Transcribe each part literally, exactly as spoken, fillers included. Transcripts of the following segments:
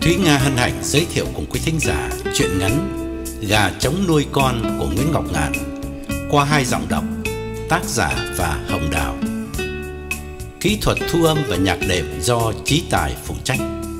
Thúy Nga hân hạnh giới thiệu cùng quý thính giả truyện ngắn Gà Trống Nuôi Con của Nguyễn Ngọc Ngạn qua hai giọng đọc, tác giả và Hồng Đào. Kỹ thuật thu âm và nhạc đệm do Chí Tài phụ trách.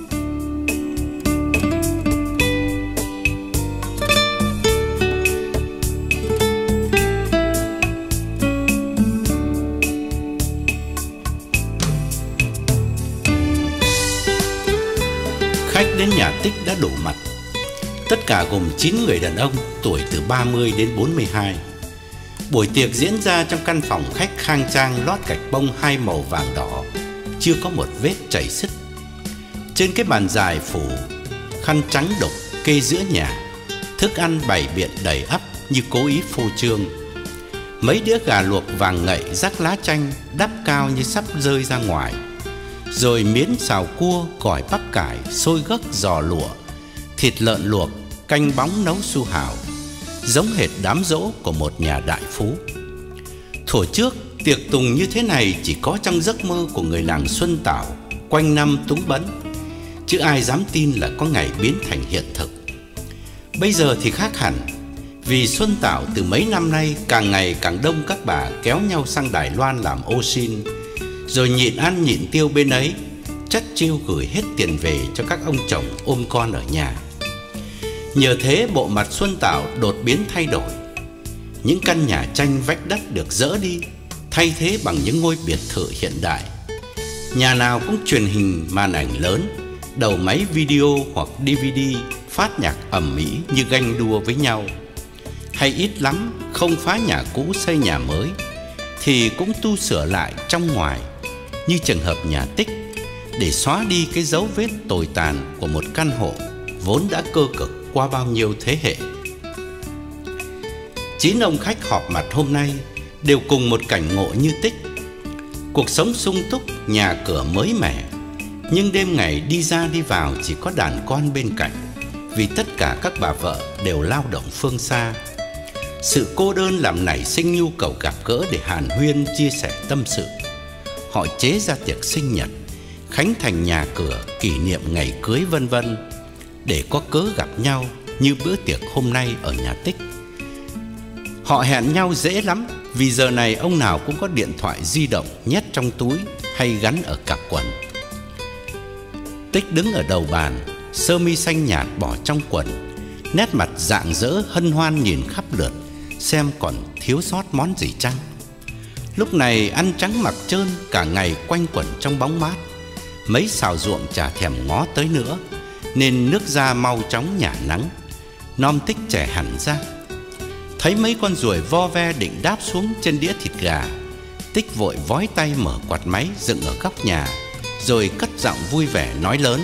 Khách đến nhà Tích đã đủ mặt. Tất cả gồm chín người đàn ông tuổi từ ba mươi đến bốn mươi hai. Buổi tiệc diễn ra trong căn phòng khách khang trang lót gạch bông hai màu vàng đỏ, chưa có một vết chảy xước. Trên cái bàn dài phủ khăn trắng đục kê giữa nhà, thức ăn bày biện đầy ắp như cố ý phô trương. Mấy đĩa gà luộc vàng ngậy rắc lá chanh đắp cao như sắp rơi ra ngoài. Rồi miến xào cua, gỏi bắp cải, xôi gấc giò lụa, thịt lợn luộc, canh bóng nấu su hào, giống hệt đám giỗ của một nhà đại phú. Thuở trước, tiệc tùng như thế này chỉ có trong giấc mơ của người làng Xuân Tảo, quanh năm túng bấn, chứ ai dám tin là có ngày biến thành hiện thực. Bây giờ thì khác hẳn, vì Xuân Tảo từ mấy năm nay càng ngày càng đông các bà kéo nhau sang Đài Loan làm ô sin, rồi nhịn ăn nhịn tiêu bên ấy, chất chiêu gửi hết tiền về cho các ông chồng ôm con ở nhà. Nhờ thế bộ mặt Xuân Tảo đột biến thay đổi. Những căn nhà tranh vách đất được dỡ đi, thay thế bằng những ngôi biệt thự hiện đại. Nhà nào cũng truyền hình màn ảnh lớn, đầu máy video hoặc đê vê đê phát nhạc ầm ĩ như ganh đua với nhau. Hay ít lắm không phá nhà cũ xây nhà mới thì cũng tu sửa lại trong ngoài, như trường hợp nhà Tích, để xóa đi cái dấu vết tồi tàn của một căn hộ vốn đã cơ cực qua bao nhiêu thế hệ. Chín ông khách họp mặt hôm nay đều cùng một cảnh ngộ như Tích. Cuộc sống sung túc, nhà cửa mới mẻ, nhưng đêm ngày đi ra đi vào chỉ có đàn con bên cạnh, vì tất cả các bà vợ đều lao động phương xa. Sự cô đơn làm nảy sinh nhu cầu gặp gỡ để hàn huyên chia sẻ tâm sự. Họ chế ra tiệc sinh nhật, khánh thành nhà cửa, kỷ niệm ngày cưới vân vân, để có cớ gặp nhau như bữa tiệc hôm nay ở nhà Tích. Họ hẹn nhau dễ lắm, vì giờ này ông nào cũng có điện thoại di động nhét trong túi hay gắn ở cặp quần. Tích đứng ở đầu bàn, sơ mi xanh nhạt bỏ trong quần, nét mặt rạng rỡ hân hoan nhìn khắp lượt xem còn thiếu sót món gì chăng. Lúc này ăn trắng mặc trơn, cả ngày quanh quẩn trong bóng mát. Mấy xào ruộng chả thèm ngó tới nữa, nên nước da mau chóng nhả nắng. Nom Tích trẻ hẳn ra. Thấy mấy con ruồi vo ve định đáp xuống trên đĩa thịt gà, Tích vội vói tay mở quạt máy dựng ở góc nhà, rồi cất giọng vui vẻ nói lớn: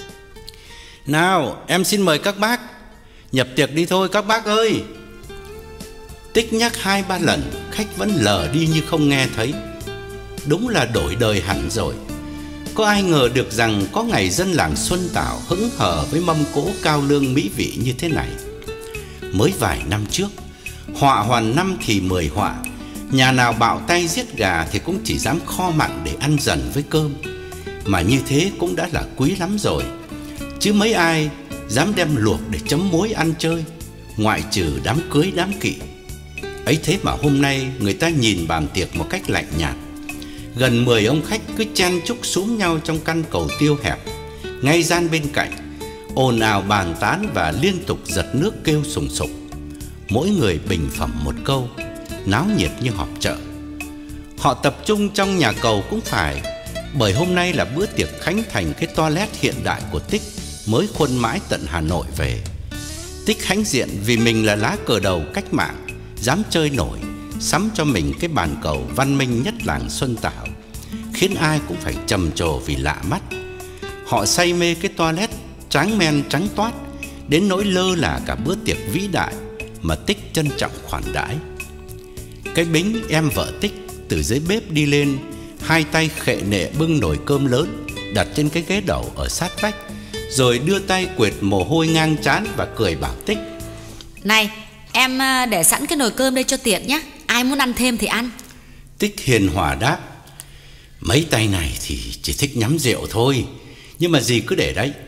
"Nào, em xin mời các bác, nhập tiệc đi thôi các bác ơi." Tích nhắc hai ba lần, khách vẫn lờ đi như không nghe thấy. Đúng là đổi đời hẳn rồi. Có ai ngờ được rằng có ngày dân làng Xuân Tảo hững hờ với mâm cỗ cao lương mỹ vị như thế này. Mới vài năm trước, họa hoàn năm thì mười họa, nhà nào bạo tay giết gà thì cũng chỉ dám kho mặn để ăn dần với cơm. Mà như thế cũng đã là quý lắm rồi, chứ mấy ai dám đem luộc để chấm muối ăn chơi, ngoại trừ đám cưới đám kỵ. Ấy thế mà hôm nay người ta nhìn bàn tiệc một cách lạnh nhạt. Gần mười ông khách cứ chen chúc xúm nhau trong căn cầu tiêu hẹp, ngay gian bên cạnh, ồn ào bàn tán và liên tục giật nước kêu sùng sục. Mỗi người bình phẩm một câu, náo nhiệt như họp chợ. Họ tập trung trong nhà cầu cũng phải, bởi hôm nay là bữa tiệc khánh thành cái toilet hiện đại của Tích mới khuân mãi tận Hà Nội về. Tích hãnh diện vì mình là lá cờ đầu cách mạng, dám chơi nổi, sắm cho mình cái bàn cầu văn minh nhất làng Xuân Tảo, khiến ai cũng phải trầm trồ vì lạ mắt. Họ say mê cái toilet tráng men trắng toát, đến nỗi lơ là cả bữa tiệc vĩ đại mà Tích trân trọng khoản đãi. Cái Bính em vợ Tích từ dưới bếp đi lên, hai tay khệ nệ bưng nồi cơm lớn đặt trên cái ghế đầu ở sát vách, rồi đưa tay quệt mồ hôi ngang trán và cười bảo Tích: "Này, em để sẵn cái nồi cơm đây cho tiện nhé, ai muốn ăn thêm thì ăn." Tích hiền hòa đáp: "Mấy tay này thì chỉ thích nhắm rượu thôi, nhưng mà gì cứ để đấy,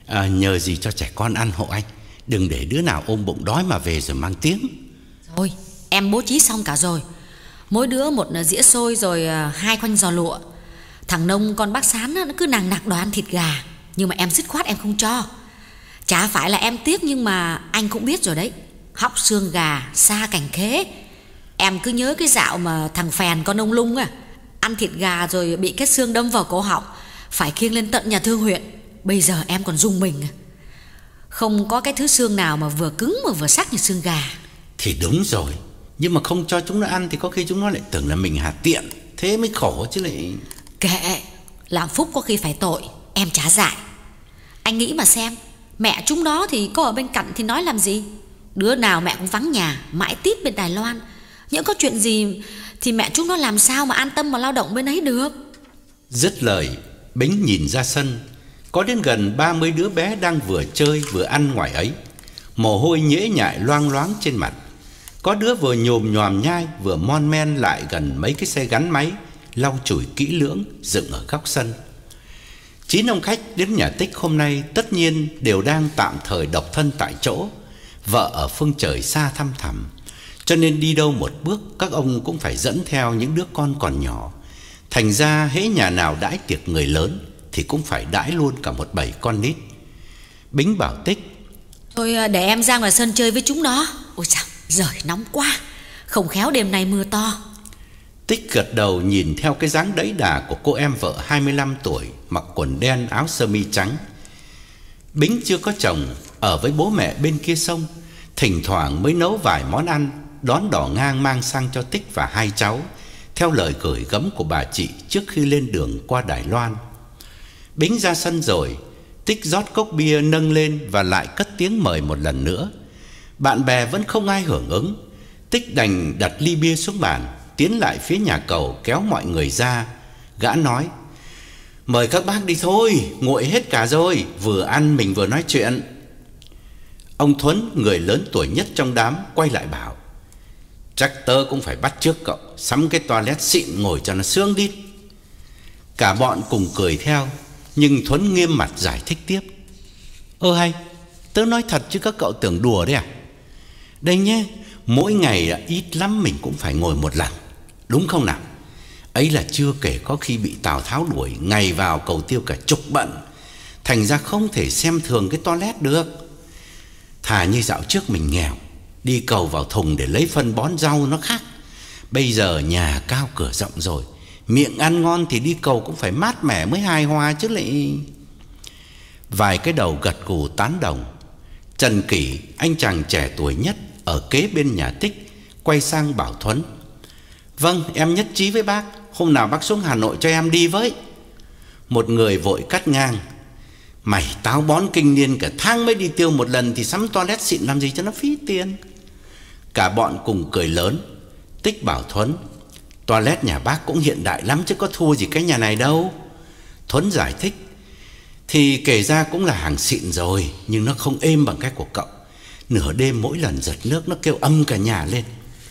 À, nhờ gì cho trẻ con ăn hộ anh. Đừng để đứa nào ôm bụng đói mà về rồi mang tiếng. Thôi, em bố trí xong cả rồi. Mỗi đứa một dĩa xôi rồi hai khoanh giò lụa. Thằng Nông con bác Sán nó cứ nằng nặc đòi ăn thịt gà, nhưng mà em dứt khoát em không cho. Chả phải là em tiếc, nhưng mà anh cũng biết rồi đấy, hóc xương gà xa cành khế. Em cứ nhớ cái dạo mà thằng Phèn con ông Lung à, ăn thịt gà rồi bị cái xương đâm vào cổ họng, phải khiêng lên tận nhà thương huyện. Bây giờ em còn rung mình. Không có cái thứ xương nào mà vừa cứng mà vừa sắc như xương gà. Thì đúng rồi, nhưng mà không cho chúng nó ăn thì có khi chúng nó lại tưởng là mình hà tiện. Thế mới khổ chứ lại. Kệ, làm phúc có khi phải tội, em trả dại. Anh nghĩ mà xem, mẹ chúng nó thì có ở bên cạnh thì nói làm gì. Đứa nào mẹ cũng vắng nhà, mãi tít bên Đài Loan. Những có chuyện gì thì mẹ chúng nó làm sao mà an tâm mà lao động bên ấy được. Dứt lời, Bính nhìn ra sân. Có đến gần ba mươi đứa bé đang vừa chơi vừa ăn ngoài ấy. Mồ hôi nhễ nhại loang loáng trên mặt. Có đứa vừa nhồm nhòm nhai vừa mon men lại gần mấy cái xe gắn máy lau chùi kỹ lưỡng dựng ở góc sân. Chín ông khách đến nhà Tích hôm nay tất nhiên đều đang tạm thời độc thân tại chỗ. Vợ ở phương trời xa thăm thẳm, cho nên đi đâu một bước các ông cũng phải dẫn theo những đứa con còn nhỏ. Thành ra hễ nhà nào đãi tiệc người lớn thì cũng phải đãi luôn cả một bầy con nít. Bính bảo Tích: Thôi để em ra ngoài sân chơi với chúng nó. Ôi chào, giời nóng quá, không khéo đêm nay mưa to. Tích gật đầu nhìn theo cái dáng đẫy đà của cô em vợ hai mươi lăm tuổi, mặc quần đen áo sơ mi trắng. Bính chưa có chồng, ở với bố mẹ bên kia sông, thỉnh thoảng mới nấu vài món ăn đón đỏ ngang mang sang cho Tích và hai cháu, theo lời gửi gắm của bà chị trước khi lên đường qua Đài Loan. Bính ra sân rồi, Tích rót cốc bia nâng lên và lại cất tiếng mời một lần nữa. Bạn bè vẫn không ai hưởng ứng. Tích đành đặt ly bia xuống bàn, tiến lại phía nhà cầu kéo mọi người ra. Gã nói: Mời các bác đi thôi, nguội hết cả rồi, vừa ăn mình vừa nói chuyện. Ông Thuấn, người lớn tuổi nhất trong đám, quay lại bảo: Chắc tớ cũng phải bắt chước cậu sắm cái toilet xịn ngồi cho nó sướng đít. Cả bọn cùng cười theo, nhưng Thuấn nghiêm mặt giải thích tiếp: Ơ hay, tớ nói thật chứ các cậu tưởng đùa đấy à? Đây nhé, mỗi ngày ít lắm mình cũng phải ngồi một lần, đúng không nào? Ấy là chưa kể có khi bị Tào Tháo đuổi, ngày vào cầu tiêu cả chục bận. Thành ra không thể xem thường cái toilet được. Thà như dạo trước mình nghèo, đi cầu vào thùng để lấy phân bón rau nó khác. Bây giờ nhà cao cửa rộng rồi, miệng ăn ngon thì đi cầu cũng phải mát mẻ mới hài hòa chứ lại. Vài cái đầu gật gù tán đồng. Trần Kỷ, anh chàng trẻ tuổi nhất ở kế bên nhà Tích, quay sang bảo Thuấn: Vâng, em nhất trí với bác, hôm nào bác xuống Hà Nội cho em đi với. Một người vội cắt ngang: Mày táo bón kinh niên cả tháng mới đi tiêu một lần thì sắm toilet xịn làm gì cho nó phí tiền. Cả bọn cùng cười lớn. Tích bảo Thuấn: Toilet nhà bác cũng hiện đại lắm chứ có thua gì cái nhà này đâu. Thuấn giải thích: Thì kể ra cũng là hàng xịn rồi, nhưng nó không êm bằng cái của cậu. Nửa đêm mỗi lần giật nước nó kêu âm cả nhà lên.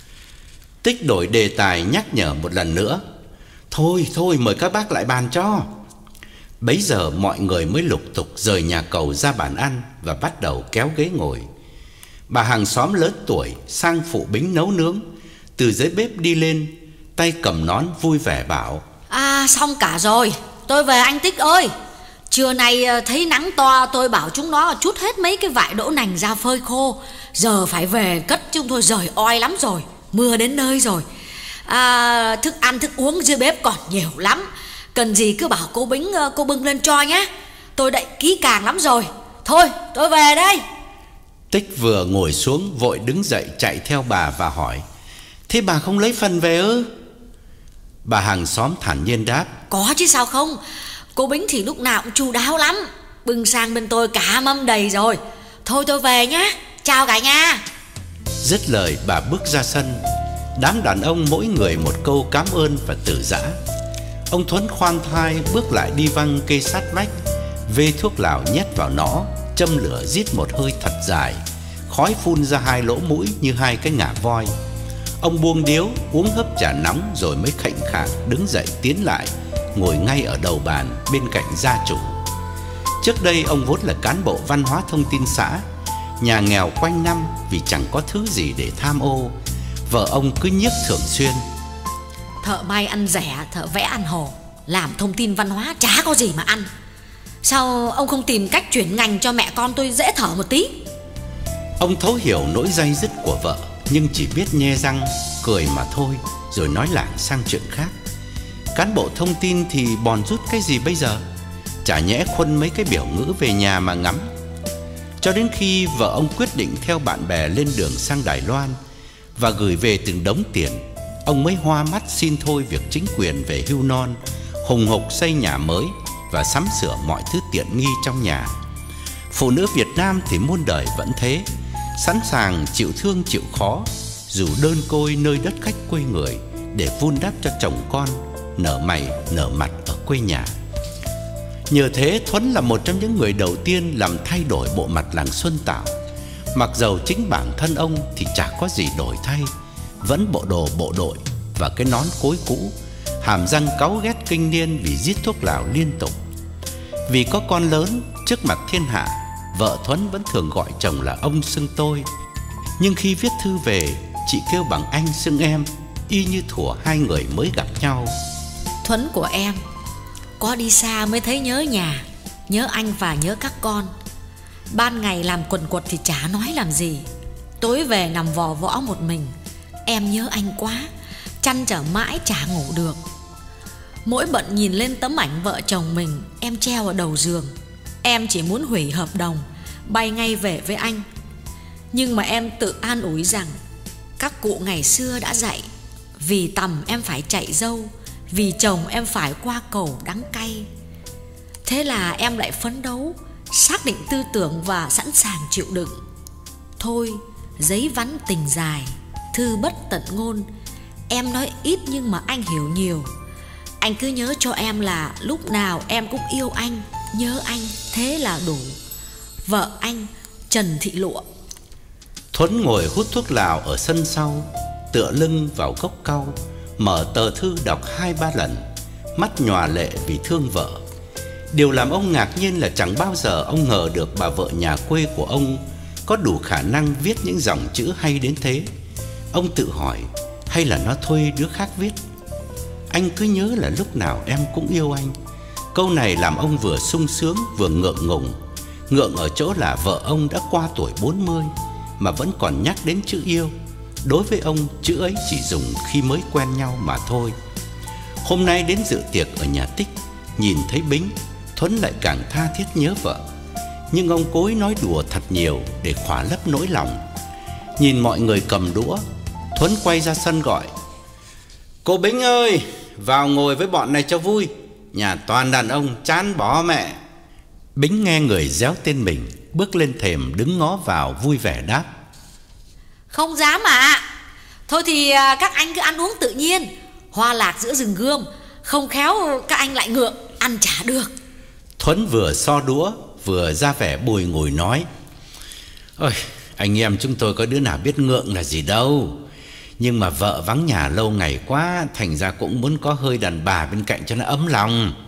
Tích đổi đề tài nhắc nhở một lần nữa: Thôi thôi mời các bác lại bàn cho. Bấy giờ mọi người mới lục tục rời nhà cầu ra bàn ăn và bắt đầu kéo ghế ngồi. Bà hàng xóm lớn tuổi sang phụ Bính nấu nướng, từ dưới bếp đi lên, tay cầm nón vui vẻ bảo: À xong cả rồi, tôi về anh Tích ơi. Trưa nay thấy nắng to, tôi bảo chúng nó trút hết mấy cái vải đỗ nành ra phơi khô. Giờ phải về cất chứ thôi, rời oi lắm rồi, mưa đến nơi rồi. à, Thức ăn thức uống dưới bếp còn nhiều lắm, cần gì cứ bảo cô Bính cô bưng lên cho nhé. Tôi đậy kỹ càng lắm rồi. Thôi tôi về đây. Tích vừa ngồi xuống vội đứng dậy chạy theo bà và hỏi: Thế bà không lấy phần về ư? Bà hàng xóm thản nhiên đáp: Có chứ sao không. Cô Bính thì lúc nào cũng chu đáo lắm, bưng sang bên tôi cả mâm đầy rồi. Thôi tôi về nhé, chào cả nhà. Dứt lời bà bước ra sân. Đám đàn ông mỗi người một câu cảm ơn và từ giã. Ông Thuấn khoan thai bước lại đi văng cây sát vách, vê thuốc lào nhét vào nó, châm lửa rít một hơi thật dài. Khói phun ra hai lỗ mũi như hai cái ngà voi. Ông buông điếu uống hớp trà nóng rồi mới khệnh khạng đứng dậy tiến lại, ngồi ngay ở đầu bàn bên cạnh gia chủ. Trước đây ông vốn là cán bộ văn hóa thông tin xã, nhà nghèo quanh năm vì chẳng có thứ gì để tham ô. Vợ ông cứ nhiếc thường xuyên: thợ may ăn rẻ, thợ vẽ ăn hổ, làm thông tin văn hóa chả có gì mà ăn. Sao ông không tìm cách chuyển ngành cho mẹ con tôi dễ thở một tí? Ông thấu hiểu nỗi day dứt của vợ, nhưng chỉ biết nhe răng cười mà thôi, rồi nói lảng sang chuyện khác. Cán bộ thông tin thì bòn rút cái gì bây giờ? Chả nhẽ khuân mấy cái biểu ngữ về nhà mà ngắm. Cho đến khi vợ ông quyết định theo bạn bè lên đường sang Đài Loan và gửi về từng đống tiền, ông mới hoa mắt xin thôi việc chính quyền về hưu non, hùng hục xây nhà mới và sắm sửa mọi thứ tiện nghi trong nhà. Phụ nữ Việt Nam thì muôn đời vẫn thế, sẵn sàng chịu thương chịu khó, dù đơn côi nơi đất khách quê người, để vun đắp cho chồng con nở mày nở mặt ở quê nhà. Nhờ thế, Thuấn là một trong những người đầu tiên làm thay đổi bộ mặt làng Xuân Tảo. Mặc dầu chính bản thân ông thì chả có gì đổi thay, vẫn bộ đồ bộ đội và cái nón cối cũ, hàm răng cáu ghét kinh niên vì rít thuốc lào liên tục. Vì có con lớn trước mặt thiên hạ, vợ Thuấn vẫn thường gọi chồng là ông xưng tôi. Nhưng khi viết thư về, chị kêu bằng anh xưng em, y như thuở hai người mới gặp nhau. Thuấn của em, có đi xa mới thấy nhớ nhà, nhớ anh và nhớ các con. Ban ngày làm quần quật thì chả nói làm gì, tối về nằm vò võ một mình. Em nhớ anh quá, chăn trở mãi chả ngủ được. Mỗi bận nhìn lên tấm ảnh vợ chồng mình em treo ở đầu giường, em chỉ muốn hủy hợp đồng, bay ngay về với anh. Nhưng mà em tự an ủi rằng các cụ ngày xưa đã dạy, vì tầm em phải chạy dâu, vì chồng em phải qua cầu đắng cay. Thế là em lại phấn đấu, xác định tư tưởng và sẵn sàng chịu đựng. Thôi, giấy vắn tình dài, thư bất tận ngôn. Em nói ít nhưng mà anh hiểu nhiều. Anh cứ nhớ cho em là lúc nào em cũng yêu anh, nhớ anh, thế là đủ. Vợ anh, Trần Thị Lụa. Thuấn ngồi hút thuốc lào ở sân sau, tựa lưng vào gốc cau, mở tờ thư đọc hai ba lần, mắt nhòa lệ vì thương vợ. Điều làm ông ngạc nhiên là chẳng bao giờ ông ngờ được bà vợ nhà quê của ông có đủ khả năng viết những dòng chữ hay đến thế. Ông tự hỏi, hay là nó thuê đứa khác viết? Anh cứ nhớ là lúc nào em cũng yêu anh. Câu này làm ông vừa sung sướng vừa ngượng ngùng. Ngượng ở chỗ là vợ ông đã qua tuổi bốn mươi mà vẫn còn nhắc đến chữ yêu. Đối với ông, chữ ấy chỉ dùng khi mới quen nhau mà thôi. Hôm nay đến dự tiệc ở nhà Tích, nhìn thấy Bính, Thuấn lại càng tha thiết nhớ vợ. Nhưng ông cố ý nói đùa thật nhiều để khỏa lấp nỗi lòng. Nhìn mọi người cầm đũa, Thuấn quay ra sân gọi: "Cô Bính ơi, vào ngồi với bọn này cho vui. Nhà toàn đàn ông chán bỏ mẹ." Bính nghe người réo tên mình, bước lên thềm đứng ngó vào vui vẻ đáp: "Không dám ạ. Thôi thì các anh cứ ăn uống tự nhiên, hoa lạc giữa rừng gươm, không khéo các anh lại ngượng, ăn chả được." Thuấn vừa so đũa vừa ra vẻ bùi ngùi nói: "Ôi, anh em chúng tôi có đứa nào biết ngượng là gì đâu. Nhưng mà vợ vắng nhà lâu ngày quá, thành ra cũng muốn có hơi đàn bà bên cạnh cho nó ấm lòng."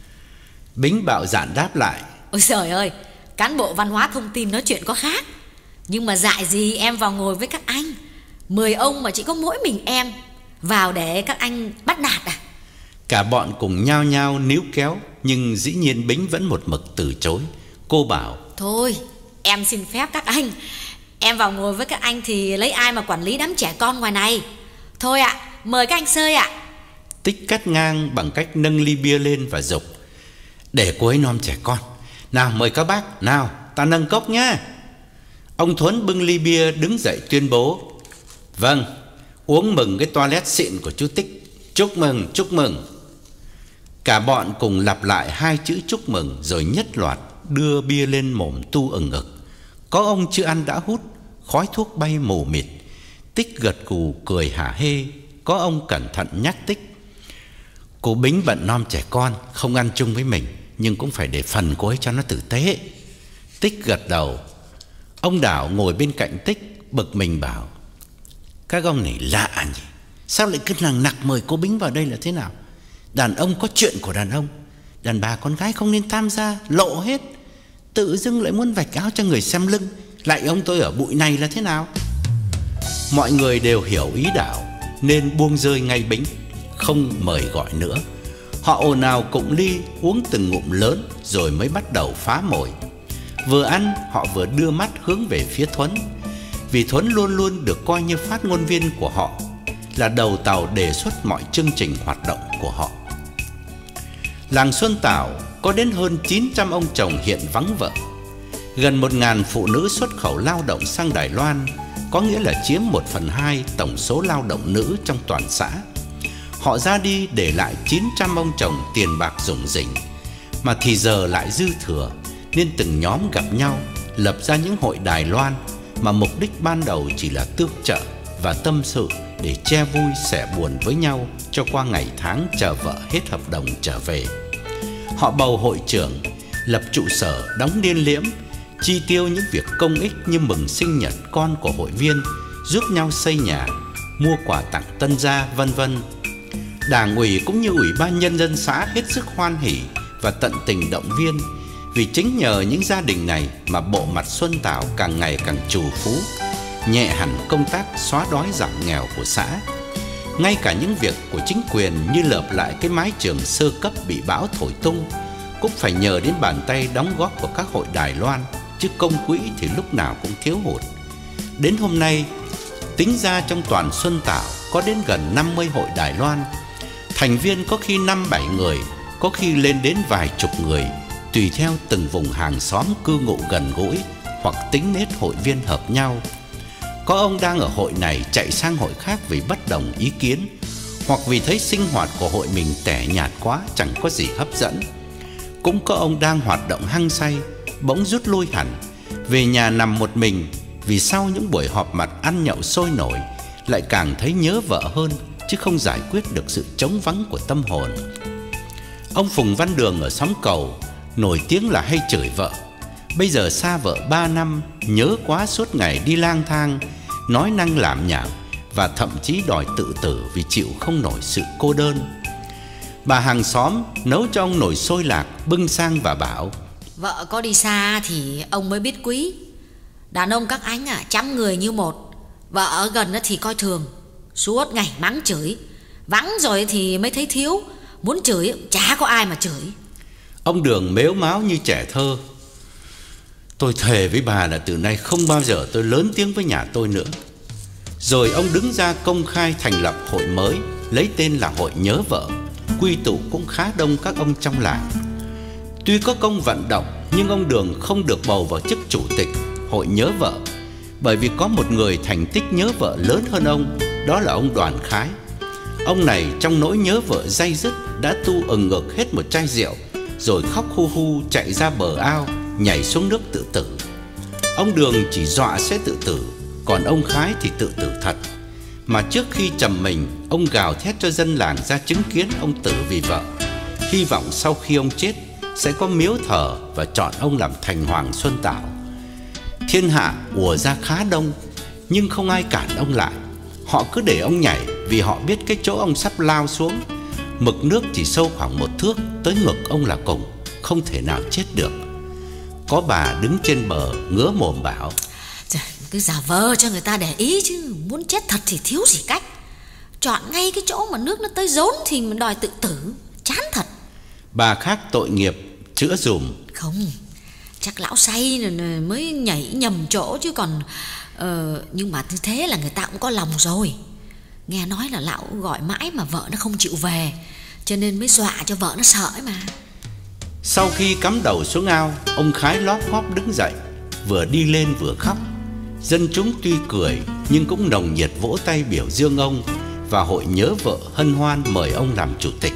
Bính bạo dạn đáp lại: "Ôi trời ơi, cán bộ văn hóa thông tin nói chuyện có khác. Nhưng mà dại gì em vào ngồi với các anh. Mười ông mà chỉ có mỗi mình em, vào để các anh bắt nạt à?" Cả bọn cùng nhao nhao níu kéo, nhưng dĩ nhiên Bính vẫn một mực từ chối. Cô bảo: "Thôi, em xin phép các anh. Em vào ngồi với các anh thì lấy ai mà quản lý đám trẻ con ngoài này. Thôi ạ, à, mời các anh xơi ạ." À. Tích cắt ngang bằng cách nâng ly bia lên và dục: "Để cô ấy nom trẻ con. Nào mời các bác, nào ta nâng cốc nhá." Ông Thuấn bưng ly bia đứng dậy tuyên bố: "Vâng, uống mừng cái toilet xịn của chú Tích. Chúc mừng, chúc mừng." Cả bọn cùng lặp lại hai chữ chúc mừng rồi nhất loạt đưa bia lên mồm tu ừng ực. Có ông chưa ăn đã hút, khói thuốc bay mù mịt. Tích gật gù cười hả hê. Có ông cẩn thận nhắc Tích: "Cô Bính bận nom trẻ con, không ăn chung với mình, nhưng cũng phải để phần cô ấy cho nó tử tế." Tích gật đầu. Ông Đảo ngồi bên cạnh Tích bực mình bảo: "Các ông này lạ nhỉ, sao lại cứ nằng nặc mời cô Bính vào đây là thế nào? Đàn ông có chuyện của đàn ông, đàn bà con gái không nên tham gia, lộ hết. tự dưng lại muốn vạch áo cho người xem lưng, lại ông tôi ở bụi này là thế nào? Mọi người đều hiểu ý Đảo nên buông rơi ngay bính, không mời gọi nữa. Họ ồn ào cụng ly, uống từng ngụm lớn rồi mới bắt đầu phá mồi. Vừa ăn, họ vừa đưa mắt hướng về phía Thuấn, vì Thuấn luôn luôn được coi như phát ngôn viên của họ, là đầu tàu đề xuất mọi chương trình hoạt động của họ. Làng Xuân Tảo có đến hơn chín trăm ông chồng hiện vắng vợ. Gần một nghìn phụ nữ xuất khẩu lao động sang Đài Loan, có nghĩa là chiếm một phần hai tổng số lao động nữ trong toàn xã. Họ ra đi để lại chín trăm ông chồng tiền bạc rủng rỉnh, mà thì giờ lại dư thừa, nên từng nhóm gặp nhau, lập ra những hội Đài Loan mà mục đích ban đầu chỉ là tương trợ và tâm sự để che vui sẻ buồn với nhau cho qua ngày tháng chờ vợ hết hợp đồng trở về. Họ bầu hội trưởng, lập trụ sở, đóng điên liễm, chi tiêu những việc công ích như mừng sinh nhật con của hội viên, giúp nhau xây nhà, mua quà tặng tân gia, vân vân. Đảng ủy cũng như Ủy ban Nhân dân xã hết sức hoan hỉ và tận tình động viên, vì chính nhờ những gia đình này mà bộ mặt Xuân Tảo càng ngày càng trù phú, nhẹ hẳn công tác xóa đói giảm nghèo của xã. Ngay cả những việc của chính quyền như lợp lại cái mái trường sơ cấp bị bão thổi tung cũng phải nhờ đến bàn tay đóng góp của các hội Đài Loan, chứ công quỹ thì lúc nào cũng thiếu hụt. Đến hôm nay, tính ra trong toàn Xuân Tảo có đến gần năm mươi hội Đài Loan. Thành viên có khi năm bảy người, có khi lên đến vài chục người, tùy theo từng vùng hàng xóm cư ngụ gần gũi hoặc tính nết hội viên hợp nhau. Có ông đang ở hội này chạy sang hội khác vì bất đồng ý kiến, hoặc vì thấy sinh hoạt của hội mình tẻ nhạt quá, chẳng có gì hấp dẫn. Cũng có ông đang hoạt động hăng say, bỗng rút lui hẳn, về nhà nằm một mình, vì sau những buổi họp mặt ăn nhậu sôi nổi lại càng thấy nhớ vợ hơn, chứ không giải quyết được sự trống vắng của tâm hồn. Ông Phùng Văn Đường ở xóm Cầu nổi tiếng là hay chửi vợ. Bây giờ xa vợ ba năm, nhớ quá suốt ngày đi lang thang, nói năng làm nhảm và thậm chí đòi tự tử vì chịu không nổi sự cô đơn. Bà hàng xóm nấu cho ông nồi xôi lạc bưng sang và bảo: vợ có đi xa thì ông mới biết quý. Đàn ông các anh à, trăm người như một, vợ ở gần thì coi thường, suốt ngày mắng chửi, vắng rồi thì mới thấy thiếu, muốn chửi chả có ai mà chửi. Ông Đường mếu máo như trẻ thơ: tôi thề với bà là từ nay không bao giờ tôi lớn tiếng với nhà tôi nữa. Rồi ông đứng ra công khai thành lập hội mới, lấy tên là Hội Nhớ Vợ, quy tụ cũng khá đông các ông trong làng. Tuy có công vận động, nhưng ông Đường không được bầu vào chức chủ tịch Hội Nhớ Vợ, bởi vì có một người thành tích nhớ vợ lớn hơn ông, đó là ông Đoàn Khái. Ông này trong nỗi nhớ vợ day dứt đã tu ừng ngực hết một chai rượu, rồi khóc hu hu chạy ra bờ ao, nhảy xuống nước tự tử. Ông Đường chỉ dọa sẽ tự tử, còn ông Khái thì tự tử thật. Mà trước khi trầm mình, ông gào thét cho dân làng ra chứng kiến ông tử vì vợ, hy vọng sau khi ông chết sẽ có miếu thờ và chọn ông làm thành hoàng Xuân Tảo. Thiên hạ ùa ra khá đông, nhưng không ai cản ông lại. Họ cứ để ông nhảy, vì họ biết cái chỗ ông sắp lao xuống, mực nước chỉ sâu khoảng một thước, tới ngực ông là cùng, không thể nào chết được. Có bà đứng trên bờ ngứa mồm bảo: cứ giả vờ cho người ta để ý chứ, muốn chết thật thì thiếu gì cách. Chọn ngay cái chỗ mà nước nó tới rốn thì mình đòi tự tử, chán thật. Bà khác tội nghiệp chữa dùm: không, chắc lão say mới nhảy nhầm chỗ chứ còn ờ, nhưng mà như thế là người ta cũng có lòng rồi. Nghe nói là lão gọi mãi mà vợ nó không chịu về, cho nên mới dọa cho vợ nó sợ ấy mà. Sau khi cắm đầu xuống ao, ông Khái lóp ngóp đứng dậy, vừa đi lên vừa khóc. Dân chúng tuy cười nhưng cũng nồng nhiệt vỗ tay biểu dương ông, và Hội Nhớ Vợ hân hoan mời ông làm chủ tịch.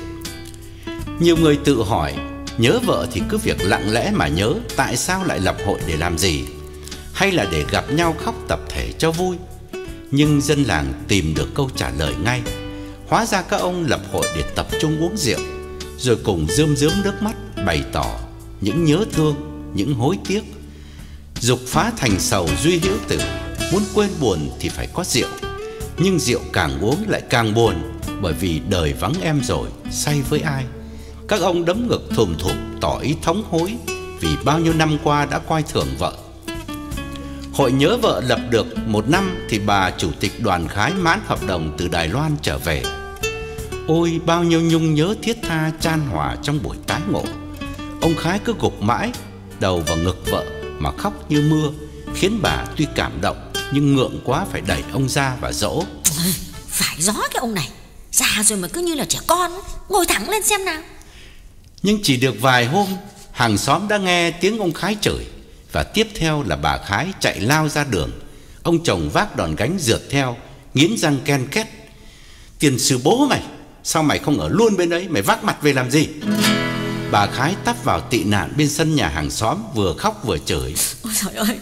Nhiều người tự hỏi, nhớ vợ thì cứ việc lặng lẽ mà nhớ, tại sao lại lập hội để làm gì? Hay là để gặp nhau khóc tập thể cho vui? Nhưng dân làng tìm được câu trả lời ngay. Hóa ra các ông lập hội để tập trung uống rượu, rồi cùng rơm rớm nước mắt bày tỏ những nhớ thương, những hối tiếc. Dục phá thành sầu duy hữu tử, muốn quên buồn thì phải có rượu. Nhưng rượu càng uống lại càng buồn, bởi vì đời vắng em rồi, say với ai? Các ông đấm ngực thùm thụp tỏ ý thống hối, vì bao nhiêu năm qua đã coi thường vợ. Hội Nhớ Vợ lập được một năm thì bà chủ tịch Đoàn Khái mãn hợp đồng từ Đài Loan trở về. Ôi bao nhiêu nhung nhớ thiết tha chan hòa trong buổi tái ngộ. Ông Khái cứ gục mãi đầu vào ngực vợ mà khóc như mưa, khiến bà tuy cảm động nhưng ngượng quá phải đẩy ông ra và dỗ. Phải gió cái ông này, già rồi mà cứ như là trẻ con. Ngồi thẳng lên xem nào. Nhưng chỉ được vài hôm, hàng xóm đã nghe tiếng ông Khái chửi, và tiếp theo là bà Khái chạy lao ra đường. Ông chồng vác đòn gánh rượt theo, nghiến răng ken két: "Tiền sư bố mày, sao mày không ở luôn bên ấy, mày vác mặt về làm gì?" Bà Khái tấp vào tị nạn bên sân nhà hàng xóm, vừa khóc vừa chửi: "Ôi trời ơi,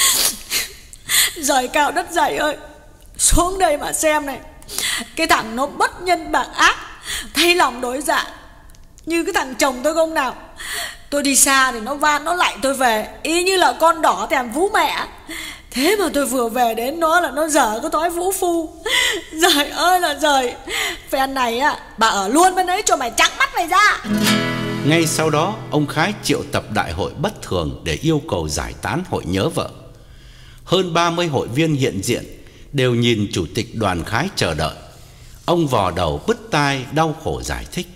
trời cao đất dày ơi, xuống đây mà xem này. Cái thằng nó bất nhân bạc ác, thay lòng đổi dạ, như cái thằng chồng tôi không nào. Tôi đi xa thì nó van nó lại tôi về, y như là con đỏ thèm vú mẹ. Thế mà tôi vừa về đến nó là nó dở cái thói vũ phu. Trời ơi là trời. Phen này á, bà ở luôn bên ấy cho mày trắng mắt mày ra." Ngay sau đó, ông Khái triệu tập đại hội bất thường để yêu cầu giải tán Hội Nhớ Vợ. Hơn ba mươi hội viên hiện diện đều nhìn chủ tịch Đoàn Khái chờ đợi. Ông vò đầu bứt tai đau khổ giải thích: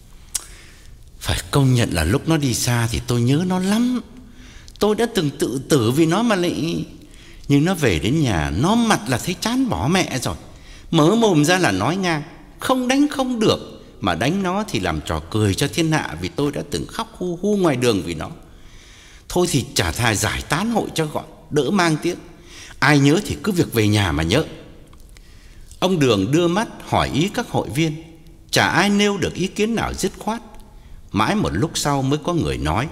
"Phải công nhận là lúc nó đi xa thì tôi nhớ nó lắm. Tôi đã từng tự tử vì nó mà lại. Nhưng nó về đến nhà, nó mặt là thấy chán bỏ mẹ rồi. Mở mồm ra là nói ngang, không đánh không được. Mà đánh nó thì làm trò cười cho thiên hạ, vì tôi đã từng khóc hu hu ngoài đường vì nó. Thôi thì chả thà giải tán hội cho gọn, đỡ mang tiếng. Ai nhớ thì cứ việc về nhà mà nhớ." Ông Đường đưa mắt hỏi ý các hội viên, chả ai nêu được ý kiến nào dứt khoát. Mãi một lúc sau mới có người nói: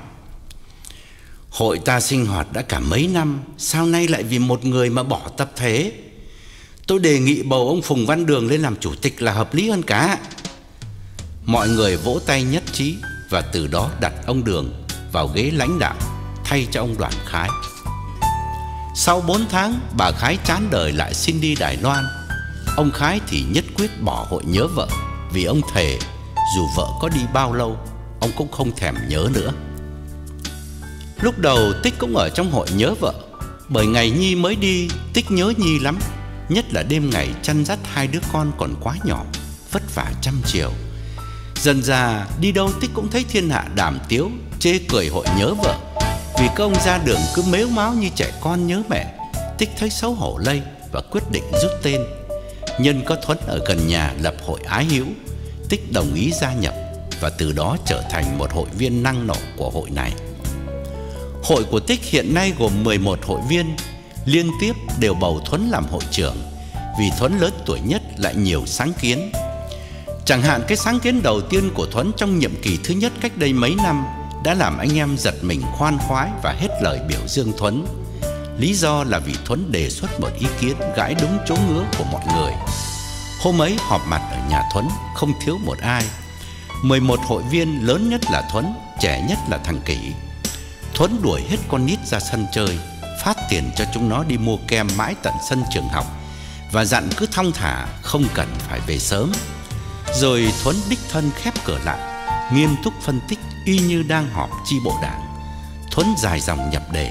"Hội ta sinh hoạt đã cả mấy năm, sao nay lại vì một người mà bỏ tập thể? Tôi đề nghị bầu ông Phùng Văn Đường lên làm chủ tịch là hợp lý hơn cả." Mọi người vỗ tay nhất trí, và từ đó đặt ông Đường vào ghế lãnh đạo thay cho ông Đoàn Khái. Sau bốn tháng, bà Khái chán đời lại xin đi Đài Loan. Ông Khái thì nhất quyết bỏ Hội Nhớ Vợ, vì ông thề dù vợ có đi bao lâu, ông cũng không thèm nhớ nữa. Lúc đầu Tích cũng ở trong Hội Nhớ Vợ, bởi ngày Nhi mới đi, Tích nhớ Nhi lắm. Nhất là đêm ngày chăn dắt hai đứa con còn quá nhỏ, vất vả trăm chiều. Dần dà đi đâu Tích cũng thấy thiên hạ đàm tiếu, chê cười Hội Nhớ Vợ, vì các ông ra đường cứ mếu máo như trẻ con nhớ mẹ. Tích thấy xấu hổ lây và quyết định rút tên. Nhân có Thuấn ở gần nhà lập hội ái hữu, Tích đồng ý gia nhập, và từ đó trở thành một hội viên năng nổ của hội này. Hội của Tích hiện nay gồm mười một hội viên, liên tiếp đều bầu Thuấn làm hội trưởng, vì Thuấn lớn tuổi nhất lại nhiều sáng kiến. Chẳng hạn cái sáng kiến đầu tiên của Thuấn trong nhiệm kỳ thứ nhất cách đây mấy năm đã làm anh em giật mình khoan khoái và hết lời biểu dương Thuấn. Lý do là vì Thuấn đề xuất một ý kiến gãi đúng chỗ ngứa của mọi người. Hôm ấy họp mặt ở nhà Thuấn không thiếu một ai. mười một hội viên, lớn nhất là Thuấn, trẻ nhất là thằng Kỷ. Thuấn đuổi hết con nít ra sân chơi, phát tiền cho chúng nó đi mua kem mãi tận sân trường học, và dặn cứ thong thả, không cần phải về sớm. Rồi Thuấn đích thân khép cửa lại, nghiêm túc phân tích y như đang họp chi bộ đảng. Thuấn dài dòng nhập đề: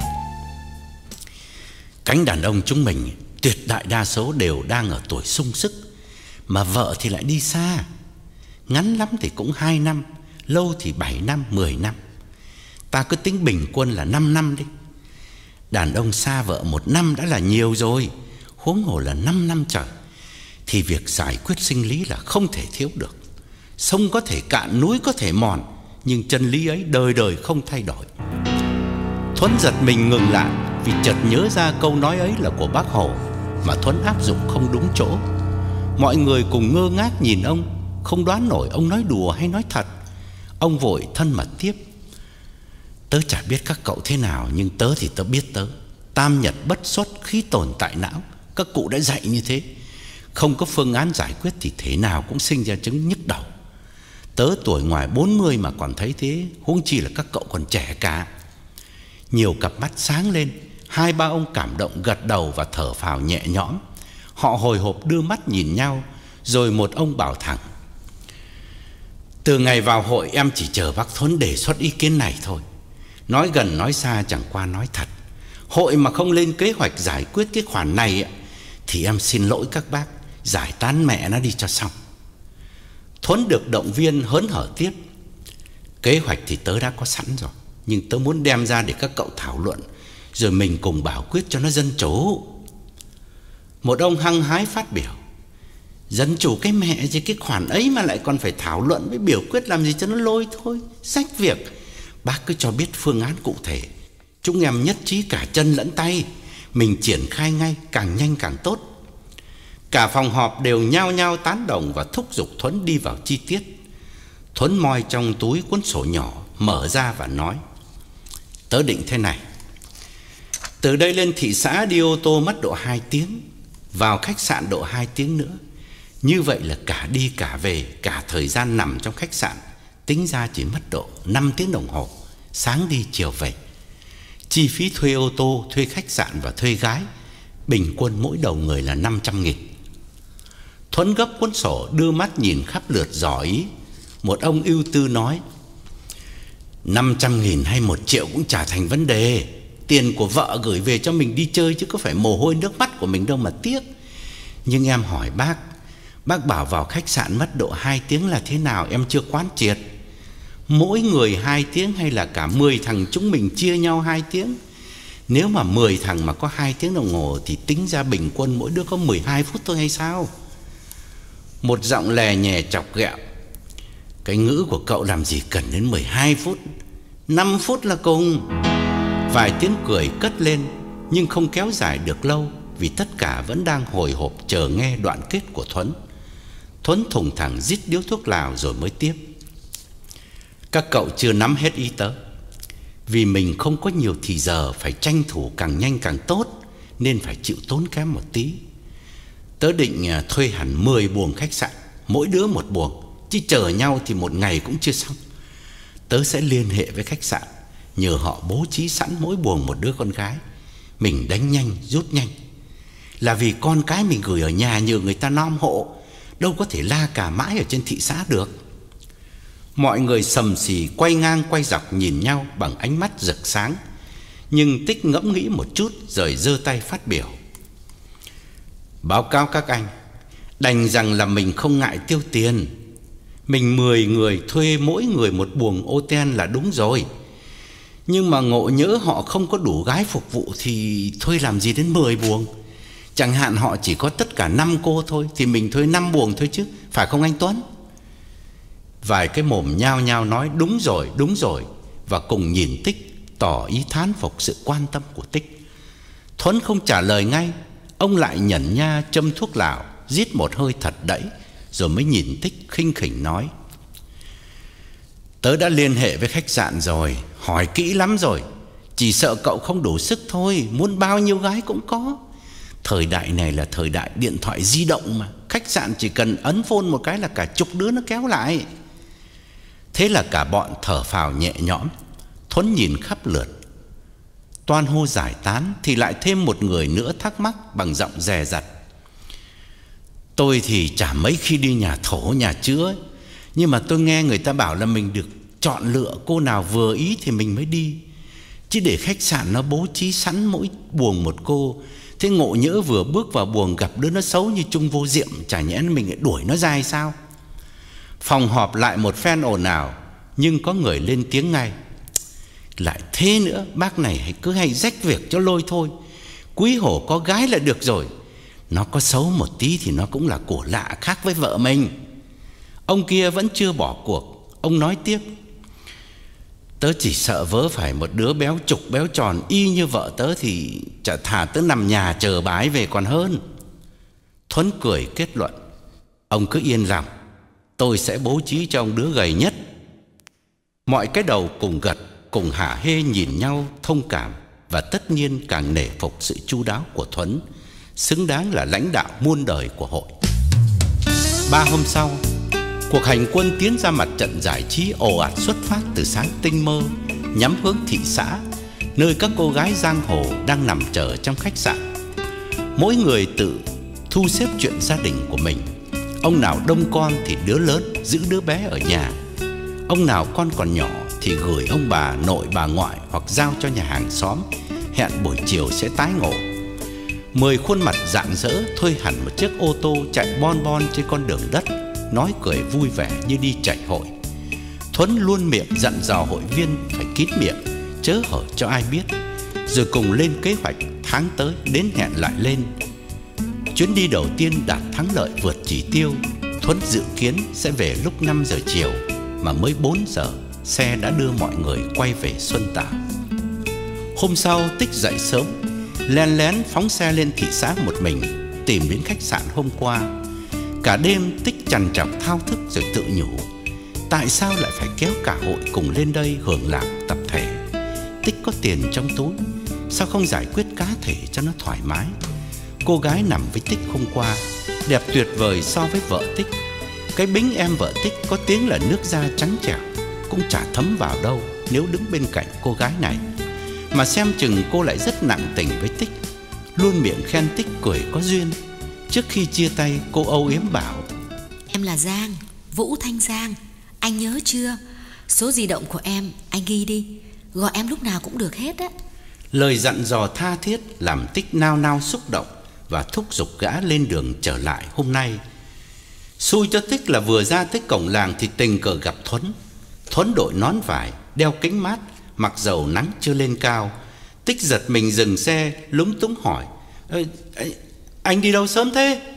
"Cánh đàn ông chúng mình tuyệt đại đa số đều đang ở tuổi sung sức, mà vợ thì lại đi xa. Ngắn lắm thì cũng hai năm, lâu thì bảy năm, mười năm. Ta cứ tính bình quân là năm năm đi. Đàn ông xa vợ một năm đã là nhiều rồi, huống hồ là năm năm trời. Thì việc giải quyết sinh lý là không thể thiếu được. Sông có thể cạn, núi có thể mòn, nhưng chân lý ấy đời đời không thay đổi." Thuấn giật mình ngừng lại, vì chợt nhớ ra câu nói ấy là của Bác Hồ, mà Thuấn áp dụng không đúng chỗ. Mọi người cùng ngơ ngác nhìn ông, không đoán nổi ông nói đùa hay nói thật. Ông vội thân mật tiếp: "Tớ chả biết các cậu thế nào, nhưng tớ thì tớ biết tớ. Tam nhật bất xuất, khí tồn tại não. Các cụ đã dạy như thế. Không có phương án giải quyết thì thế nào cũng sinh ra chứng nhức đầu. Tớ tuổi ngoài bốn mươi mà còn thấy thế, huống chi là các cậu còn trẻ cả." Nhiều cặp mắt sáng lên, hai ba ông cảm động gật đầu và thở phào nhẹ nhõm. Họ hồi hộp đưa mắt nhìn nhau, rồi một ông bảo thẳng: "Từ ngày vào hội em chỉ chờ bác Thuấn đề xuất ý kiến này thôi. Nói gần nói xa chẳng qua nói thật. Hội mà không lên kế hoạch giải quyết cái khoản này thì em xin lỗi các bác, giải tán mẹ nó đi cho xong. Thuấn được động viên hớn hở tiếp. Kế hoạch thì tớ đã có sẵn rồi, nhưng tớ muốn đem ra để các cậu thảo luận, rồi mình cùng bảo quyết cho nó dân chủ. Một ông hăng hái phát biểu. Dân chủ cái mẹ gì, cái khoản ấy mà lại còn phải thảo luận với biểu quyết làm gì cho nó lôi thôi, xách việc. Bác cứ cho biết phương án cụ thể, chúng em nhất trí cả chân lẫn tay, mình triển khai ngay, càng nhanh càng tốt. Cả phòng họp đều nhao nhao tán đồng và thúc giục Thuấn đi vào chi tiết. Thuấn moi trong túi cuốn sổ nhỏ, mở ra và nói: Tớ định thế này. Từ đây lên thị xã đi ô tô mất độ hai tiếng, vào khách sạn độ hai tiếng nữa. Như vậy là cả đi cả về, cả thời gian nằm trong khách sạn, tính ra chỉ mất độ năm tiếng đồng hồ, sáng đi chiều về. Chi phí thuê ô tô, thuê khách sạn và thuê gái, bình quân mỗi đầu người là năm trăm nghìn. Thuấn gấp cuốn sổ, đưa mắt nhìn khắp lượt dò ý. Một ông ưu tư nói: năm trăm nghìn hay một triệu cũng chả thành vấn đề. Tiền của vợ gửi về cho mình đi chơi, chứ có phải mồ hôi nước mắt của mình đâu mà tiếc. Nhưng em hỏi bác, bác bảo vào khách sạn mất độ hai tiếng là thế nào em chưa quán triệt. Mỗi người hai tiếng hay là cả mười thằng chúng mình chia nhau hai tiếng? Nếu mà mười thằng mà có hai tiếng đồng hồ thì tính ra bình quân mỗi đứa có mười hai phút thôi hay sao? Một giọng lè nhè chọc ghẹo: Cái ngữ của cậu làm gì cần đến mười hai phút, năm phút là cùng. Vài tiếng cười cất lên, nhưng không kéo dài được lâu, vì tất cả vẫn đang hồi hộp chờ nghe đoạn kết của Thuấn. Thuấn thùng thẳng rít điếu thuốc lào rồi mới tiếp: Các cậu chưa nắm hết ý tớ. Vì mình không có nhiều thì giờ, phải tranh thủ càng nhanh càng tốt, nên phải chịu tốn kém một tí. Tớ định thuê hẳn mười buồng khách sạn, mỗi đứa một buồng, chứ chờ nhau thì một ngày cũng chưa xong. Tớ sẽ liên hệ với khách sạn, nhờ họ bố trí sẵn mỗi buồng một đứa con gái. Mình đánh nhanh rút nhanh, là vì con cái mình gửi ở nhà nhờ người ta nom hộ, đâu có thể la cả mãi ở trên thị xã được. Mọi người sầm xì quay ngang quay dọc nhìn nhau bằng ánh mắt rực sáng. Nhưng Tích ngẫm nghĩ một chút rồi giơ tay phát biểu: Báo cáo các anh, đành rằng là mình không ngại tiêu tiền. Mình mười người thuê mỗi người một buồng ô ten là đúng rồi. Nhưng mà ngộ nhỡ họ không có đủ gái phục vụ thì thuê làm gì đến mười buồng. Chẳng hạn họ chỉ có tất cả năm cô thôi, thì mình thuê năm buồng thôi chứ, phải không anh Tuấn? Vài cái mồm nhao nhao nói đúng rồi, đúng rồi, và cùng nhìn Tích, tỏ ý thán phục sự quan tâm của Tích. Thuấn không trả lời ngay. Ông lại nhẩn nha châm thuốc lào, rít một hơi thật đẫy, rồi mới nhìn Tích khinh khỉnh nói: Tớ đã liên hệ với khách sạn rồi, hỏi kỹ lắm rồi. Chỉ sợ cậu không đủ sức thôi, muốn bao nhiêu gái cũng có. Thời đại này là thời đại điện thoại di động mà, khách sạn chỉ cần ấn phone một cái là cả chục đứa nó kéo lại. Thế là cả bọn thở phào nhẹ nhõm. Thuấn nhìn khắp lượt, toan hô giải tán thì lại thêm một người nữa thắc mắc bằng giọng dè dặt: Tôi thì chả mấy khi đi nhà thổ nhà chứa ấy, nhưng mà tôi nghe người ta bảo là mình được chọn lựa cô nào vừa ý thì mình mới đi. Chứ để khách sạn nó bố trí sẵn mỗi buồng một cô, thế ngộ nhỡ vừa bước vào buồng gặp đứa nó xấu như Trung Vô Diệm, chả nhẽ mình lại đuổi nó ra hay sao? Phòng họp lại một phen ồn ào, nhưng có người lên tiếng ngay: Lại thế nữa, bác này hay cứ hay rách việc cho lôi thôi. Quý hổ có gái là được rồi, nó có xấu một tí thì nó cũng là của lạ khác với vợ mình. Ông kia vẫn chưa bỏ cuộc. Ông nói tiếp: Tớ chỉ sợ vớ phải một đứa béo trục béo tròn y như vợ tớ thì chả thà tớ nằm nhà chờ bà ấy về còn hơn. Thuấn cười kết luận: Ông cứ yên lòng, tôi sẽ bố trí cho ông đứa gầy nhất. Mọi cái đầu cùng gật, cùng hả hê nhìn nhau thông cảm, và tất nhiên càng nể phục sự chu đáo của Thuấn, xứng đáng là lãnh đạo muôn đời của hội. Ba hôm sau, cuộc hành quân tiến ra mặt trận giải trí ồ ạt xuất phát từ sáng tinh mơ, nhắm hướng thị xã, nơi các cô gái giang hồ đang nằm chờ trong khách sạn. Mỗi người tự thu xếp chuyện gia đình của mình. Ông nào đông con thì đứa lớn giữ đứa bé ở nhà, ông nào con còn nhỏ thì gửi ông bà nội bà ngoại hoặc giao cho nhà hàng xóm, hẹn buổi chiều sẽ tái ngộ. Mười khuôn mặt rạng rỡ thuê hẳn một chiếc ô tô chạy bon bon trên con đường đất, nói cười vui vẻ như đi chạy hội. Thuấn luôn miệng dặn dò hội viên phải kín miệng, chớ hở cho ai biết, rồi cùng lên kế hoạch tháng tới đến hẹn lại lên. Chuyến đi đầu tiên đạt thắng lợi vượt chỉ tiêu. Thuấn dự kiến sẽ về lúc năm giờ chiều, mà mới bốn giờ xe đã đưa mọi người quay về Xuân Tảo. Hôm sau Tích dậy sớm, len lén phóng xe lên thị xã một mình, tìm đến khách sạn hôm qua. Cả đêm Tích trằn trọc thao thức rồi tự nhủ, tại sao lại phải kéo cả hội cùng lên đây hưởng lạc tập thể. Tích có tiền trong túi, sao không giải quyết cá thể cho nó thoải mái. Cô gái nằm với Tích hôm qua đẹp tuyệt vời so với vợ Tích. Cái bính em vợ Tích có tiếng là nước da trắng trẻo, cũng chả thấm vào đâu nếu đứng bên cạnh cô gái này. Mà xem chừng cô lại rất nặng tình với Tích, luôn miệng khen Tích cười có duyên. Trước khi chia tay cô âu yếm bảo, em là Giang, Vũ Thanh Giang, anh nhớ chưa? Số di động của em anh ghi đi, gọi em lúc nào cũng được hết á. Lời dặn dò tha thiết làm Tích nao nao xúc động và thúc giục gã lên đường trở lại hôm nay. Xui cho Tích là vừa ra tới cổng làng thì tình cờ gặp Thuấn. Thuấn đội nón vải, đeo kính mát, mặc dầu nắng chưa lên cao. Tích giật mình dừng xe, lúng túng hỏi, Ê, anh đi đâu sớm thế?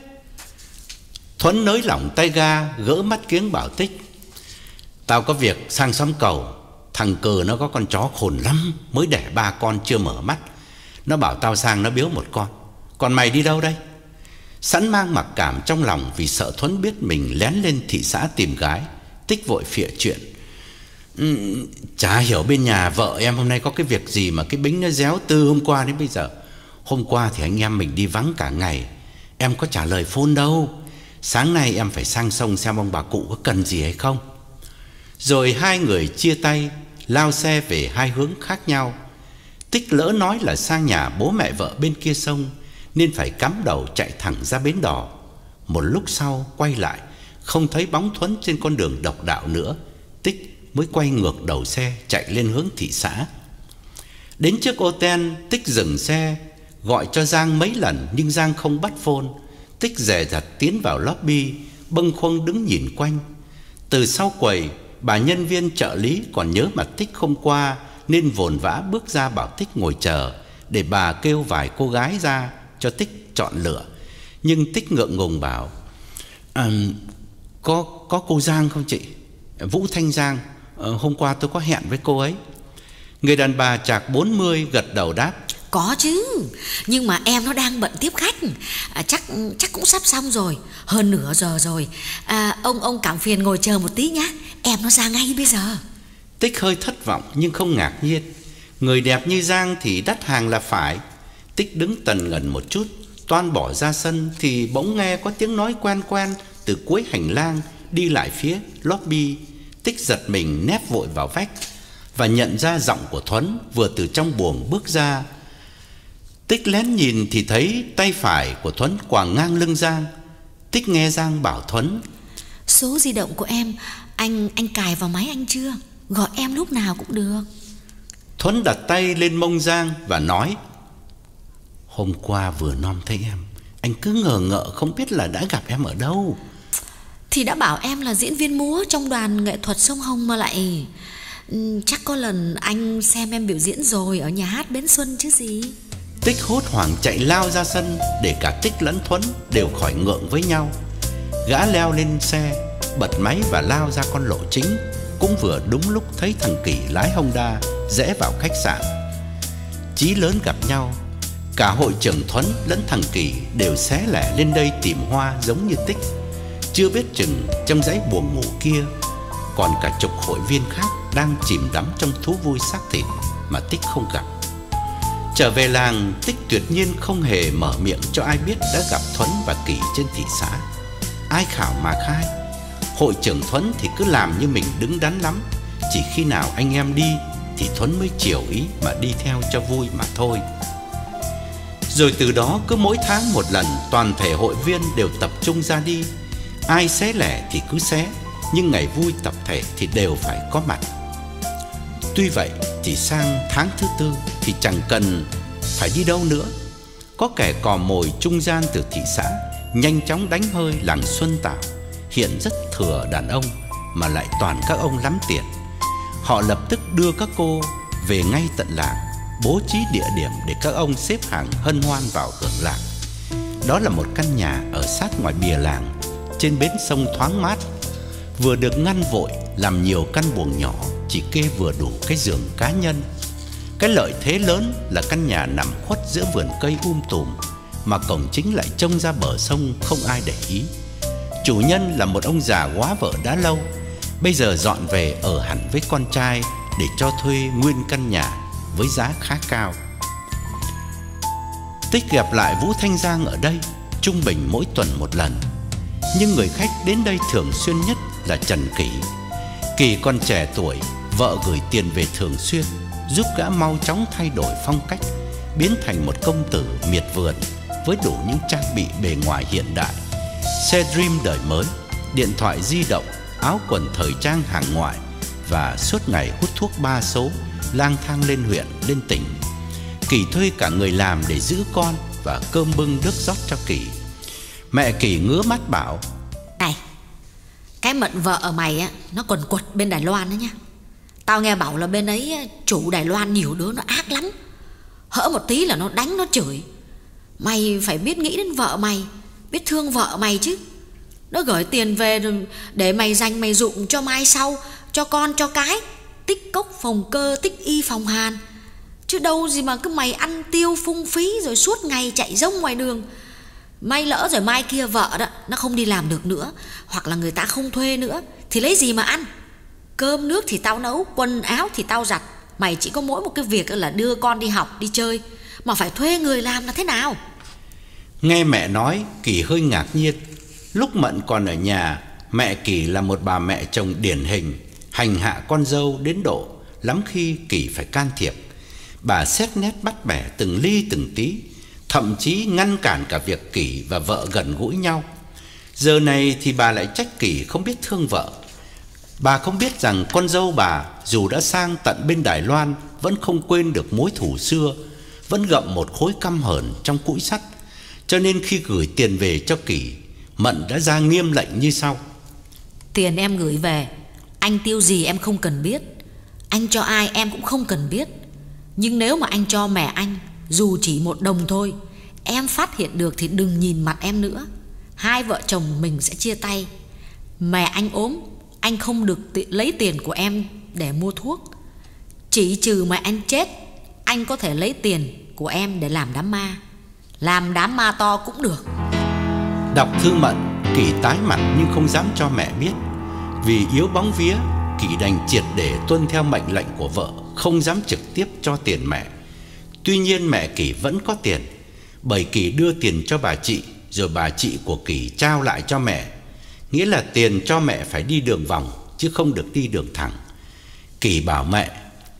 Thuấn nới lỏng tay ga, gỡ mắt kiếng bảo Tích, tao có việc sang xóm cầu. Thằng Cừ nó có con chó khôn lắm, mới đẻ ba con chưa mở mắt. Nó bảo tao sang nó biếu một con. Còn mày đi đâu đây? Sẵn mang mặc cảm trong lòng vì sợ Thuấn biết mình lén lên thị xã tìm gái, Tích vội phịa chuyện. Ừ, chả hiểu bên nhà vợ em hôm nay có cái việc gì mà cái bính nó réo từ hôm qua đến bây giờ. Hôm qua thì anh em mình đi vắng cả ngày, em có trả lời phone đâu. Sáng nay em phải sang sông xem ông bà cụ có cần gì hay không. Rồi hai người chia tay, lao xe về hai hướng khác nhau. Tích lỡ nói là sang nhà bố mẹ vợ bên kia sông, nên phải cắm đầu chạy thẳng ra bến đò. Một lúc sau quay lại, không thấy bóng Thuấn trên con đường độc đạo nữa. Tích mới quay ngược đầu xe chạy lên hướng thị xã. Đến trước ô ten, Tích dừng xe, gọi cho Giang mấy lần nhưng Giang không bắt phone. Tích dè dặt tiến vào lobby, bâng khuâng đứng nhìn quanh. Từ sau quầy, bà nhân viên trợ lý còn nhớ mặt Tích hôm qua, nên vồn vã bước ra bảo Tích ngồi chờ, để bà kêu vài cô gái ra cho Tích chọn lựa. Nhưng Tích ngượng ngùng bảo, à, Có có cô Giang không chị? Vũ Thanh Giang, à, hôm qua tôi có hẹn với cô ấy. Người đàn bà chạc bốn mươi gật đầu đáp, có chứ, nhưng mà em nó đang bận tiếp khách, à, chắc chắc cũng sắp xong rồi, hơn nửa giờ rồi. à, Ông ông cảm phiền ngồi chờ một tí nhá, em nó ra ngay bây giờ. Tích hơi thất vọng nhưng không ngạc nhiên. Người đẹp như Giang thì đắt hàng là phải. Tích đứng tần ngần một chút, toan bỏ ra sân thì bỗng nghe có tiếng nói quen quen từ cuối hành lang đi lại phía lobby. Tích giật mình nép vội vào vách và nhận ra giọng của Thuấn vừa từ trong buồng bước ra. Tích lén nhìn thì thấy tay phải của Thuấn quàng ngang lưng Giang. Tích nghe Giang bảo Thuấn, số di động của em anh anh cài vào máy anh chưa? Gọi em lúc nào cũng được. Thuấn đặt tay lên mông Giang và nói, hôm qua vừa nom thấy em, anh cứ ngờ ngợ không biết là đã gặp em ở đâu. Thì đã bảo em là diễn viên múa trong đoàn nghệ thuật sông Hồng mà lại. Chắc có lần anh xem em biểu diễn rồi ở nhà hát Bến Xuân chứ gì. Tích hốt hoảng chạy lao ra sân, để cả Tích lẫn Thuấn đều khỏi ngượng với nhau. Gã leo lên xe, bật máy và lao ra con lộ chính. Cũng vừa đúng lúc thấy thằng Kỳ lái Honda rẽ vào khách sạn. Chí lớn gặp nhau, cả hội trưởng Thuấn lẫn thằng Kỳ đều xé lẻ lên đây tìm hoa giống như Tích. Chưa biết chừng trong dãy buồng ngủ kia còn cả chục hội viên khác đang chìm đắm trong thú vui xác thịt mà Tích không gặp. Trở về làng, Tích tuyệt nhiên không hề mở miệng cho ai biết đã gặp Thuấn và Kỳ trên thị xã. Ai khảo mà khai. Hội trưởng Thuấn thì cứ làm như mình đứng đắn lắm, chỉ khi nào anh em đi thì Thuấn mới chiều ý mà đi theo cho vui mà thôi. Rồi từ đó cứ mỗi tháng một lần, toàn thể hội viên đều tập trung ra đi. Ai xé lẻ thì cứ xé, nhưng ngày vui tập thể thì đều phải có mặt. Tuy vậy thì sang tháng thứ tư thì chẳng cần phải đi đâu nữa, có kẻ cò mồi trung gian từ thị xã nhanh chóng đánh hơi làng Xuân Tảo. Hiện rất thừa đàn ông, mà lại toàn các ông lắm tiền. Họ lập tức đưa các cô về ngay tận làng, bố trí địa điểm để các ông xếp hàng hân hoan vào hưởng lạc. Đó là một căn nhà ở sát ngoài bìa làng, trên bến sông thoáng mát, vừa được ngăn vội làm nhiều căn buồng nhỏ, chỉ kê vừa đủ cái giường cá nhân. Cái lợi thế lớn là căn nhà nằm khuất giữa vườn cây um tùm, mà cổng chính lại trông ra bờ sông, không ai để ý. Chủ nhân là một ông già góa vợ đã lâu, bây giờ dọn về ở hẳn với con trai để cho thuê nguyên căn nhà với giá khá cao. Tích gặp lại Vũ Thanh Giang ở đây trung bình mỗi tuần một lần, nhưng người khách đến đây thường xuyên nhất là Trần Kỷ. Kỳ còn trẻ tuổi, vợ gửi tiền về thường xuyên, giúp gã mau chóng thay đổi phong cách, biến thành một công tử miệt vườn với đủ những trang bị bề ngoài hiện đại, xe Dream đời mới, điện thoại di động, áo quần thời trang hàng ngoại, và suốt ngày hút thuốc ba số, lang thang lên huyện, lên tỉnh. Kỳ thuê cả người làm để giữ con và cơm bưng nước rót cho Kỳ. Mẹ Kỳ ngứa mắt bảo: Này, cái mận vợ ở mày á, nó còn quật bên Đài Loan đó nhá. Tao nghe bảo là bên ấy chủ Đài Loan nhiều đứa nó ác lắm, hỡ một tí là nó đánh nó chửi. Mày phải biết nghĩ đến vợ mày, biết thương vợ mày chứ. Nó gửi tiền về để mày dành mày dụng cho mai sau, cho con cho cái, tích cốc phòng cơ, tích y phòng hàn. Chứ đâu gì mà cứ mày ăn tiêu phung phí rồi suốt ngày chạy rông ngoài đường. May lỡ rồi mai kia vợ đó nó không đi làm được nữa, hoặc là người ta không thuê nữa, thì lấy gì mà ăn. Cơm nước thì tao nấu, quần áo thì tao giặt. Mày chỉ có mỗi một cái việc là đưa con đi học, đi chơi, mà phải thuê người làm là thế nào? Nghe mẹ nói, Kỳ hơi ngạc nhiên. Lúc Mận còn ở nhà, mẹ Kỳ là một bà mẹ chồng điển hình, hành hạ con dâu đến độ lắm khi Kỳ phải can thiệp. Bà xét nét bắt bẻ từng ly từng tí, thậm chí ngăn cản cả việc Kỳ và vợ gần gũi nhau. Giờ này thì bà lại trách Kỳ không biết thương vợ. Bà không biết rằng con dâu bà dù đã sang tận bên Đài Loan vẫn không quên được mối thù xưa, vẫn gặm một khối căm hờn trong cũi sắt. Cho nên khi gửi tiền về cho Kỳ, Mận đã ra nghiêm lệnh như sau: Tiền em gửi về, anh tiêu gì em không cần biết, anh cho ai em cũng không cần biết. Nhưng nếu mà anh cho mẹ anh dù chỉ một đồng thôi, em phát hiện được thì đừng nhìn mặt em nữa. Hai vợ chồng mình sẽ chia tay. Mẹ anh ốm, anh không được lấy tiền của em để mua thuốc. Chỉ trừ mẹ anh chết, anh có thể lấy tiền của em để làm đám ma. Làm đám ma to cũng được. Đọc thư Mận, Kỳ tái mặt nhưng không dám cho mẹ biết. Vì yếu bóng vía, Kỳ đành triệt để tuân theo mệnh lệnh của vợ, không dám trực tiếp cho tiền mẹ. Tuy nhiên mẹ Kỳ vẫn có tiền, bởi Kỳ đưa tiền cho bà chị, rồi bà chị của Kỳ trao lại cho mẹ. Nghĩa là tiền cho mẹ phải đi đường vòng, chứ không được đi đường thẳng. Kỳ bảo mẹ: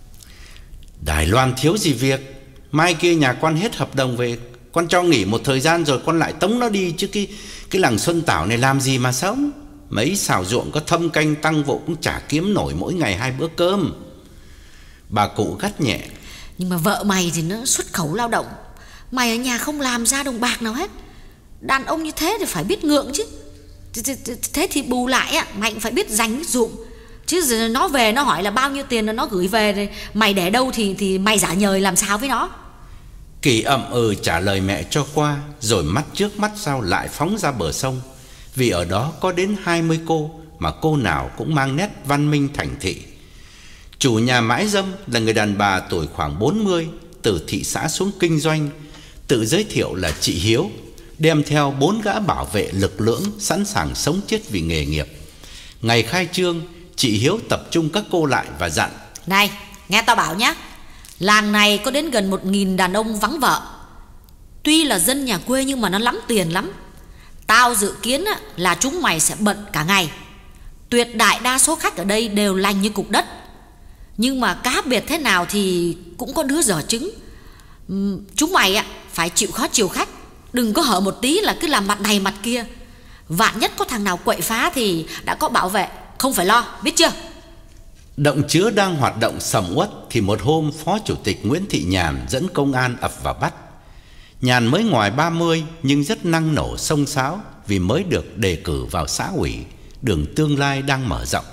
Đài Loan thiếu gì việc, mai kia nhà con hết hợp đồng về, con cho nghỉ một thời gian rồi con lại tống nó đi. Chứ cái, cái làng Xuân Tảo này làm gì mà sống. Mấy xào ruộng có thâm canh tăng vụ cũng chả kiếm nổi mỗi ngày hai bữa cơm. Bà cụ gắt nhẹ: Nhưng mà vợ mày thì nó xuất khẩu lao động, mày ở nhà không làm ra đồng bạc nào hết. Đàn ông như thế thì phải biết ngượng chứ. Thế thì bù lại á, mày cũng phải biết dành biết dụng. Chứ giờ nó về nó hỏi là bao nhiêu tiền nó gửi về rồi mày để đâu thì thì mày giả nhời làm sao với nó. Kỳ ậm ừ trả lời mẹ cho qua, rồi mắt trước mắt sau lại phóng ra bờ sông. Vì ở đó có đến hai mươi cô, mà cô nào cũng mang nét văn minh thành thị. Chủ nhà mãi dâm là người đàn bà tuổi khoảng bốn mươi, từ thị xã xuống kinh doanh, tự giới thiệu là chị Hiếu, đem theo bốn gã bảo vệ lực lưỡng, sẵn sàng sống chết vì nghề nghiệp. Ngày khai trương, chị Hiếu tập trung các cô lại và dặn: Này, nghe tao bảo nhá, làng này có đến gần một nghìn đàn ông vắng vợ. Tuy là dân nhà quê nhưng mà nó lắm tiền lắm. Tao dự kiến là chúng mày sẽ bận cả ngày. Tuyệt đại đa số khách ở đây đều lành như cục đất. Nhưng mà cá biệt thế nào thì cũng có đứa dở trứng. Chúng mày phải chịu khó chiều khách, đừng có hở một tí là cứ làm mặt này mặt kia. Vạn nhất có thằng nào quậy phá thì đã có bảo vệ, không phải lo, biết chưa? Động chứa đang hoạt động sầm uất thì một hôm Phó Chủ tịch Nguyễn Thị Nhàn dẫn công an ập vào bắt. Nhàn mới ngoài ba mươi nhưng rất năng nổ xông xáo vì mới được đề cử vào xã ủy, đường tương lai đang mở rộng.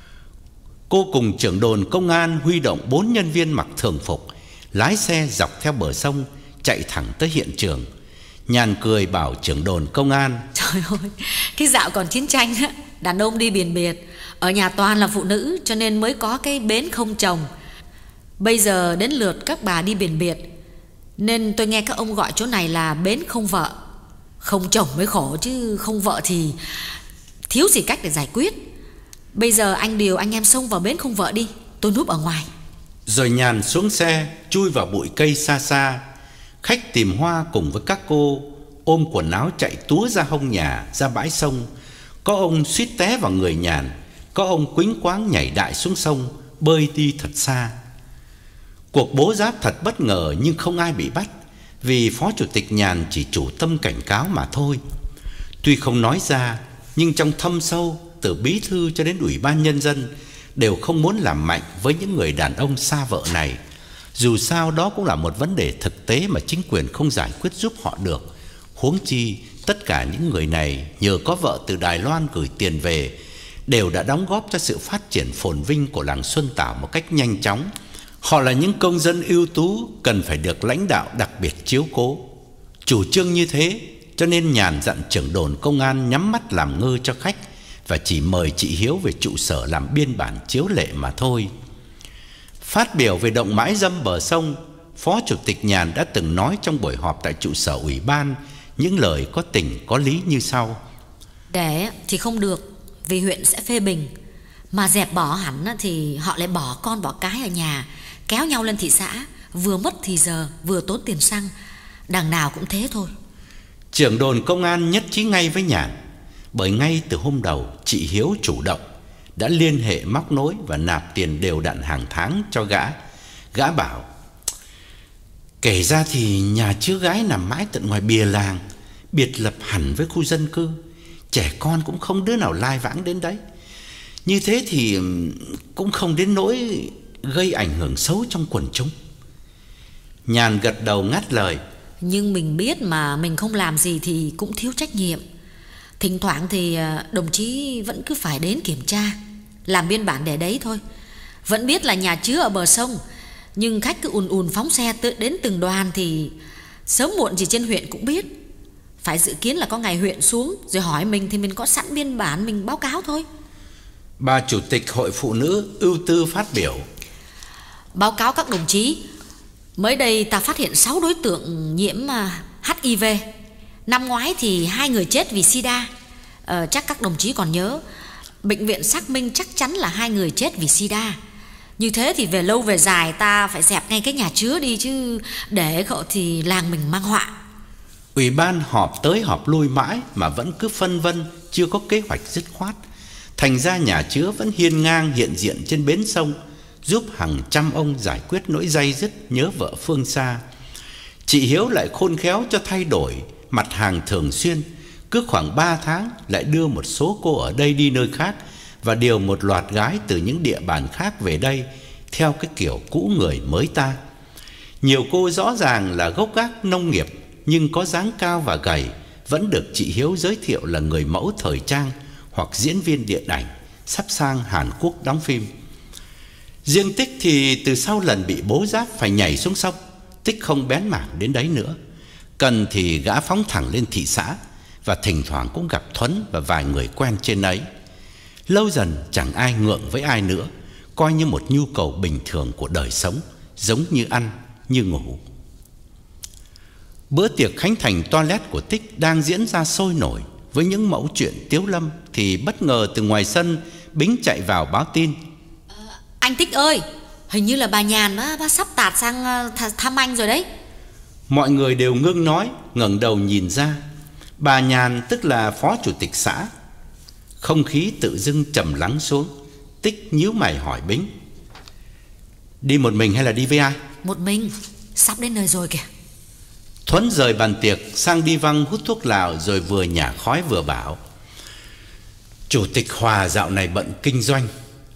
Cô cùng trưởng đồn công an huy động bốn nhân viên mặc thường phục, lái xe dọc theo bờ sông, chạy thẳng tới hiện trường. Nhàn cười bảo trưởng đồn công an: Trời ơi, cái dạo còn chiến tranh á, đàn ông đi biển biệt, ở nhà toàn là phụ nữ cho nên mới có cái bến không chồng. Bây giờ đến lượt các bà đi biển biệt, nên tôi nghe các ông gọi chỗ này là bến không vợ. Không chồng mới khổ chứ không vợ thì thiếu gì cách để giải quyết. Bây giờ anh điều anh em xông vào bến không vợ đi, tôi núp ở ngoài. Rồi Nhàn xuống xe, chui vào bụi cây xa xa. Khách tìm hoa cùng với các cô ôm quần áo chạy túa ra hông nhà, ra bãi sông. Có ông suýt té vào người Nhàn, có ông quýnh quáng nhảy đại xuống sông, bơi đi thật xa. Cuộc bố giáp thật bất ngờ nhưng không ai bị bắt, vì Phó Chủ tịch Nhàn chỉ chủ tâm cảnh cáo mà thôi. Tuy không nói ra, nhưng trong thâm sâu, từ bí thư cho đến ủy ban nhân dân đều không muốn làm mạnh với những người đàn ông xa vợ này. Dù sao đó cũng là một vấn đề thực tế mà chính quyền không giải quyết giúp họ được. Huống chi tất cả những người này nhờ có vợ từ Đài Loan gửi tiền về, đều đã đóng góp cho sự phát triển phồn vinh của làng Xuân Tảo một cách nhanh chóng. Họ là những công dân ưu tú, cần phải được lãnh đạo đặc biệt chiếu cố. Chủ trương như thế, cho nên Nhàn dặn trưởng đồn công an nhắm mắt làm ngơ cho khách và chỉ mời chị Hiếu về trụ sở làm biên bản chiếu lệ mà thôi. Phát biểu về động mãi dâm bờ sông, Phó Chủ tịch Nhàn đã từng nói trong buổi họp tại trụ sở ủy ban những lời có tình có lý như sau: Để thì không được, vì huyện sẽ phê bình. Mà dẹp bỏ hẳn thì họ lại bỏ con bỏ cái ở nhà, kéo nhau lên thị xã, vừa mất thì giờ, vừa tốn tiền xăng. Đằng nào cũng thế thôi. Trưởng đồn công an nhất trí ngay với Nhàn, bởi ngay từ hôm đầu chị Hiếu chủ động đã liên hệ móc nối và nạp tiền đều đặn hàng tháng cho gã. Gã bảo: Kể ra thì nhà chứa gái nằm mãi tận ngoài bìa làng, biệt lập hẳn với khu dân cư, trẻ con cũng không đứa nào lai vãng đến đấy. Như thế thì cũng không đến nỗi gây ảnh hưởng xấu trong quần chúng. Nhàn gật đầu ngắt lời: Nhưng mình biết mà mình không làm gì thì cũng thiếu trách nhiệm. Thỉnh thoảng thì đồng chí vẫn cứ phải đến kiểm tra, làm biên bản để đấy thôi. Vẫn biết là nhà chứa ở bờ sông, nhưng khách cứ ùn ùn phóng xe tự đến từng đoàn thì sớm muộn gì trên huyện cũng biết. Phải dự kiến là có ngày huyện xuống rồi hỏi mình thì mình có sẵn biên bản mình báo cáo thôi. Bà Chủ tịch Hội Phụ Nữ ưu tư phát biểu: Báo cáo các đồng chí, mới đây ta phát hiện sáu đối tượng nhiễm hát i vê. Năm ngoái thì hai người chết vì sida. ờ, Chắc các đồng chí còn nhớ, bệnh viện xác minh chắc chắn là hai người chết vì sida. Như thế thì về lâu về dài ta phải dẹp ngay cái nhà chứa đi, chứ để khổ thì làng mình mang họa. Ủy ban họp tới họp lui mãi mà vẫn cứ phân vân, chưa có kế hoạch dứt khoát. Thành ra nhà chứa vẫn hiên ngang hiện diện trên bến sông, giúp hàng trăm ông giải quyết nỗi day dứt nhớ vợ phương xa. Chị Hiếu lại khôn khéo cho thay đổi mặt hàng thường xuyên, cứ khoảng ba tháng lại đưa một số cô ở đây đi nơi khác, và điều một loạt gái từ những địa bàn khác về đây theo cái kiểu cũ người mới ta. Nhiều cô rõ ràng là gốc gác nông nghiệp nhưng có dáng cao và gầy, vẫn được chị Hiếu giới thiệu là người mẫu thời trang hoặc diễn viên điện ảnh sắp sang Hàn Quốc đóng phim. Riêng Tích thì từ sau lần bị bố giáp phải nhảy xuống sông, Tích không bén mảng đến đấy nữa. Cần thì gã phóng thẳng lên thị xã, và thỉnh thoảng cũng gặp Thuấn và vài người quen trên ấy. Lâu dần chẳng ai ngượng với ai nữa, coi như một nhu cầu bình thường của đời sống, giống như ăn, như ngủ. Bữa tiệc khánh thành toilet của Tích đang diễn ra sôi nổi với những mẫu chuyện tiếu lâm, thì bất ngờ từ ngoài sân Bính chạy vào báo tin: à, Anh Tích ơi, hình như là bà Nhàn á, bà sắp tạt sang th- thăm anh rồi đấy. Mọi người đều ngưng nói, ngẩng đầu nhìn ra. Bà Nhàn tức là phó chủ tịch xã. Không khí tự dưng trầm lắng xuống. Tích nhíu mày hỏi Bính: Đi một mình hay là đi với ai? Một mình, sắp đến nơi rồi kìa. Thuấn rời bàn tiệc sang đi văng hút thuốc lào, rồi vừa nhả khói vừa bảo: Chủ tịch Hòa dạo này bận kinh doanh,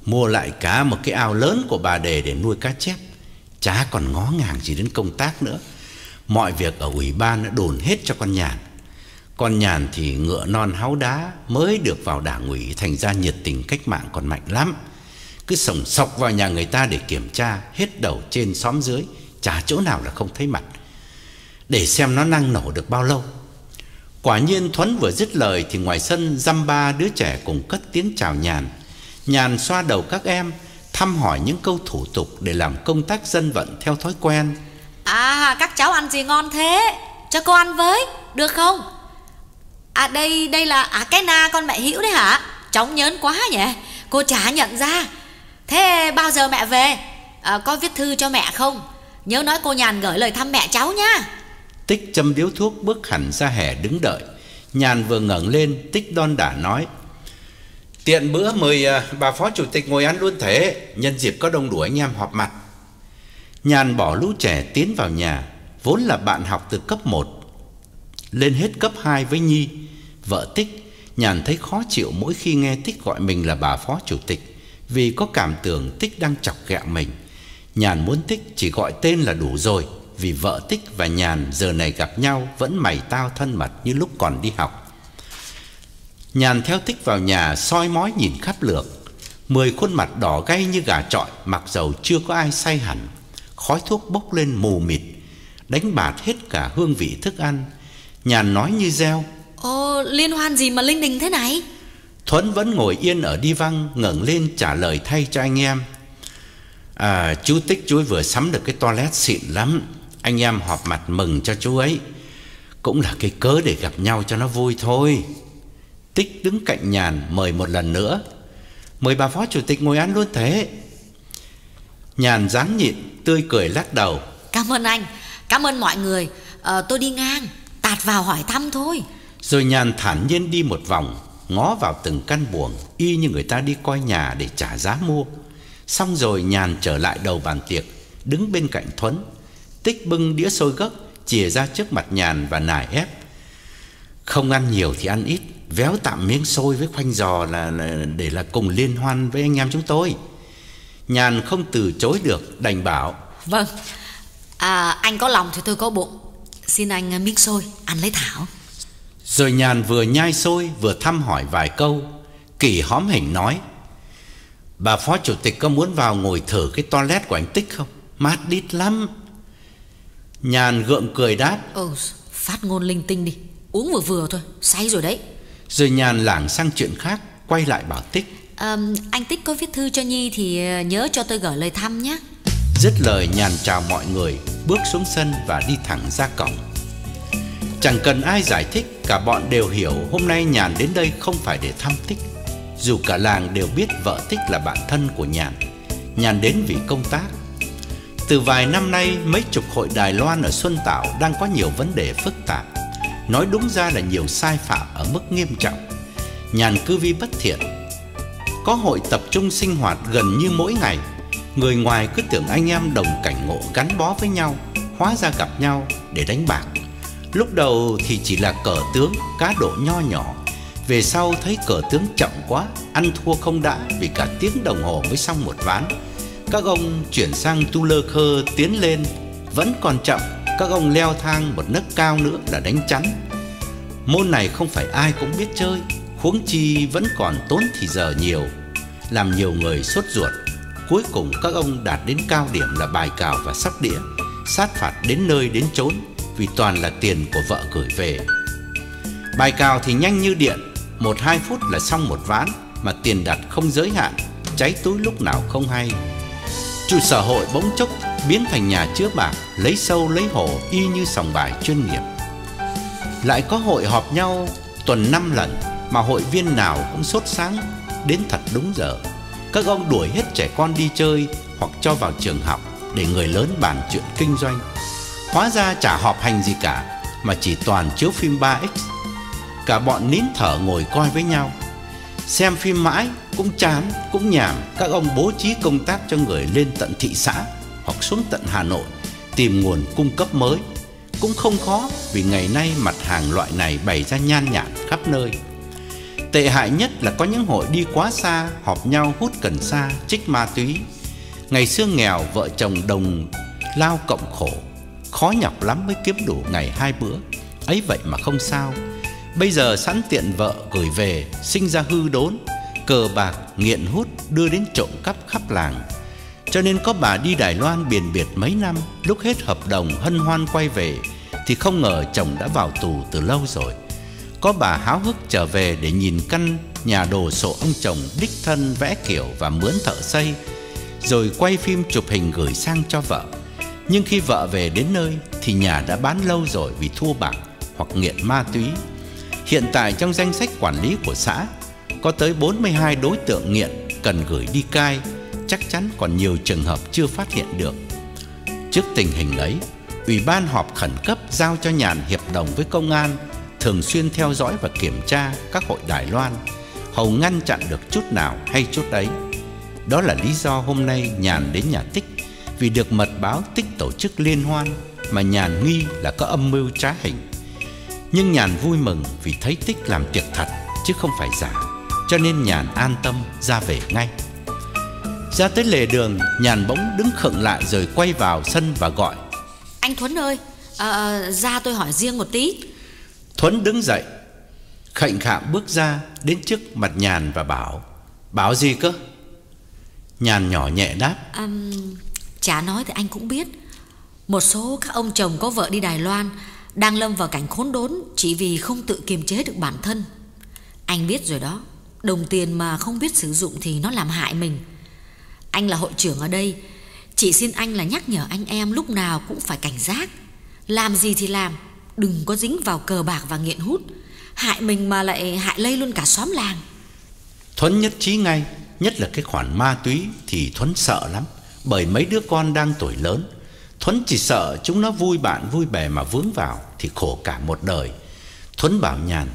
mua lại cả một cái ao lớn của bà Đề để nuôi cá chép. Chả còn ngó ngàng gì đến công tác nữa. Mọi việc ở ủy ban đã đồn hết cho con Nhàn. Con Nhàn thì ngựa non háu đá, mới được vào đảng ủy, thành ra nhiệt tình cách mạng còn mạnh lắm. Cứ sổng sọc vào nhà người ta để kiểm tra, hết đầu trên xóm dưới, chả chỗ nào là không thấy mặt, để xem nó năng nổ được bao lâu. Quả nhiên Thuấn vừa dứt lời thì ngoài sân dăm ba đứa trẻ cùng cất tiếng chào Nhàn. Nhàn xoa đầu các em, thăm hỏi những câu thủ tục để làm công tác dân vận theo thói quen. À, các cháu ăn gì ngon thế? Cho cô ăn với, được không? À đây, đây là à, cái na con mẹ Hữu đấy hả? Chóng nhớn quá nhỉ, cô chả nhận ra. Thế bao giờ mẹ về? À, có viết thư cho mẹ không? Nhớ nói cô Nhàn gửi lời thăm mẹ cháu nhá. Tích châm điếu thuốc bước hẳn ra hè đứng đợi. Nhàn vừa ngẩng lên, Tích đon đả nói: tiện bữa mời à, bà phó chủ tịch ngồi ăn luôn thế, nhân dịp có đông đủ anh em họp mặt. Nhàn bỏ lũ trẻ tiến vào nhà. Vốn là bạn học từ cấp một lên hết cấp hai với Nhi, vợ Tích. Nhàn thấy khó chịu mỗi khi nghe Tích gọi mình là bà phó chủ tịch, vì có cảm tưởng Tích đang chọc ghẹo mình. Nhàn muốn Tích chỉ gọi tên là đủ rồi, vì vợ Tích và Nhàn giờ này gặp nhau vẫn mày tao thân mật như lúc còn đi học. Nhàn theo Tích vào nhà, soi mói nhìn khắp lượt. Mười khuôn mặt đỏ gay như gà trọi, mặc dầu chưa có ai say hẳn. Khói thuốc bốc lên mù mịt, đánh bạt hết cả hương vị thức ăn. Nhàn nói như reo: Ồ, liên hoan gì mà linh đình thế này? Thuấn vẫn ngồi yên ở đi văng, ngẩng lên trả lời thay cho anh em: À, chú Tích chú ấy vừa sắm được cái toilet xịn lắm. Anh em họp mặt mừng cho chú ấy, cũng là cái cớ để gặp nhau cho nó vui thôi. Tích đứng cạnh Nhàn mời một lần nữa: Mời bà phó chủ tịch ngồi ăn luôn thế. Nhàn dáng nhịn, tươi cười lắc đầu: Cảm ơn anh, cảm ơn mọi người. à, Tôi đi ngang, tạt vào hỏi thăm thôi. Rồi Nhàn thản nhiên đi một vòng, ngó vào từng căn buồng, y như người ta đi coi nhà để trả giá mua. Xong rồi Nhàn trở lại đầu bàn tiệc, đứng bên cạnh Thuấn. Tích bưng đĩa xôi gấc chìa ra trước mặt Nhàn và nài ép: Không ăn nhiều thì ăn ít, véo tạm miếng xôi với khoanh giò là, là để là cùng liên hoan với anh em chúng tôi. Nhàn không từ chối được, đành bảo: Vâng, à, anh có lòng thì tôi có bụng. Xin anh miếng xôi, ăn lấy thảo. Rồi Nhàn vừa nhai xôi vừa thăm hỏi vài câu. Kỳ hóm hình nói: Bà phó chủ tịch có muốn vào ngồi thử cái toilet của anh Tích không? Mát đít lắm. Nhàn gượng cười đáp: Ừ, phát ngôn linh tinh đi, uống vừa vừa thôi, say rồi đấy. Rồi Nhàn lảng sang chuyện khác, quay lại bảo Tích: à, Anh Tích có viết thư cho Nhi thì nhớ cho tôi gửi lời thăm nhé. Dứt lời Nhàn chào mọi người, bước xuống sân và đi thẳng ra cổng. Chẳng cần ai giải thích, cả bọn đều hiểu hôm nay Nhàn đến đây không phải để thăm Tích. Dù cả làng đều biết vợ Tích là bạn thân của Nhàn, Nhàn đến vì công tác. Từ vài năm nay, mấy chục hội Đài Loan ở Xuân Tảo đang có nhiều vấn đề phức tạp. Nói đúng ra là nhiều sai phạm ở mức nghiêm trọng. Nhàn cư vi bất thiện. Có hội tập trung sinh hoạt gần như mỗi ngày. Người ngoài cứ tưởng anh em đồng cảnh ngộ gắn bó với nhau, hóa ra gặp nhau để đánh bạc. Lúc đầu thì chỉ là cờ tướng, cá độ nho nhỏ. Về sau thấy cờ tướng chậm quá, ăn thua không đã vì cả tiếng đồng hồ mới xong một ván. Các ông chuyển sang tu lơ khơ tiến lên. Vẫn còn chậm, các ông leo thang một nấc cao nữa là đánh chắn. Môn này không phải ai cũng biết chơi, huống chi vẫn còn tốn thì giờ nhiều, làm nhiều người sốt ruột. Cuối cùng các ông đạt đến cao điểm là bài cào và sóc đĩa, sát phạt đến nơi đến chốn, vì toàn là tiền của vợ gửi về. Bài cào thì nhanh như điện, một hai phút là xong một ván, mà tiền đặt không giới hạn, cháy túi lúc nào không hay. Trụ sở hội bỗng chốc biến thành nhà chứa bạc, lấy sâu lấy hổ y như sòng bài chuyên nghiệp. Lại có hội họp nhau tuần năm lần, mà hội viên nào cũng sốt sáng đến thật đúng giờ. Các ông đuổi hết trẻ con đi chơi hoặc cho vào trường học để người lớn bàn chuyện kinh doanh. Hóa ra chả họp hành gì cả, mà chỉ toàn chiếu phim ba ích. Cả bọn nín thở ngồi coi với nhau. Xem phim mãi cũng chán, cũng nhàm. Các ông bố trí công tác cho người lên tận thị xã hoặc xuống tận Hà Nội tìm nguồn cung cấp mới. Cũng không khó, vì ngày nay mặt hàng loại này bày ra nhan nhản khắp nơi. Tệ hại nhất là có những hội đi quá xa, họp nhau hút cần sa, trích ma túy. Ngày xưa nghèo, vợ chồng đồng lao cộng khổ, khó nhọc lắm mới kiếm đủ ngày hai bữa. Ấy vậy mà không sao. Bây giờ sẵn tiện vợ gửi về, sinh ra hư đốn, cờ bạc, nghiện hút, đưa đến trộm cắp khắp làng. Cho nên có bà đi Đài Loan biển biệt mấy năm, lúc hết hợp đồng hân hoan quay về thì không ngờ chồng đã vào tù từ lâu rồi. Có bà háo hức trở về để nhìn căn nhà đồ sộ ông chồng đích thân vẽ kiểu và mướn thợ xây, rồi quay phim chụp hình gửi sang cho vợ. Nhưng khi vợ về đến nơi thì nhà đã bán lâu rồi vì thua bạc hoặc nghiện ma túy. Hiện tại trong danh sách quản lý của xã có tới bốn mươi hai đối tượng nghiện cần gửi đi cai, chắc chắn còn nhiều trường hợp chưa phát hiện được. Trước tình hình ấy, Ủy ban họp khẩn cấp giao cho Nhàn hiệp đồng với công an thường xuyên theo dõi và kiểm tra các hội Đài Loan, hầu ngăn chặn được chút nào hay chút ấy. Đó là lý do hôm nay Nhàn đến nhà Tích, vì được mật báo Tích tổ chức liên hoan mà Nhàn nghi là có âm mưu trá hình. Nhưng Nhàn vui mừng vì thấy Tích làm tiệc thật chứ không phải giả, cho nên Nhàn an tâm ra về ngay. Ra tới lề đường, Nhàn bỗng đứng khựng lại rồi quay vào sân và gọi: Anh Thuấn ơi, à, ra tôi hỏi riêng một tí. Thuấn đứng dậy, khệnh khạng bước ra đến trước mặt Nhàn và bảo: Bảo gì cơ? Nhàn nhỏ nhẹ đáp: à, Chả nói thì anh cũng biết, một số các ông chồng có vợ đi Đài Loan đang lâm vào cảnh khốn đốn chỉ vì không tự kiềm chế được bản thân. Anh biết rồi đó, đồng tiền mà không biết sử dụng thì nó làm hại mình. Anh là hội trưởng ở đây, chỉ xin anh là nhắc nhở anh em lúc nào cũng phải cảnh giác. Làm gì thì làm, đừng có dính vào cờ bạc và nghiện hút, hại mình mà lại hại lây luôn cả xóm làng. Thuấn nhất trí ngay, nhất là cái khoản ma túy thì Thuấn sợ lắm. Bởi mấy đứa con đang tuổi lớn, Thuấn chỉ sợ chúng nó vui bạn vui bè mà vướng vào thì khổ cả một đời. Thuấn bảo Nhàn: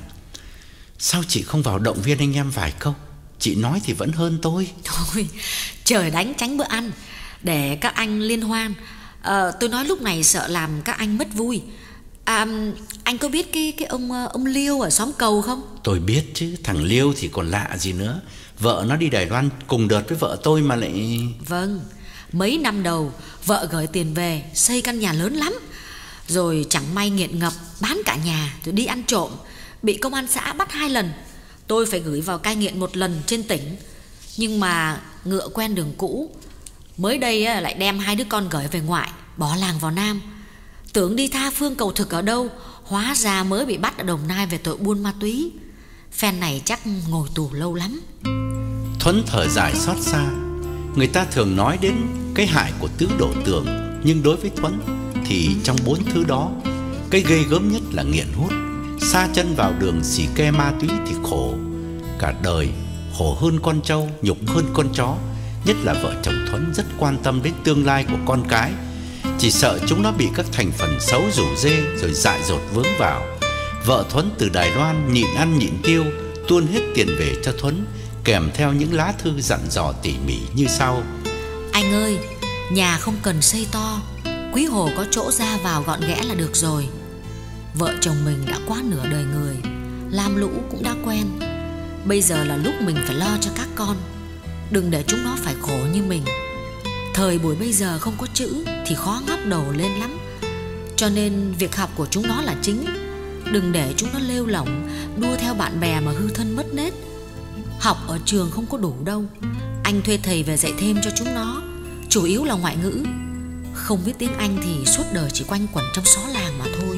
Sao chị không vào động viên anh em vài câu? Chị nói thì vẫn hơn tôi. Thôi, trời đánh tránh bữa ăn, để các anh liên hoan. à, Tôi nói lúc này sợ làm các anh mất vui. à, Anh có biết cái cái ông ông Liêu ở xóm Cầu không? Tôi biết chứ, thằng Liêu thì còn lạ gì nữa. Vợ nó đi Đài Loan cùng đợt với vợ tôi mà lại... Vâng, mấy năm đầu vợ gửi tiền về xây căn nhà lớn lắm, rồi chẳng may nghiện ngập, bán cả nhà rồi đi ăn trộm, bị công an xã bắt hai lần. Tôi phải gửi vào cai nghiện một lần trên tỉnh. Nhưng mà ngựa quen đường cũ, mới đây lại đem hai đứa con gửi về ngoại, bỏ làng vào Nam. Tưởng đi tha phương cầu thực ở đâu, hóa ra mới bị bắt ở Đồng Nai về tội buôn ma túy. Phen này chắc ngồi tù lâu lắm. Thuấn thở dài xót xa. Người ta thường nói đến cái hại của tứ đổ tường, nhưng đối với Thuấn thì trong bốn thứ đó, cái ghê gớm nhất là nghiện hút. Sa chân vào đường xì ke ma túy thì khổ cả đời, khổ hơn con trâu, nhục hơn con chó. Nhất là vợ chồng Thuấn rất quan tâm đến tương lai của con cái, chỉ sợ chúng nó bị các thành phần xấu rủ rê rồi dại dột vướng vào. Vợ Thuấn từ Đài Loan nhịn ăn nhịn tiêu, tuôn hết tiền về cho Thuấn, kèm theo những lá thư dặn dò tỉ mỉ như sau: Anh ơi, nhà không cần xây to, quý hồ có chỗ ra vào gọn ghẽ là được rồi. Vợ chồng mình đã quá nửa đời người, lam lũ cũng đã quen. Bây giờ là lúc mình phải lo cho các con, đừng để chúng nó phải khổ như mình. Thời buổi bây giờ không có chữ thì khó ngóc đầu lên lắm, cho nên việc học của chúng nó là chính. Đừng để chúng nó lêu lỏng, đua theo bạn bè mà hư thân mất nết. Học ở trường không có đủ đâu, anh thuê thầy về dạy thêm cho chúng nó, chủ yếu là ngoại ngữ. Không biết tiếng Anh thì suốt đời chỉ quanh quẩn trong xó làng mà thôi.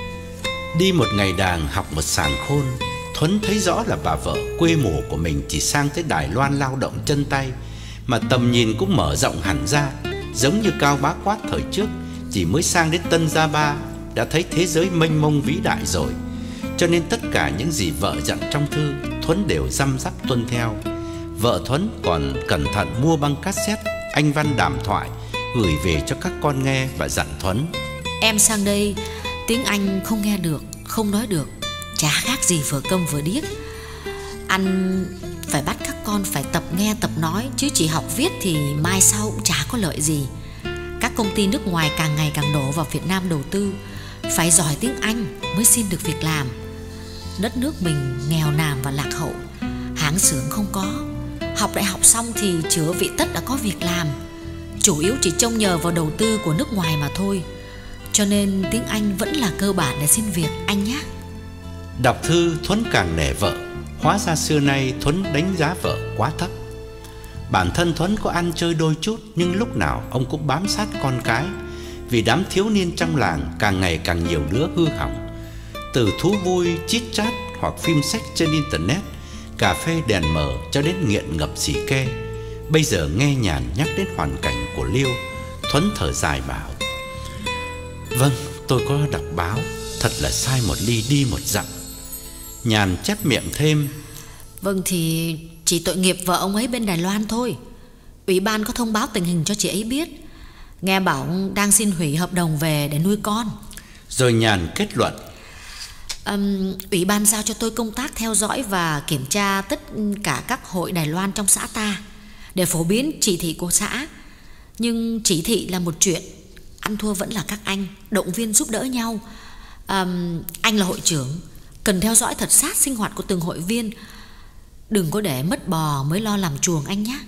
Đi một ngày đàng học một sàng khôn, Thuấn thấy rõ là bà vợ quê mùa của mình chỉ sang tới Đài Loan lao động chân tay, mà tầm nhìn cũng mở rộng hẳn ra. Giống như Cao Bá Quát thời trước, chỉ mới sang đến Tân Gia Ba đã thấy thế giới mênh mông vĩ đại rồi. Cho nên tất cả những gì vợ dặn trong thư, Thuấn đều răm rắp tuân theo. Vợ Thuấn còn cẩn thận mua băng cassette anh văn đàm thoại gửi về cho các con nghe và dặn Thuấn: Em sang đây tiếng Anh không nghe được, không nói được, chả khác gì vừa câm vừa điếc. Anh phải bắt các con phải tập nghe tập nói, chứ chỉ học viết thì mai sau cũng chả có lợi gì. Các công ty nước ngoài càng ngày càng đổ vào Việt Nam đầu tư, phải giỏi tiếng Anh mới xin được việc làm. đất nước mình nghèo nàn và lạc hậu, hãng xưởng không có. Học đại học xong thì chữa vị tất đã có việc làm, chủ yếu chỉ trông nhờ vào đầu tư của nước ngoài mà thôi. Cho nên tiếng Anh vẫn là cơ bản để xin việc anh nhé. Đọc thư Thuấn càng nể vợ. Hóa ra xưa nay Thuấn đánh giá vợ quá thấp. Bản thân Thuấn có ăn chơi đôi chút, nhưng lúc nào ông cũng bám sát con cái. Vì đám thiếu niên trong làng càng ngày càng nhiều đứa hư hỏng. Từ thú vui chít chát hoặc phim sách trên internet, cà phê đèn mờ cho đến nghiện ngập xì ke. Bây giờ nghe Nhàn nhắc đến hoàn cảnh của Liêu, Thuấn thở dài bảo: Vâng, tôi có đọc báo, thật là sai một ly đi một dặm. Nhàn chép miệng thêm: Vâng thì chỉ tội nghiệp vợ ông ấy bên Đài Loan thôi. Ủy ban có thông báo tình hình cho chị ấy biết. Nghe bảo đang xin hủy hợp đồng về để nuôi con. Rồi Nhàn kết luận: um, Ủy ban giao cho tôi công tác theo dõi và kiểm tra tất cả các hội Đài Loan trong xã ta, để phổ biến chỉ thị của xã. Nhưng chỉ thị là một chuyện, ăn thua vẫn là các anh, động viên giúp đỡ nhau. um, Anh là hội trưởng, cần theo dõi thật sát sinh hoạt của từng hội viên. Đừng có để mất bò mới lo làm chuồng anh nhé.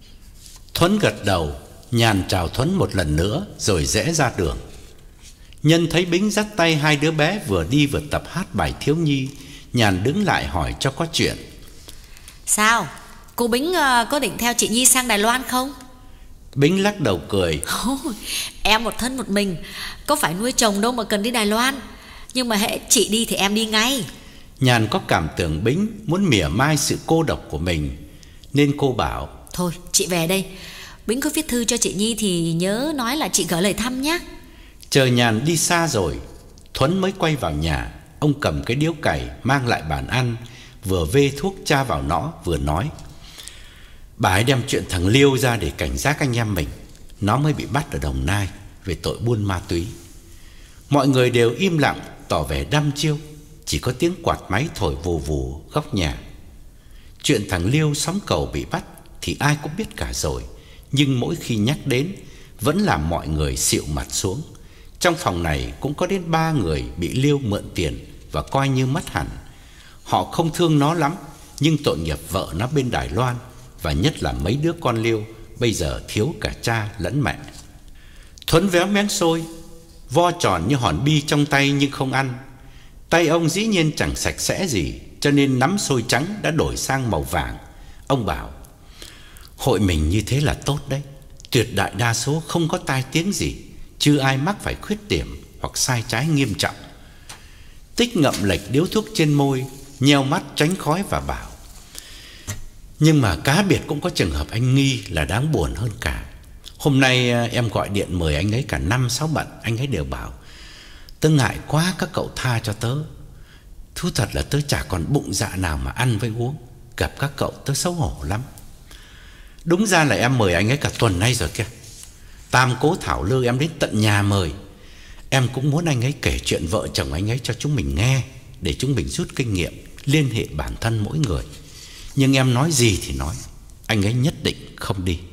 Thuấn gật đầu. Nhàn chào Thuấn một lần nữa rồi rẽ ra đường. Nhân thấy Bính dắt tay hai đứa bé vừa đi vừa tập hát bài thiếu nhi, Nhàn đứng lại hỏi cho có chuyện. Sao? Cô Bính uh, có định theo chị Nhi sang Đài Loan không? Bính lắc đầu cười. Oh, em một thân một mình, có phải nuôi chồng đâu mà cần đi Đài Loan. Nhưng mà hễ chị đi thì em đi ngay. Nhàn có cảm tưởng Bính muốn mỉa mai sự cô độc của mình, nên cô bảo: Thôi chị về đây, Bính có viết thư cho chị Nhi thì nhớ nói là chị gửi lời thăm nhé. Chờ Nhàn đi xa rồi, Thuấn mới quay vào nhà. Ông cầm cái điếu cày mang lại bàn ăn, vừa vê thuốc tra vào nó vừa nói: Bà ấy đem chuyện thằng Liêu ra để cảnh giác anh em mình. Nó mới bị bắt ở Đồng Nai về tội buôn ma túy. Mọi người đều im lặng tỏ vẻ đăm chiêu. Chỉ có tiếng quạt máy thổi vù vù góc nhà. Chuyện thằng Liêu xóm cầu bị bắt thì ai cũng biết cả rồi, nhưng mỗi khi nhắc đến vẫn làm mọi người xịu mặt xuống. Trong phòng này cũng có đến ba người bị Liêu mượn tiền và coi như mất hẳn. Họ không thương nó lắm, nhưng tội nghiệp vợ nó bên Đài Loan, và nhất là mấy đứa con Liêu bây giờ thiếu cả cha lẫn mẹ. Thuấn véo mén xôi, vo tròn như hòn bi trong tay nhưng không ăn. Tay ông dĩ nhiên chẳng sạch sẽ gì, cho nên nắm xôi trắng đã đổi sang màu vàng. Ông bảo: Hội mình như thế là tốt đấy. Tuyệt đại đa số không có tai tiếng gì, chưa ai mắc phải khuyết điểm hoặc sai trái nghiêm trọng. Tích ngậm lệch điếu thuốc trên môi, nheo mắt tránh khói và bảo: Nhưng mà cá biệt cũng có trường hợp anh Nghi là đáng buồn hơn cả. Hôm nay em gọi điện mời anh ấy cả năm sáu bận, anh ấy đều bảo: Tớ ngại quá các cậu tha cho tớ. Thú thật là tớ chả còn bụng dạ nào mà ăn với uống. Gặp các cậu tớ xấu hổ lắm. Đúng ra là em mời anh ấy cả tuần nay rồi kìa. Tam cố thảo lư em đến tận nhà mời. Em cũng muốn anh ấy kể chuyện vợ chồng anh ấy cho chúng mình nghe, để chúng mình rút kinh nghiệm, liên hệ bản thân mỗi người. Nhưng em nói gì thì nói, anh ấy nhất định không đi.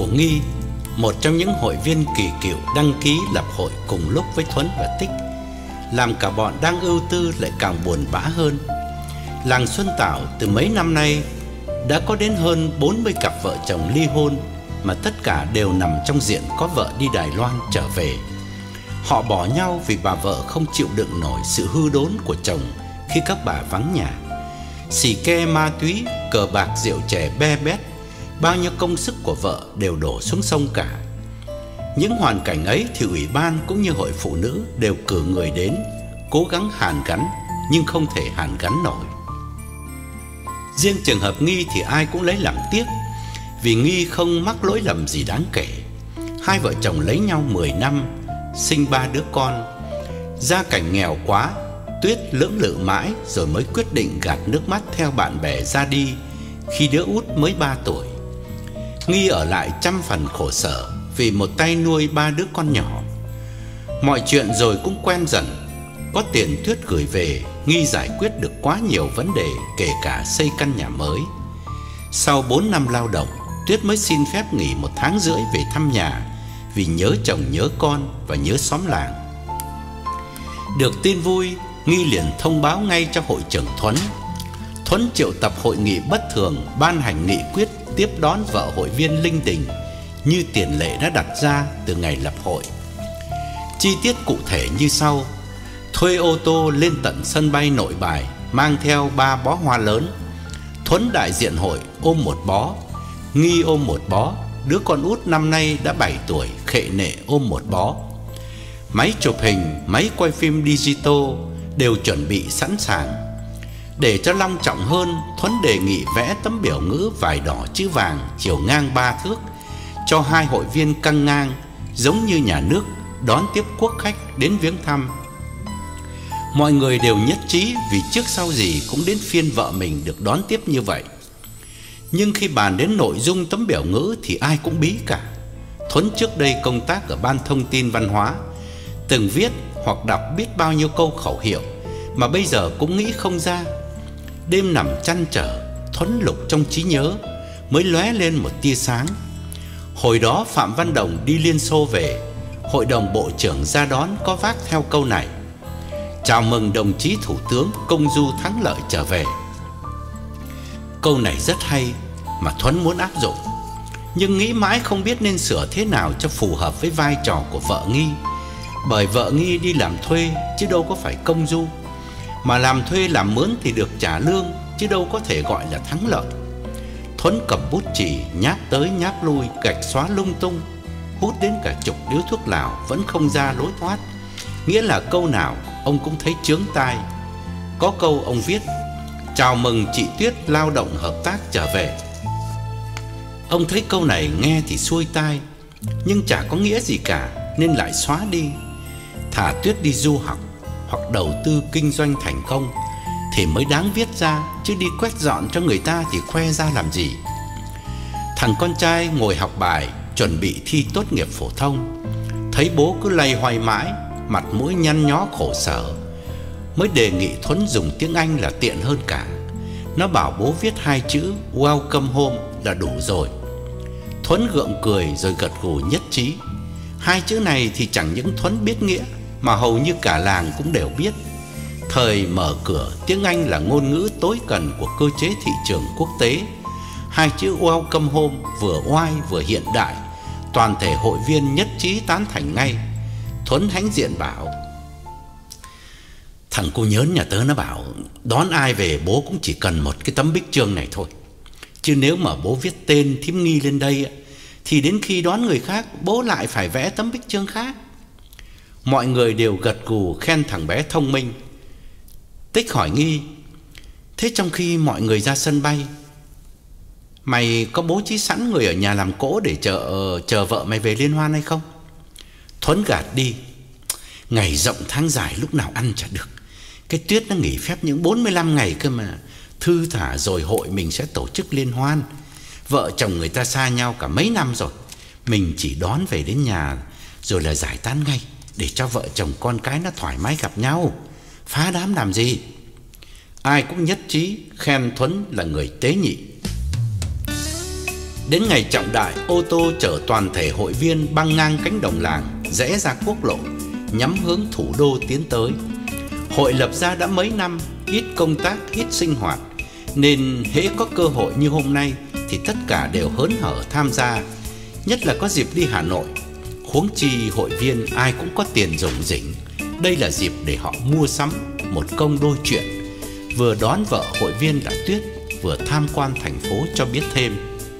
Nghi, một trong những hội viên kỳ cựu đăng ký lập hội cùng lúc với Thuấn và Tích, làm cả bọn đang ưu tư lại càng buồn bã hơn. Làng Xuân Tảo từ mấy năm nay đã có đến hơn bốn mươi cặp vợ chồng ly hôn, mà tất cả đều nằm trong diện có vợ đi Đài Loan trở về. Họ bỏ nhau vì bà vợ không chịu đựng nổi sự hư đốn của chồng khi các bà vắng nhà. Xì ke ma túy, cờ bạc rượu chè be bét, bao nhiêu công sức của vợ đều đổ xuống sông cả. Những hoàn cảnh ấy thì ủy ban cũng như hội phụ nữ đều cử người đến cố gắng hàn gắn, nhưng không thể hàn gắn nổi. Riêng trường hợp Nghi thì ai cũng lấy làm tiếc, vì Nghi không mắc lỗi lầm gì đáng kể. Hai vợ chồng lấy nhau mười năm, sinh ba đứa con. Gia cảnh nghèo quá, Tuyết lưỡng lự mãi rồi mới quyết định gạt nước mắt theo bạn bè ra đi khi đứa út mới ba tuổi. Nghi ở lại trăm phần khổ sở vì một tay nuôi ba đứa con nhỏ. Mọi chuyện rồi cũng quen dần. Có tiền Tuyết gửi về, Nghi giải quyết được quá nhiều vấn đề, kể cả xây căn nhà mới. Sau bốn năm lao động, Tuyết mới xin phép nghỉ một tháng rưỡi về thăm nhà, vì nhớ chồng nhớ con và nhớ xóm làng. Được tin vui, Nghi liền thông báo ngay cho hội trưởng Thuấn. Thuấn triệu tập hội nghị bất thường, ban hành nghị quyết tiếp đón vợ hội viên linh đình như tiền lệ đã đặt ra từ ngày lập hội. Chi tiết cụ thể như sau: thuê ô tô lên tận sân bay Nội Bài, mang theo ba bó hoa lớn. Thuấn đại diện hội ôm một bó, Nghi ôm một bó, đứa con út năm nay đã bảy tuổi khệ nệ ôm một bó. Máy chụp hình, máy quay phim digital đều chuẩn bị sẵn sàng. Để cho long trọng hơn, Thuấn đề nghị vẽ tấm biểu ngữ vải đỏ chữ vàng chiều ngang ba thước cho hai hội viên căng ngang, giống như nhà nước đón tiếp quốc khách đến viếng thăm. Mọi người đều nhất trí, vì trước sau gì cũng đến phiên vợ mình được đón tiếp như vậy. Nhưng khi bàn đến nội dung tấm biểu ngữ thì ai cũng bí cả. Thuấn trước đây công tác ở Ban Thông tin Văn hóa, từng viết hoặc đọc biết bao nhiêu câu khẩu hiệu mà bây giờ cũng nghĩ không ra. Đêm nằm trăn trở, Thuấn lục trong trí nhớ mới lóe lên một tia sáng. Hồi đó Phạm Văn Đồng đi Liên Xô về, hội đồng bộ trưởng ra đón có vác theo câu này: chào mừng đồng chí thủ tướng công du thắng lợi trở về. Câu này rất hay mà Thuấn muốn áp dụng, nhưng nghĩ mãi không biết nên sửa thế nào cho phù hợp với vai trò của vợ Nghi. Bởi vợ Nghi đi làm thuê chứ đâu có phải công du, mà làm thuê làm mướn thì được trả lương chứ đâu có thể gọi là thắng lợi. Thuấn cầm bút chì nháp tới nháp lui, gạch xóa lung tung, hút đến cả chục điếu thuốc lào vẫn không ra lối thoát. Nghĩa là câu nào ông cũng thấy chướng tai. Có câu ông viết: chào mừng chị Tuyết lao động hợp tác trở về. Ông thấy câu này nghe thì xuôi tai, nhưng chả có nghĩa gì cả nên lại xóa đi. Thả Tuyết đi du học hoặc đầu tư kinh doanh thành công thì mới đáng viết ra, chứ đi quét dọn cho người ta thì khoe ra làm gì. Thằng con trai ngồi học bài chuẩn bị thi tốt nghiệp phổ thông, thấy bố cứ lay hoay mãi, mặt mũi nhăn nhó khổ sở, mới đề nghị Thuấn dùng tiếng Anh là tiện hơn cả. Nó bảo bố viết hai chữ welcome home là đủ rồi. Thuấn gượng cười rồi gật gù nhất trí. Hai chữ này thì chẳng những Thuấn biết nghĩa mà hầu như cả làng cũng đều biết. Thời mở cửa, tiếng Anh là ngôn ngữ tối cần của cơ chế thị trường quốc tế. Hai chữ welcome home vừa oai vừa hiện đại, toàn thể hội viên nhất trí tán thành ngay. Thuấn hãnh diện bảo: thằng cô nhớn nhà tớ nó bảo đón ai về bố cũng chỉ cần một cái tấm bích chương này thôi. Chứ nếu mà bố viết tên thím Nghi lên đây thì đến khi đón người khác bố lại phải vẽ tấm bích chương khác. Mọi người đều gật gù khen thằng bé thông minh. Tích hỏi Nghi: thế trong khi mọi người ra sân bay, mày có bố trí sẵn người ở nhà làm cỗ để chờ chờ vợ mày về liên hoan hay không? Thuấn gạt đi: ngày rộng tháng dài lúc nào ăn chả được. Cái Tuyết nó nghỉ phép những bốn mươi lăm ngày cơ mà. Thư thả rồi hội mình sẽ tổ chức liên hoan. Vợ chồng người ta xa nhau cả mấy năm rồi, mình chỉ đón về đến nhà rồi là giải tán ngay, để cho vợ chồng con cái nó thoải mái gặp nhau. Phá đám làm gì? Ai cũng nhất trí khen Thuấn là người tế nhị. Đến ngày trọng đại, ô tô chở toàn thể hội viên băng ngang cánh đồng làng, rẽ ra quốc lộ, nhắm hướng thủ đô tiến tới. Hội lập ra đã mấy năm, ít công tác, ít sinh hoạt, nên hễ có cơ hội như hôm nay thì tất cả đều hớn hở tham gia, nhất là có dịp đi Hà Nội. Huống chi hội viên ai cũng có tiền rủng rỉnh, đây là dịp để họ mua sắm, một công đôi chuyện, vừa đón vợ hội viên là Tuyết, vừa tham quan thành phố cho biết thêm.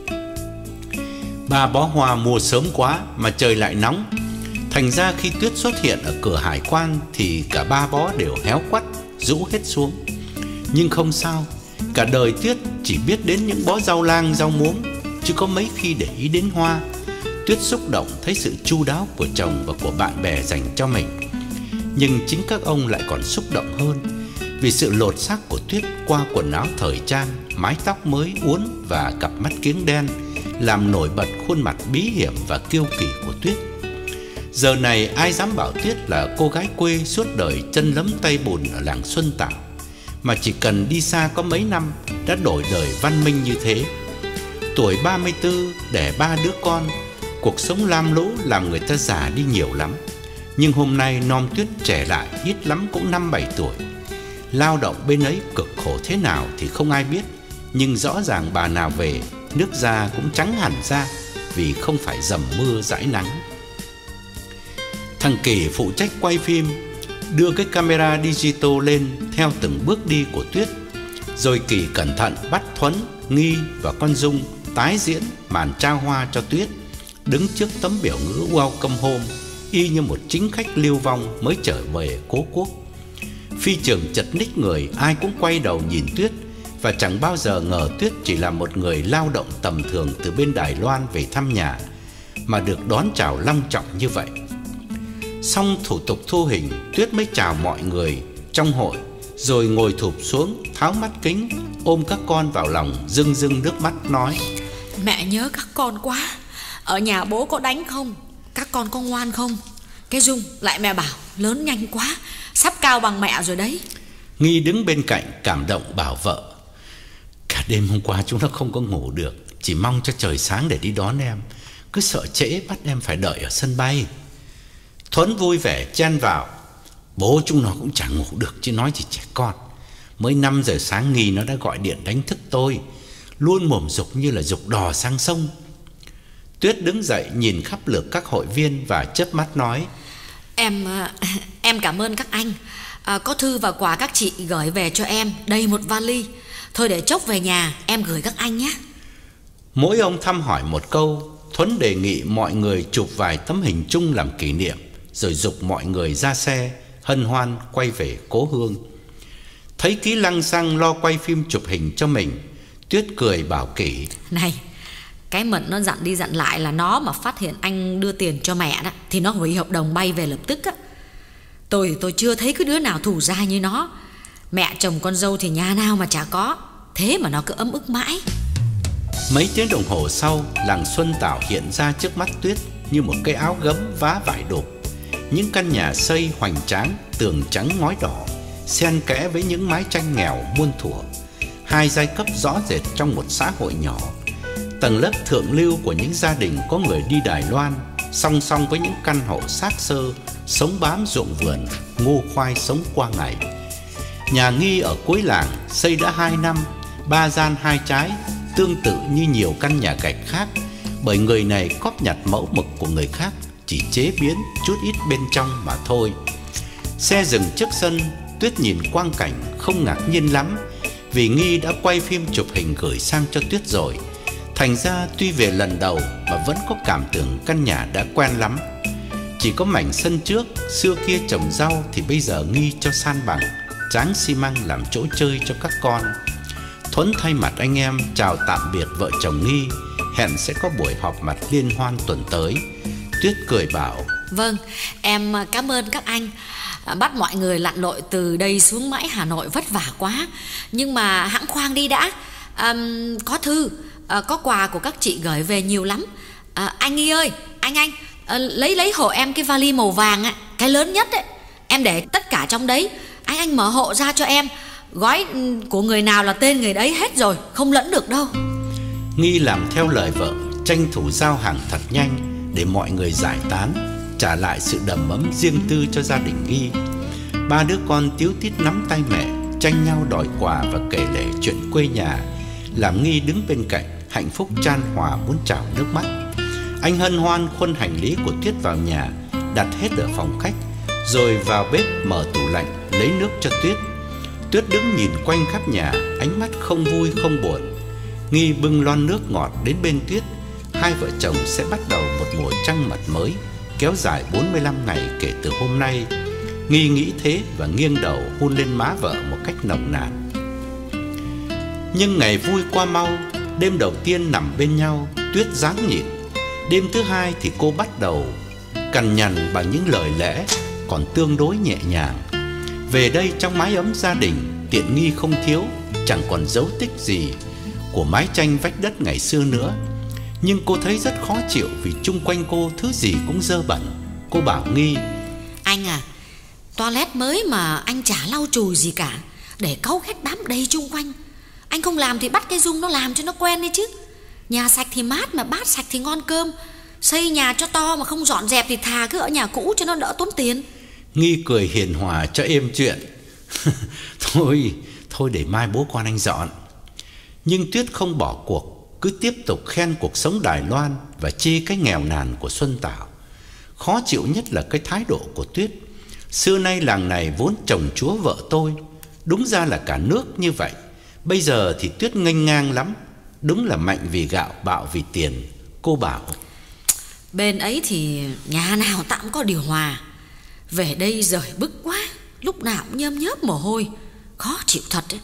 Ba bó hoa mua sớm quá mà trời lại nóng, thành ra khi Tuyết xuất hiện ở cửa hải quan thì cả ba bó đều héo quắt, rũ hết xuống. Nhưng không sao, cả đời Tuyết chỉ biết đến những bó rau lang, rau muống, chứ có mấy khi để ý đến hoa. Tuyết xúc động thấy sự chu đáo của chồng và của bạn bè dành cho mình. Nhưng chính các ông lại còn xúc động hơn, vì sự lột xác của Tuyết qua quần áo thời trang, mái tóc mới uốn và cặp mắt kiếng đen, làm nổi bật khuôn mặt bí hiểm và kiêu kỳ của Tuyết. Giờ này ai dám bảo Tuyết là cô gái quê suốt đời chân lấm tay bùn ở làng Xuân Tảo, mà chỉ cần đi xa có mấy năm đã đổi đời văn minh như thế. Tuổi ba mươi tư đẻ ba đứa con, cuộc sống lam lũ làm người ta già đi nhiều lắm. Nhưng hôm nay non Tuyết trẻ lại, ít lắm cũng năm bảy tuổi. Lao động bên ấy cực khổ thế nào thì không ai biết, nhưng rõ ràng bà nào về, nước da cũng trắng hẳn ra, vì không phải dầm mưa dãi nắng. Thằng Kỳ phụ trách quay phim, đưa cái camera digital lên theo từng bước đi của Tuyết. Rồi Kỳ cẩn thận bắt Thuấn, Nghi và con Dung tái diễn màn trao hoa cho Tuyết, đứng trước tấm biểu ngữ welcome home, y như một chính khách lưu vong mới trở về cố quốc. Phi trường chật ních người, ai cũng quay đầu nhìn Tuyết, và chẳng bao giờ ngờ Tuyết chỉ là một người lao động tầm thường từ bên Đài Loan về thăm nhà, mà được đón chào long trọng như vậy. Xong thủ tục thu hình, Tuyết mới chào mọi người trong hội, rồi ngồi thụp xuống, tháo mắt kính, ôm các con vào lòng, rưng rưng nước mắt nói: Mẹ nhớ các con quá. Ở nhà bố có đánh không? Các con có ngoan không? Cái Dung lại mẹ bảo lớn nhanh quá, sắp cao bằng mẹ rồi đấy. Nghi đứng bên cạnh cảm động bảo vợ: Cả đêm hôm qua chúng nó không có ngủ được, chỉ mong cho trời sáng để đi đón em, cứ sợ trễ bắt em phải đợi ở sân bay. Thuấn vui vẻ chen vào: Bố chúng nó cũng chẳng ngủ được chứ nói gì trẻ con. Mới năm giờ sáng Nghi nó đã gọi điện đánh thức tôi, luôn mồm dục như là dục đò sang sông. Tuyết đứng dậy nhìn khắp lượt các hội viên và chớp mắt nói: Em em cảm ơn các anh. à, Có thư và quà các chị gửi về cho em đầy một vali. Thôi để chốc về nhà em gửi các anh nhé. Mỗi ông thăm hỏi một câu. Thuấn đề nghị mọi người chụp vài tấm hình chung làm kỷ niệm, rồi giục mọi người ra xe hân hoan quay về cố hương. Thấy Ký lăng xăng lo quay phim chụp hình cho mình, Tuyết cười bảo Kỷ: Này, cái Mận nó dặn đi dặn lại là nó mà phát hiện anh đưa tiền cho mẹ đó thì nó hủy hợp đồng bay về lập tức á. Tôi tôi chưa thấy cái đứa nào thủ ra như nó. Mẹ chồng con dâu thì nhà nào mà chả có, thế mà nó cứ ấm ức mãi. Mấy tiếng đồng hồ sau, làng Xuân Tảo hiện ra trước mắt Tuyết như một cái áo gấm vá vải đục. Những căn nhà xây hoành tráng, tường trắng ngói đỏ, xen kẽ với những mái tranh nghèo muôn thuở. Hai giai cấp rõ rệt trong một xã hội nhỏ. Tầng lớp thượng lưu của những gia đình có người đi Đài Loan, song song với những căn hộ xác xơ, sống bám ruộng vườn, ngô khoai sống qua ngày. Nhà Nghi ở cuối làng xây đã hai năm, ba gian hai trái, tương tự như nhiều căn nhà gạch khác, bởi người này cóp nhặt mẫu mực của người khác, chỉ chế biến chút ít bên trong mà thôi. Xe dừng trước sân, Tuyết nhìn quang cảnh không ngạc nhiên lắm, vì Nghi đã quay phim chụp hình gửi sang cho Tuyết rồi. Thành ra tuy về lần đầu mà vẫn có cảm tưởng căn nhà đã quen lắm. Chỉ có mảnh sân trước, xưa kia trồng rau thì bây giờ Nghi cho san bằng, tráng xi măng làm chỗ chơi cho các con. Thuấn thay mặt anh em chào tạm biệt vợ chồng Nghi, hẹn sẽ có buổi họp mặt liên hoan tuần tới. Tuyết cười bảo: Vâng, em cảm ơn các anh. Bắt mọi người lặn lội từ đây xuống mãi Hà Nội vất vả quá. Nhưng mà hãng khoan đi đã. à, Có thư, à, có quà của các chị gửi về nhiều lắm. à, Anh Nghi ơi, anh anh à, Lấy lấy hộ em cái vali màu vàng á, cái lớn nhất ấy. Em để tất cả trong đấy. Anh anh mở hộ ra cho em. Gói của người nào là tên người đấy hết rồi, không lẫn được đâu. Nghi làm theo lời vợ, tranh thủ giao hàng thật nhanh để mọi người giải tán, trả lại sự đầm ấm riêng tư cho gia đình Nghi. Ba đứa con tíu tít nắm tay mẹ, tranh nhau đòi quà và kể lể chuyện quê nhà, làm Nghi đứng bên cạnh, hạnh phúc chan hòa muốn trào nước mắt. Anh hân hoan khuân hành lý của Tuyết vào nhà, đặt hết ở phòng khách, rồi vào bếp mở tủ lạnh lấy nước cho Tuyết. Tuyết đứng nhìn quanh khắp nhà, ánh mắt không vui không buồn. Nghi bưng lon nước ngọt đến bên Tuyết. Hai vợ chồng sẽ bắt đầu một mùa trăng mật mới, kéo dài bốn mươi lăm ngày kể từ hôm nay. Nghi nghĩ thế và nghiêng đầu hôn lên má vợ một cách nồng nàn. Nhưng ngày vui qua mau. Đêm đầu tiên nằm bên nhau, Tuyết ráng nhịn. Đêm thứ hai thì cô bắt đầu cằn nhằn bằng những lời lẽ còn tương đối nhẹ nhàng. Về đây trong mái ấm gia đình, tiện nghi không thiếu, chẳng còn dấu tích gì của mái tranh vách đất ngày xưa nữa. Nhưng cô thấy rất khó chịu vì chung quanh cô thứ gì cũng dơ bẩn. Cô bảo Nghi: Anh à, toilet mới mà anh chả lau chùi gì cả, để cáu ghét bám đầy chung quanh. Anh không làm thì bắt cái Dung nó làm cho nó quen đi chứ. Nhà sạch thì mát, mà bát sạch thì ngon cơm. Xây nhà cho to mà không dọn dẹp thì thà cứ ở nhà cũ cho nó đỡ tốn tiền. Nghi cười hiền hòa cho êm chuyện. Thôi, thôi để mai bố con anh dọn. Nhưng Tuyết không bỏ cuộc, cứ tiếp tục khen cuộc sống Đài Loan và chê cái nghèo nàn của Xuân Tảo. Khó chịu nhất là cái thái độ của Tuyết. Xưa nay làng này vốn chồng chúa vợ tôi, đúng ra là cả nước như vậy. Bây giờ thì Tuyết nghênh ngang lắm. Đúng là mạnh vì gạo, bạo vì tiền. Cô bảo: Bên ấy thì nhà nào tạm có điều hòa. Về đây rời bức quá, lúc nào cũng nhơm nhớp mồ hôi, khó chịu thật ấy.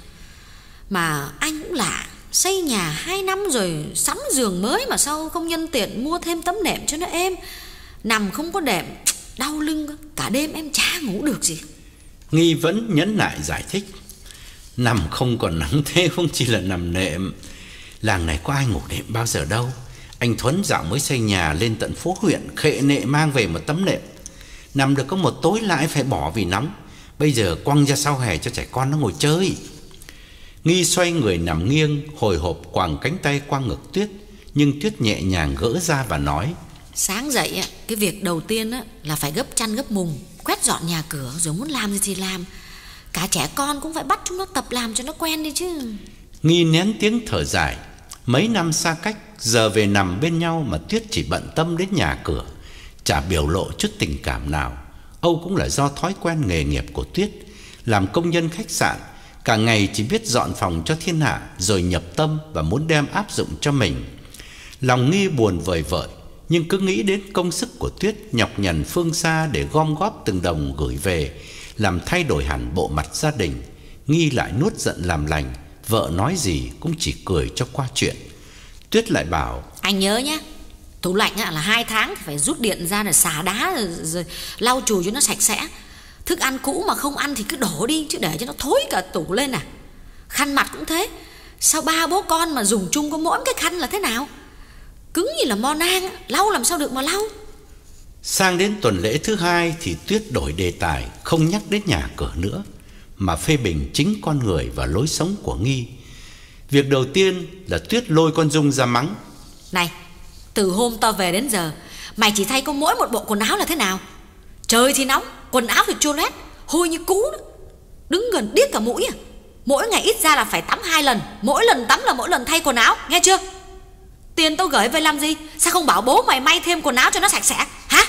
Mà anh cũng lạ, xây nhà hai năm rồi sắm giường mới mà sao không nhân tiện mua thêm tấm nệm cho nó êm. Nằm không có đệm, đau lưng, cả đêm em chả ngủ được gì. Nghi vẫn nhẫn nại giải thích: Nằm không còn nắng thế không chỉ là nằm nệm. Làng này có ai ngủ đệm bao giờ đâu. Anh Thuấn dạo mới xây nhà lên tận phố huyện, khệ nệ mang về một tấm nệm. Nằm được có một tối lại phải bỏ vì nóng. Bây giờ quăng ra sau hè cho trẻ con nó ngồi chơi. Nghi xoay người nằm nghiêng, hồi hộp quàng cánh tay qua ngực Tuyết. Nhưng Tuyết nhẹ nhàng gỡ ra và nói: Sáng dậy cái việc đầu tiên là phải gấp chăn gấp mùng, quét dọn nhà cửa, rồi muốn làm gì thì làm. Cả trẻ con cũng phải bắt chúng nó tập làm cho nó quen đi chứ. Nghi nén tiếng thở dài. Mấy năm xa cách, giờ về nằm bên nhau mà Tuyết chỉ bận tâm đến nhà cửa, chả biểu lộ chút tình cảm nào. Âu cũng là do thói quen nghề nghiệp của Tuyết. Làm công nhân khách sạn, cả ngày chỉ biết dọn phòng cho thiên hạ, rồi nhập tâm và muốn đem áp dụng cho mình. Lòng Nghi buồn vời vợi, nhưng cứ nghĩ đến công sức của Tuyết nhọc nhằn phương xa để gom góp từng đồng gửi về, làm thay đổi hẳn bộ mặt gia đình. Nghi lại nuốt giận làm lành, vợ nói gì cũng chỉ cười cho qua chuyện. Tuyết lại bảo: Anh nhớ nhé, tủ lạnh là hai tháng thì phải rút điện ra để xả đá, rồi, rồi lau chùi cho nó sạch sẽ. Thức ăn cũ mà không ăn thì cứ đổ đi, chứ để cho nó thối cả tủ lên à. Khăn mặt cũng thế. Sao ba bố con mà dùng chung có mỗi cái khăn là thế nào? Cứng như là mo nang, lau làm sao được mà lau. Sang đến tuần lễ thứ hai thì Tuyết đổi đề tài, không nhắc đến nhà cửa nữa, mà phê bình chính con người và lối sống của Nghi. Việc đầu tiên là Tuyết lôi con Dung ra mắng: Này, từ hôm tao về đến giờ, mày chỉ thay có mỗi một bộ quần áo là thế nào? Trời thì nóng, quần áo thì chua loét, hôi như cú đó. Đứng gần điếc cả mũi à. Mỗi ngày ít ra là phải tắm hai lần, mỗi lần tắm là mỗi lần thay quần áo, nghe chưa? Tiền tao gửi về làm gì? Sao không bảo bố mày may thêm quần áo cho nó sạch sẽ, hả?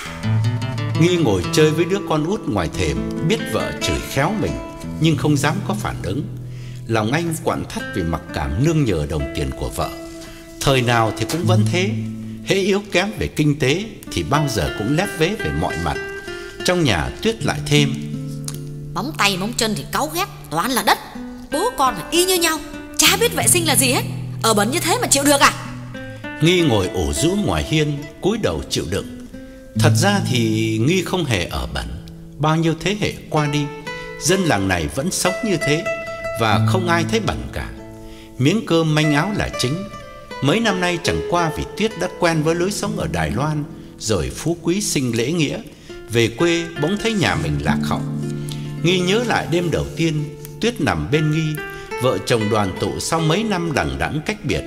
Nghi ngồi chơi với đứa con út ngoài thềm, biết vợ chửi khéo mình nhưng không dám có phản ứng. Lòng anh quặn thắt vì mặc cảm nương nhờ đồng tiền của vợ. Thời nào thì cũng vẫn thế, hễ yếu kém về kinh tế thì bao giờ cũng lép vế về mọi mặt. Trong nhà Tuyết lại thêm: Móng tay móng chân thì cáu ghét, toàn là đất. Bố con là y như nhau, chả biết vệ sinh là gì hết. Ở bẩn như thế mà chịu được à? Nghi ngồi ủ rũ ngoài hiên, cúi đầu chịu đựng. Thật ra thì Nghi không hề ở bẩn. Bao nhiêu thế hệ qua đi, dân làng này vẫn sống như thế, và không ai thấy bẩn cả. Miếng cơm manh áo là chính. Mấy năm nay chẳng qua vì Tuyết đã quen với lối sống ở Đài Loan, rồi phú quý sinh lễ nghĩa, về quê bỗng thấy nhà mình lạc hậu. Nghi nhớ lại đêm đầu tiên Tuyết nằm bên Nghi, vợ chồng đoàn tụ sau mấy năm đằng đẵng cách biệt.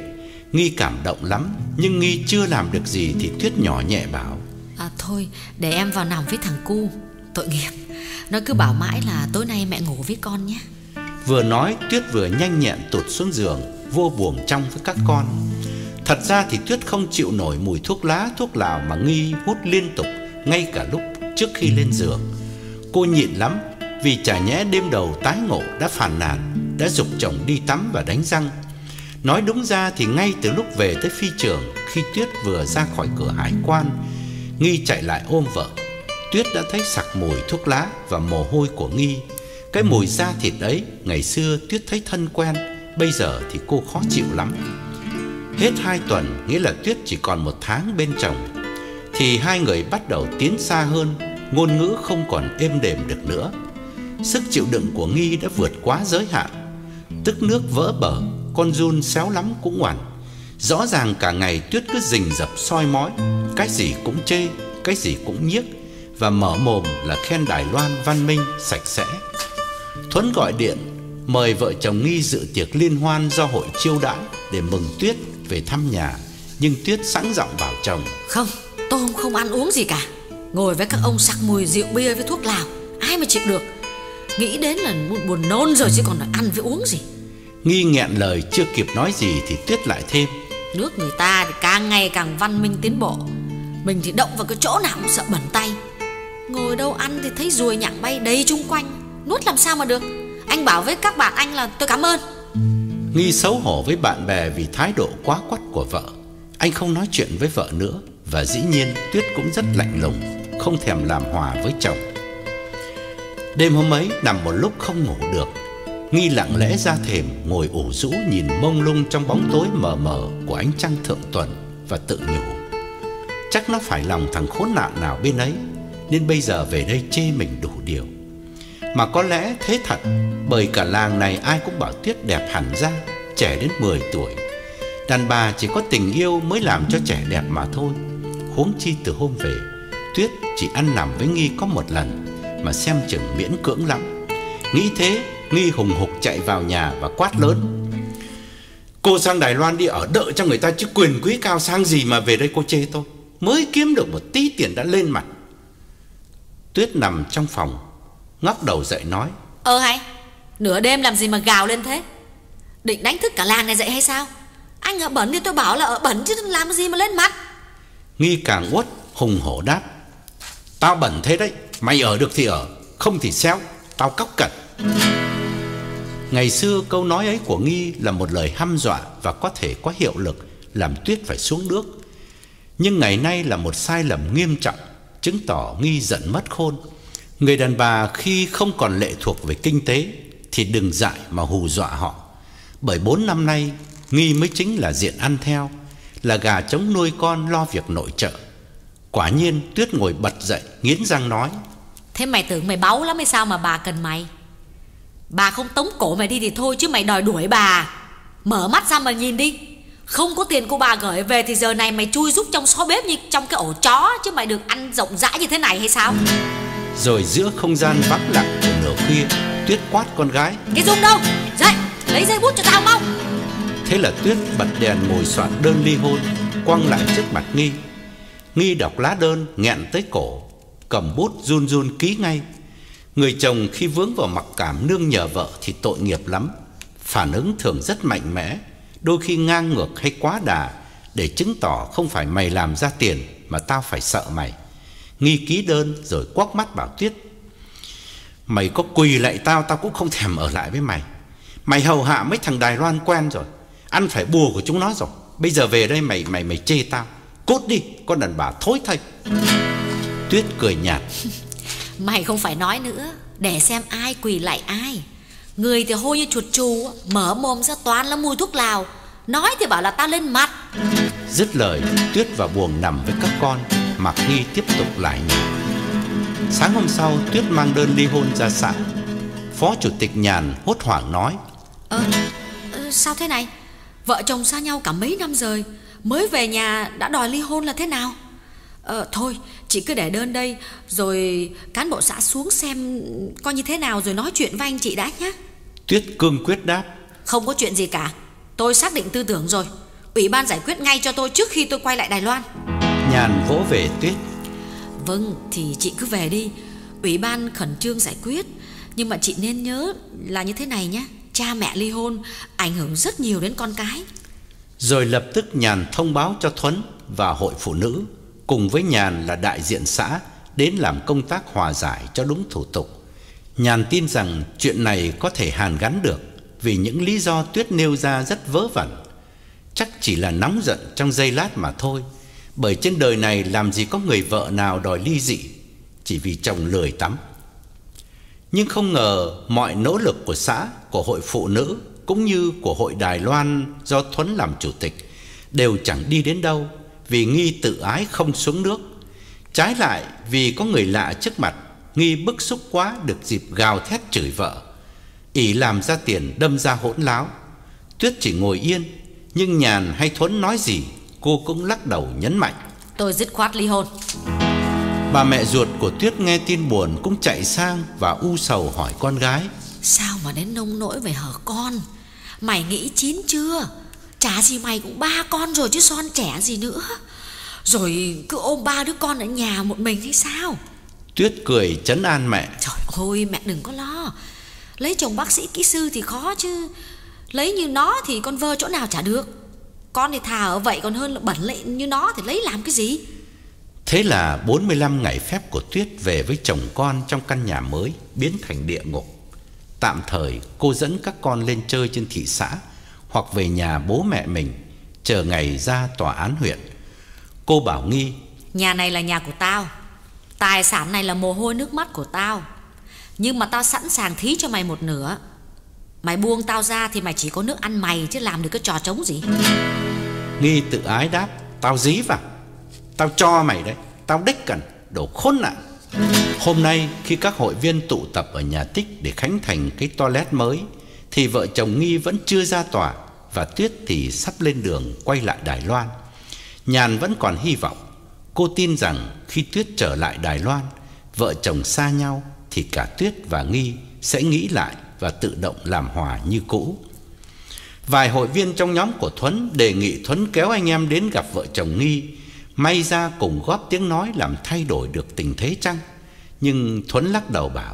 Nghi cảm động lắm, nhưng Nghi chưa làm được gì thì Tuyết nhỏ nhẹ bảo: À thôi, để em vào nằm với thằng cu. Tội nghiệp, nó cứ bảo mãi là tối nay mẹ ngủ với con nhé. Vừa nói Tuyết vừa nhanh nhẹn tụt xuống giường, vô buồng trong với các con. Thật ra thì Tuyết không chịu nổi mùi thuốc lá, thuốc lào mà Nghi hút liên tục ngay cả lúc trước khi lên giường. Cô nhịn lắm, vì chả nhẽ đêm đầu tái ngộ đã phàn nàn, đã giục chồng đi tắm và đánh răng. Nói đúng ra thì ngay từ lúc về tới phi trường, khi Tuyết vừa ra khỏi cửa hải quan, Nghi chạy lại ôm vợ. Tuyết đã thấy sặc mùi thuốc lá và mồ hôi của Nghi. Cái mùi da thịt ấy, ngày xưa Tuyết thấy thân quen, bây giờ thì cô khó chịu lắm. Hết hai tuần, nghĩa là Tuyết chỉ còn một tháng bên chồng, thì hai người bắt đầu tiến xa hơn, ngôn ngữ không còn êm đềm được nữa. Sức chịu đựng của Nghi đã vượt quá giới hạn. Tức nước vỡ bờ, con giun xéo lắm cũng ngoằn. Rõ ràng cả ngày Tuyết cứ rình rập soi mói, cái gì cũng chê, cái gì cũng nhiếc, và mở mồm là khen Đài Loan văn minh, sạch sẽ. Thuấn gọi điện mời vợ chồng Nghi dự tiệc liên hoan do hội chiêu đãi để mừng Tuyết về thăm nhà. Nhưng Tuyết sẵn giọng bảo chồng: Không, tôi không, không ăn uống gì cả. Ngồi với các ông sặc mùi rượu bia với thuốc lào, ai mà chịu được. Nghĩ đến là buồn nôn rồi chứ còn là ăn với uống gì. Nghi nghẹn lời chưa kịp nói gì thì Tuyết lại thêm: Nước người ta thì càng ngày càng văn minh tiến bộ, mình thì động vào cái chỗ nào cũng sợ bẩn tay. Ngồi đâu ăn thì thấy ruồi nhặng bay đầy chung quanh, nuốt làm sao mà được. Anh bảo với các bạn anh là tôi cảm ơn. Nghi xấu hổ với bạn bè vì thái độ quá quắt của vợ. Anh không nói chuyện với vợ nữa, và dĩ nhiên Tuyết cũng rất lạnh lùng, không thèm làm hòa với chồng. Đêm hôm ấy nằm một lúc không ngủ được, Nghi lặng lẽ ra thềm ngồi ủ rũ nhìn mông lung trong bóng tối mờ mờ của ánh trăng thượng tuần, và tự nhủ: chắc nó phải lòng thằng khốn nạn nào bên ấy, nên bây giờ về đây chê mình đủ điều. Mà có lẽ thế thật, bởi cả làng này ai cũng bảo Tuyết đẹp hẳn ra, trẻ đến mười tuổi. Đàn bà chỉ có tình yêu mới làm cho trẻ đẹp mà thôi. Huống chi từ hôm về, Tuyết chỉ ăn nằm với Nghi có một lần, mà xem chừng miễn cưỡng lắm. Nghĩ thế, Nghi hùng hục chạy vào nhà và quát lớn: cô sang Đài Loan đi ở đợi cho người ta, chứ quyền quý cao sang gì mà về đây cô chê tôi. Mới kiếm được một tí tiền đã lên mặt. Tuyết nằm trong phòng, ngóc đầu dậy nói: Ờ hay, nửa đêm làm gì mà gào lên thế? Định đánh thức cả làng này dậy hay sao? Anh ở bẩn thì tôi bảo là ở bẩn chứ làm gì mà lên mặt. Nghi càng uất hùng hổ đáp: tao bẩn thế đấy, mày ở được thì ở, không thì xéo, tao cóc cẩn. Ngày xưa câu nói ấy của Nghi là một lời hăm dọa và có thể có hiệu lực làm Tuyết phải xuống nước. Nhưng ngày nay là một sai lầm nghiêm trọng, chứng tỏ Nghi giận mất khôn. Người đàn bà khi không còn lệ thuộc về kinh tế thì đừng dại mà hù dọa họ. Bởi bốn năm nay Nghi mới chính là diện ăn theo, là gà trống nuôi con lo việc nội trợ. Quả nhiên Tuyết ngồi bật dậy nghiến răng nói: thế mày tưởng mày báu lắm hay sao mà bà cần mày? Bà không tống cổ mày đi thì thôi, chứ mày đòi đuổi bà. Mở mắt ra mà nhìn đi, không có tiền của bà gửi về thì giờ này mày chui rúc trong xó bếp như trong cái ổ chó, chứ mày được ăn rộng rãi như thế này hay sao? Rồi giữa không gian vắng lặng của nửa khuya, Tuyết quát con gái: cái Dung đâu? Dậy, lấy giấy bút cho tao mau. Thế là Tuyết bật đèn ngồi soạn đơn ly hôn, quăng lại trước mặt Nghi. Nghi đọc lá đơn nghẹn tới cổ, cầm bút run run ký ngay. Người chồng khi vướng vào mặc cảm nương nhờ vợ thì tội nghiệp lắm. Phản ứng thường rất mạnh mẽ, đôi khi ngang ngược hay quá đà, để chứng tỏ không phải mày làm ra tiền mà tao phải sợ mày. Nghi ký đơn rồi quắc mắt bảo Tuyết: mày có quỳ lại tao, tao cũng không thèm ở lại với mày. Mày hầu hạ mấy thằng Đài Loan quen rồi, ăn phải bùa của chúng nó rồi. Bây giờ về đây mày mày mày chê tao, cút đi, con đàn bà thối thây. Tuyết cười nhạt: mày không phải nói nữa, để xem ai quỳ lại ai. Người thì hôi như chuột chù, mở mồm ra toàn là mùi thuốc lào, nói thì bảo là tao lên mặt. Dứt lời, Tuyết vào buồng nằm với các con, mặc Nghi tiếp tục lại nhà. Sáng hôm sau, Tuyết mang đơn ly hôn ra xã. Phó chủ tịch Nhàn hốt hoảng nói: Ờ, sao thế này? Vợ chồng xa nhau cả mấy năm rồi, mới về nhà đã đòi ly hôn là thế nào? Ờ, thôi, chị cứ để đơn đây, rồi cán bộ xã xuống xem coi như thế nào rồi nói chuyện với anh chị đã nhé. Tuyết cương quyết đáp: không có chuyện gì cả, tôi xác định tư tưởng rồi. Ủy ban giải quyết ngay cho tôi trước khi tôi quay lại Đài Loan. Nhàn vỗ về Tuyết. Vâng, thì chị cứ về đi. Ủy ban khẩn trương giải quyết. Nhưng mà chị nên nhớ là như thế này nhé. Cha mẹ ly hôn ảnh hưởng rất nhiều đến con cái. Rồi lập tức Nhàn thông báo cho Thuấn và hội phụ nữ, cùng với Nhàn là đại diện xã, đến làm công tác hòa giải cho đúng thủ tục. Nhàn tin rằng chuyện này có thể hàn gắn được, vì những lý do Tuyết nêu ra rất vớ vẩn. Chắc chỉ là nóng giận trong giây lát mà thôi, bởi trên đời này làm gì có người vợ nào đòi ly dị chỉ vì chồng lười tắm. Nhưng không ngờ mọi nỗ lực của xã, của hội phụ nữ cũng như của hội Đài Loan do Thuấn làm chủ tịch đều chẳng đi đến đâu, vì Nghi tự ái không xuống nước. Trái lại, vì có người lạ trước mặt, Nghi bức xúc quá được dịp gào thét chửi vợ, ỷ làm ra tiền đâm ra hỗn láo. Tuyết chỉ ngồi yên, nhưng Nhàn hay Thuấn nói gì cô cũng lắc đầu nhấn mạnh: Tôi dứt khoát ly hôn. Bà mẹ ruột của Tuyết nghe tin buồn cũng chạy sang và u sầu hỏi con gái: Sao mà đến nông nỗi về hở con? Mày nghĩ chín chưa? Chả gì mày cũng ba con rồi chứ son trẻ gì nữa. Rồi cứ ôm ba đứa con ở nhà một mình hay sao? Tuyết cười trấn an mẹ: Trời ơi, mẹ đừng có lo. Lấy chồng bác sĩ kỹ sư thì khó chứ. Lấy như nó thì con vơ chỗ nào chả được. Con thì thà ở vậy còn hơn là bẩn lệ như nó thì lấy làm cái gì. Thế là bốn mươi lăm ngày phép của Tuyết về với chồng con trong căn nhà mới biến thành địa ngục. Tạm thời cô dẫn các con lên chơi trên thị xã hoặc về nhà bố mẹ mình, chờ ngày ra tòa án huyện. Cô bảo Nghi: Nhà này là nhà của tao, tài sản này là mồ hôi nước mắt của tao, nhưng mà tao sẵn sàng thí cho mày một nửa. Mày buông tao ra thì mày chỉ có nước ăn mày, chứ làm được cái trò trống gì. Nghi tự ái đáp: Tao dí vào, tao cho mày đấy, tao đích cần, đồ khốn nạn. Hôm nay khi các hội viên tụ tập ở nhà Tích để khánh thành cái toilet mới, thì vợ chồng Nghi vẫn chưa ra tòa, và Tuyết thì sắp lên đường quay lại Đài Loan. Nhàn vẫn còn hy vọng. Cô tin rằng khi Tuyết trở lại Đài Loan, vợ chồng xa nhau, thì cả Tuyết và Nghi sẽ nghĩ lại và tự động làm hòa như cũ. Vài hội viên trong nhóm của Thuấn đề nghị Thuấn kéo anh em đến gặp vợ chồng Nghi, may ra cùng góp tiếng nói làm thay đổi được tình thế chăng. Nhưng Thuấn lắc đầu bảo: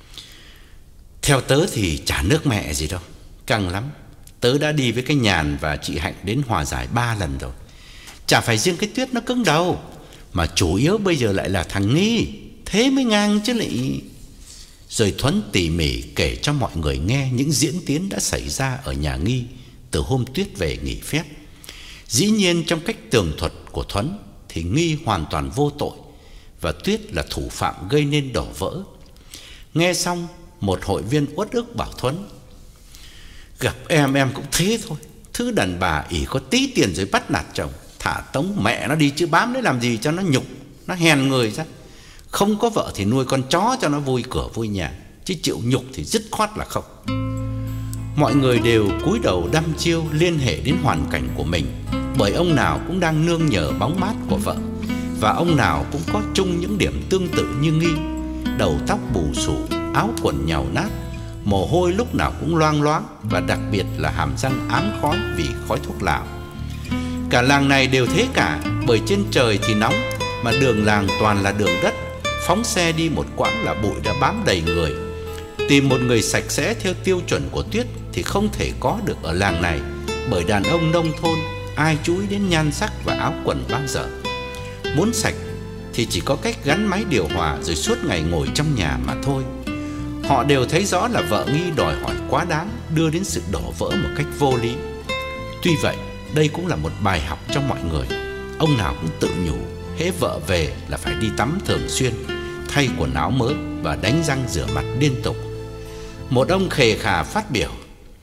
Theo tớ thì chả nước mẹ gì đâu. Căng lắm, tớ đã đi với cái Nhàn và chị Hạnh đến hòa giải ba lần rồi. Chả phải riêng cái Tuyết nó cứng đầu, mà chủ yếu bây giờ lại là thằng Nghi. Thế mới ngang chứ lị. Rồi Thuấn tỉ mỉ kể cho mọi người nghe những diễn tiến đã xảy ra ở nhà Nghi từ hôm Tuyết về nghỉ phép. Dĩ nhiên trong cách tường thuật của Thuấn thì Nghi hoàn toàn vô tội, và Tuyết là thủ phạm gây nên đổ vỡ. Nghe xong, một hội viên uất ức bảo Thuấn: Gặp em em cũng thế thôi. Thứ đàn bà ỷ có tí tiền rồi bắt nạt chồng, thả tống mẹ nó đi chứ bám đấy làm gì cho nó nhục, nó hèn người ra. Không có vợ thì nuôi con chó cho nó vui cửa vui nhà, chứ chịu nhục thì dứt khoát là không. Mọi người đều cúi đầu đăm chiêu liên hệ đến hoàn cảnh của mình, bởi ông nào cũng đang nương nhờ bóng mát của vợ, và ông nào cũng có chung những điểm tương tự như Nghi. Đầu tóc bù xù, áo quần nhàu nát, mồ hôi lúc nào cũng loang loáng, và đặc biệt là hàm răng ám khói vì khói thuốc lào. Cả làng này đều thế cả, bởi trên trời thì nóng, mà đường làng toàn là đường đất. Phóng xe đi một quãng là bụi đã bám đầy người. Tìm một người sạch sẽ theo tiêu chuẩn của Tuyết thì không thể có được ở làng này, bởi đàn ông nông thôn ai chú ý đến nhan sắc và áo quần bao giờ. Muốn sạch thì chỉ có cách gắn máy điều hòa rồi suốt ngày ngồi trong nhà mà thôi. Họ đều thấy rõ là vợ Nghi đòi hỏi quá đáng, đưa đến sự đổ vỡ một cách vô lý. Tuy vậy, đây cũng là một bài học cho mọi người. Ông nào cũng tự nhủ, hễ vợ về là phải đi tắm thường xuyên, thay quần áo mới và đánh răng rửa mặt liên tục. Một ông khề khà phát biểu: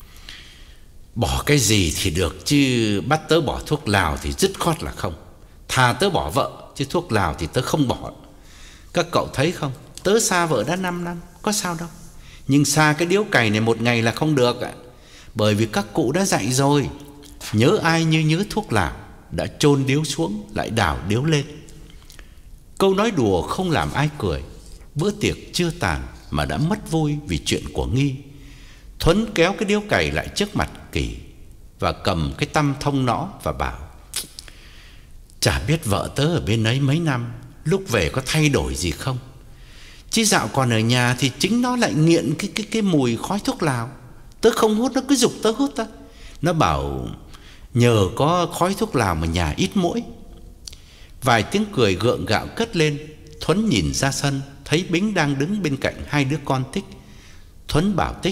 Bỏ cái gì thì được, chứ bắt tớ bỏ thuốc lào thì dứt khoát là không. Thà tớ bỏ vợ, chứ thuốc lào thì tớ không bỏ. Các cậu thấy không, tớ xa vợ đã năm năm, có sao đâu. Nhưng xa cái điếu cày này một ngày là không được ạ. Bởi vì các cụ đã dạy rồi, nhớ ai như nhớ thuốc lào, đã chôn điếu xuống lại đào điếu lên. Câu nói đùa không làm ai cười. Bữa tiệc chưa tàn mà đã mất vui vì chuyện của Nghi. Thuấn kéo cái điếu cày lại trước mặt Kỳ. và cầm cái tăm thông nõ và bảo: chả biết vợ tớ ở bên ấy mấy năm, lúc về có thay đổi gì không? Chứ dạo còn ở nhà thì chính nó lại nghiện cái cái cái mùi khói thuốc lào. Tớ không hút nó cứ giục tớ hút ta. Nó bảo nhờ có khói thuốc lào mà nhà ít muỗi. Vài tiếng cười gượng gạo cất lên. Thuấn nhìn ra sân, thấy Bính đang đứng bên cạnh hai đứa con Tích. Thuấn bảo Tích: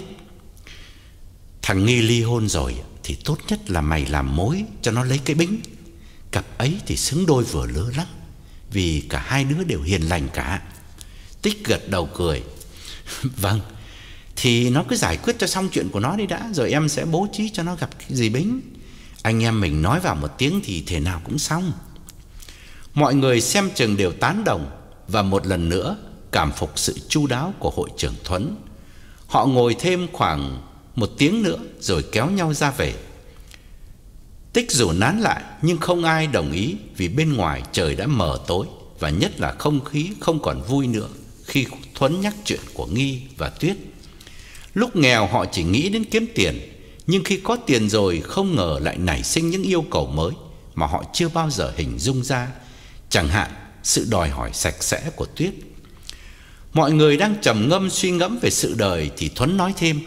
thằng Nghi ly hôn rồi thì tốt nhất là mày làm mối cho nó lấy cái Bính. Cặp ấy thì xứng đôi vừa lứa lắm, vì cả hai đứa đều hiền lành cả. Tích gật đầu cười: vâng, thì nó cứ giải quyết cho xong chuyện của nó đi đã, rồi em sẽ bố trí cho nó gặp cái dì Bính. Anh em mình nói vào một tiếng thì thể nào cũng xong. Mọi người xem chừng đều tán đồng và một lần nữa cảm phục sự chu đáo của hội trưởng Thuấn. Họ ngồi thêm khoảng một tiếng nữa rồi kéo nhau ra về. Tích rủ nán lại nhưng không ai đồng ý, vì bên ngoài trời đã mờ tối và nhất là không khí không còn vui nữa khi Thuấn nhắc chuyện của Nghi và Tuyết. Lúc nghèo họ chỉ nghĩ đến kiếm tiền, nhưng khi có tiền rồi không ngờ lại nảy sinh những yêu cầu mới mà họ chưa bao giờ hình dung ra. Chẳng hạn sự đòi hỏi sạch sẽ của Tuyết. Mọi người đang trầm ngâm suy ngẫm về sự đời thì Thuấn nói thêm: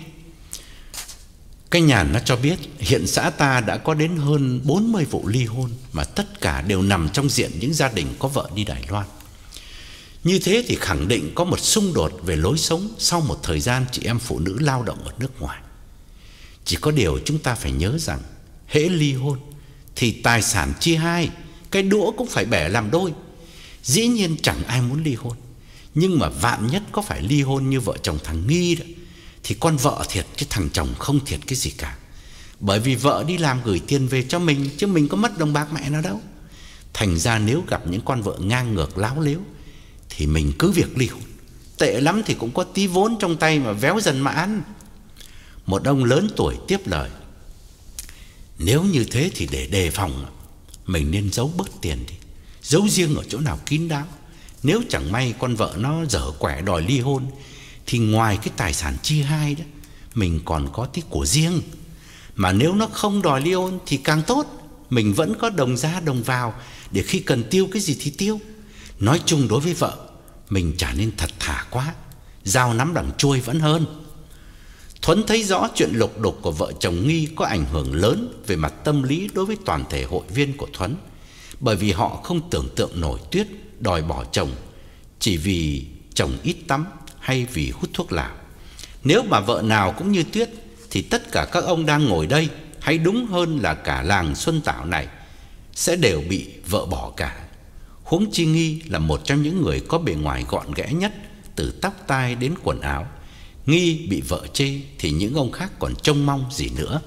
cái Nhàn nó cho biết hiện xã ta đã có đến hơn bốn mươi vụ ly hôn, mà tất cả đều nằm trong diện những gia đình có vợ đi Đài Loan. Như thế thì khẳng định có một xung đột về lối sống sau một thời gian chị em phụ nữ lao động ở nước ngoài. Chỉ có điều chúng ta phải nhớ rằng hễ ly hôn thì tài sản chia hai, cái đũa cũng phải bẻ làm đôi. Dĩ nhiên chẳng ai muốn ly hôn, nhưng mà vạn nhất có phải ly hôn như vợ chồng thằng Nghi đó, thì con vợ thiệt chứ thằng chồng không thiệt cái gì cả. Bởi vì vợ đi làm gửi tiền về cho mình, chứ mình có mất đồng bạc mẹ nó đâu. Thành ra nếu gặp những con vợ ngang ngược láo lếu thì mình cứ việc ly hôn. Tệ lắm thì cũng có tí vốn trong tay mà véo dần mà ăn. Một ông lớn tuổi tiếp lời: nếu như thế thì để đề phòng, mình nên giấu bớt tiền đi, giấu riêng ở chỗ nào kín đáo. Nếu chẳng may con vợ nó dở quẻ đòi ly hôn thì ngoài cái tài sản chia hai đó, mình còn có tí của riêng. Mà nếu nó không đòi ly hôn thì càng tốt, mình vẫn có đồng ra đồng vào để khi cần tiêu cái gì thì tiêu. Nói chung đối với vợ, mình chả nên thật thà quá, dao nắm đằng chuôi vẫn hơn. Thuấn thấy rõ chuyện lục đục của vợ chồng Nghi có ảnh hưởng lớn về mặt tâm lý đối với toàn thể hội viên của Thuấn, bởi vì họ không tưởng tượng nổi Tuyết đòi bỏ chồng chỉ vì chồng ít tắm hay vì hút thuốc lào. Nếu mà vợ nào cũng như Tuyết thì tất cả các ông đang ngồi đây, hay đúng hơn là cả làng Xuân Tảo này, sẽ đều bị vợ bỏ cả. Huống chi Nghi là một trong những người có bề ngoài gọn ghẽ nhất, từ tóc tai đến quần áo. Nghi bị vợ chê thì những ông khác còn trông mong gì nữa.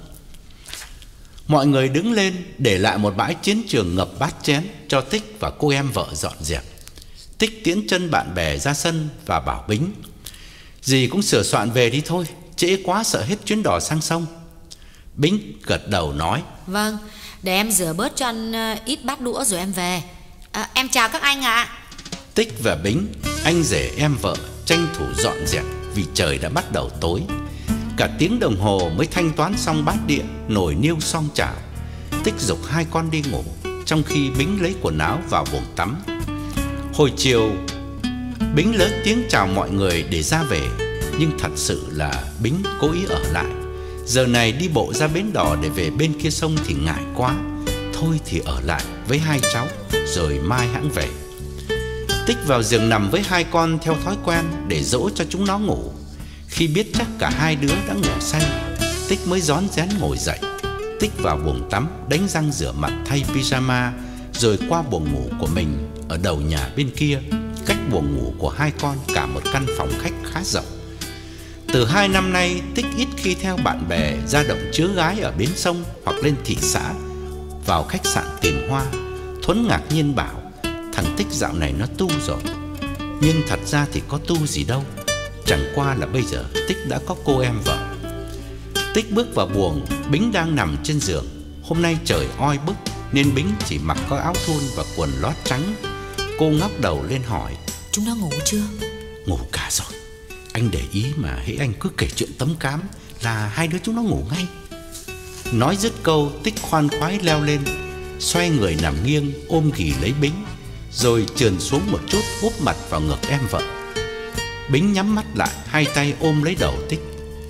Mọi người đứng lên để lại một bãi chiến trường ngập bát chén cho Tích và cô em vợ dọn dẹp. Tích tiễn chân bạn bè ra sân và bảo Bính: dì cũng sửa soạn về đi thôi, trễ quá sợ hết chuyến đò sang sông. Bính gật đầu nói: vâng, để em rửa bớt cho anh ít bát đũa rồi em về. à, Em chào các anh ạ. à. Tích và Bính, anh rể em vợ, tranh thủ dọn dẹp vì trời đã bắt đầu tối. Cả tiếng đồng hồ mới thanh toán xong bát đĩa, nồi niêu xong chảo. Tích giục hai con đi ngủ, trong khi Bính lấy quần áo vào buồng tắm. Hồi chiều, Bính lớn tiếng chào mọi người để ra về, nhưng thật sự là Bính cố ý ở lại. Giờ này đi bộ ra bến đò để về bên kia sông thì ngại quá, thôi thì ở lại với hai cháu rồi mai hãng về. Tích vào giường nằm với hai con theo thói quen để dỗ cho chúng nó ngủ. Khi biết chắc cả hai đứa đã ngủ say, Tích mới rón rén ngồi dậy. Tích vào buồng tắm, đánh răng rửa mặt, thay pyjama, rồi qua buồng ngủ của mình ở đầu nhà bên kia, cách buồng ngủ của hai con cả một căn phòng khách khá rộng. Từ hai năm nay, Tích ít khi theo bạn bè ra động chứa gái ở bến sông hoặc lên thị xã, vào khách sạn tìm hoa. Thuấn ngạc nhiên bảo thằng Tích dạo này nó tu rồi. Nhưng thật ra thì có tu gì đâu, chẳng qua là bây giờ Tích đã có cô em vợ. Tích bước vào buồng, Bính đang nằm trên giường. Hôm nay trời oi bức nên Bính chỉ mặc có áo thun và quần lót trắng. Cô ngóc đầu lên hỏi: chúng nó ngủ chưa? Ngủ cả rồi. Anh để ý mà hễ anh cứ kể chuyện tấm cám là hai đứa chúng nó ngủ ngay. Nói dứt câu, Tích khoan khoái leo lên, xoay người nằm nghiêng ôm ghì lấy Bính, rồi trườn xuống một chút úp mặt vào ngực em vợ. Bính nhắm mắt lại, hai tay ôm lấy đầu Tích.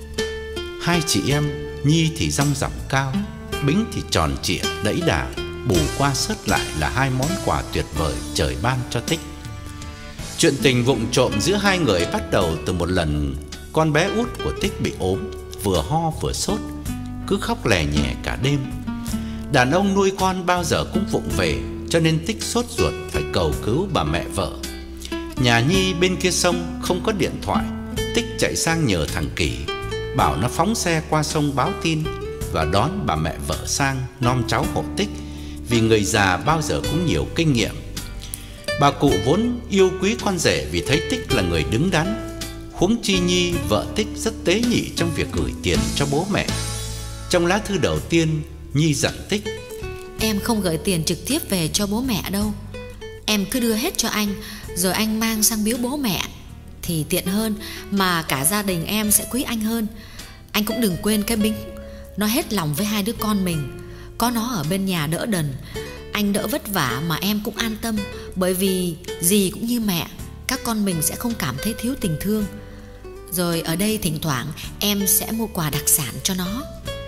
Hai chị em, Nhi thì dong dỏng cao, Bính thì tròn trịa đẫy đà, bù qua sớt lại là hai món quà tuyệt vời trời ban cho Tích. Chuyện tình vụng trộm giữa hai người bắt đầu từ một lần con bé út của Tích bị ốm, vừa ho vừa sốt, cứ khóc lè nhè cả đêm. Đàn ông nuôi con bao giờ cũng vụng về, cho nên Tích sốt ruột phải cầu cứu bà mẹ vợ. Nhà Nhi bên kia sông không có điện thoại, Tích chạy sang nhờ thằng Kỳ, bảo nó phóng xe qua sông báo tin và đón bà mẹ vợ sang nom cháu hộ Tích, vì người già bao giờ cũng nhiều kinh nghiệm. Bà cụ vốn yêu quý con rể vì thấy Tích là người đứng đắn, huống chi Nhi vợ Tích rất tế nhị trong việc gửi tiền cho bố mẹ. Trong lá thư đầu tiên, Nhi dặn Tích: Em không gửi tiền trực tiếp về cho bố mẹ đâu, em cứ đưa hết cho anh, rồi anh mang sang biếu bố mẹ thì tiện hơn, mà cả gia đình em sẽ quý anh hơn. Anh cũng đừng quên cái Bính, nó hết lòng với hai đứa con mình, có nó ở bên nhà đỡ đần, anh đỡ vất vả mà em cũng an tâm. Bởi vì dì cũng như mẹ, các con mình sẽ không cảm thấy thiếu tình thương. Rồi ở đây thỉnh thoảng em sẽ mua quà đặc sản cho nó.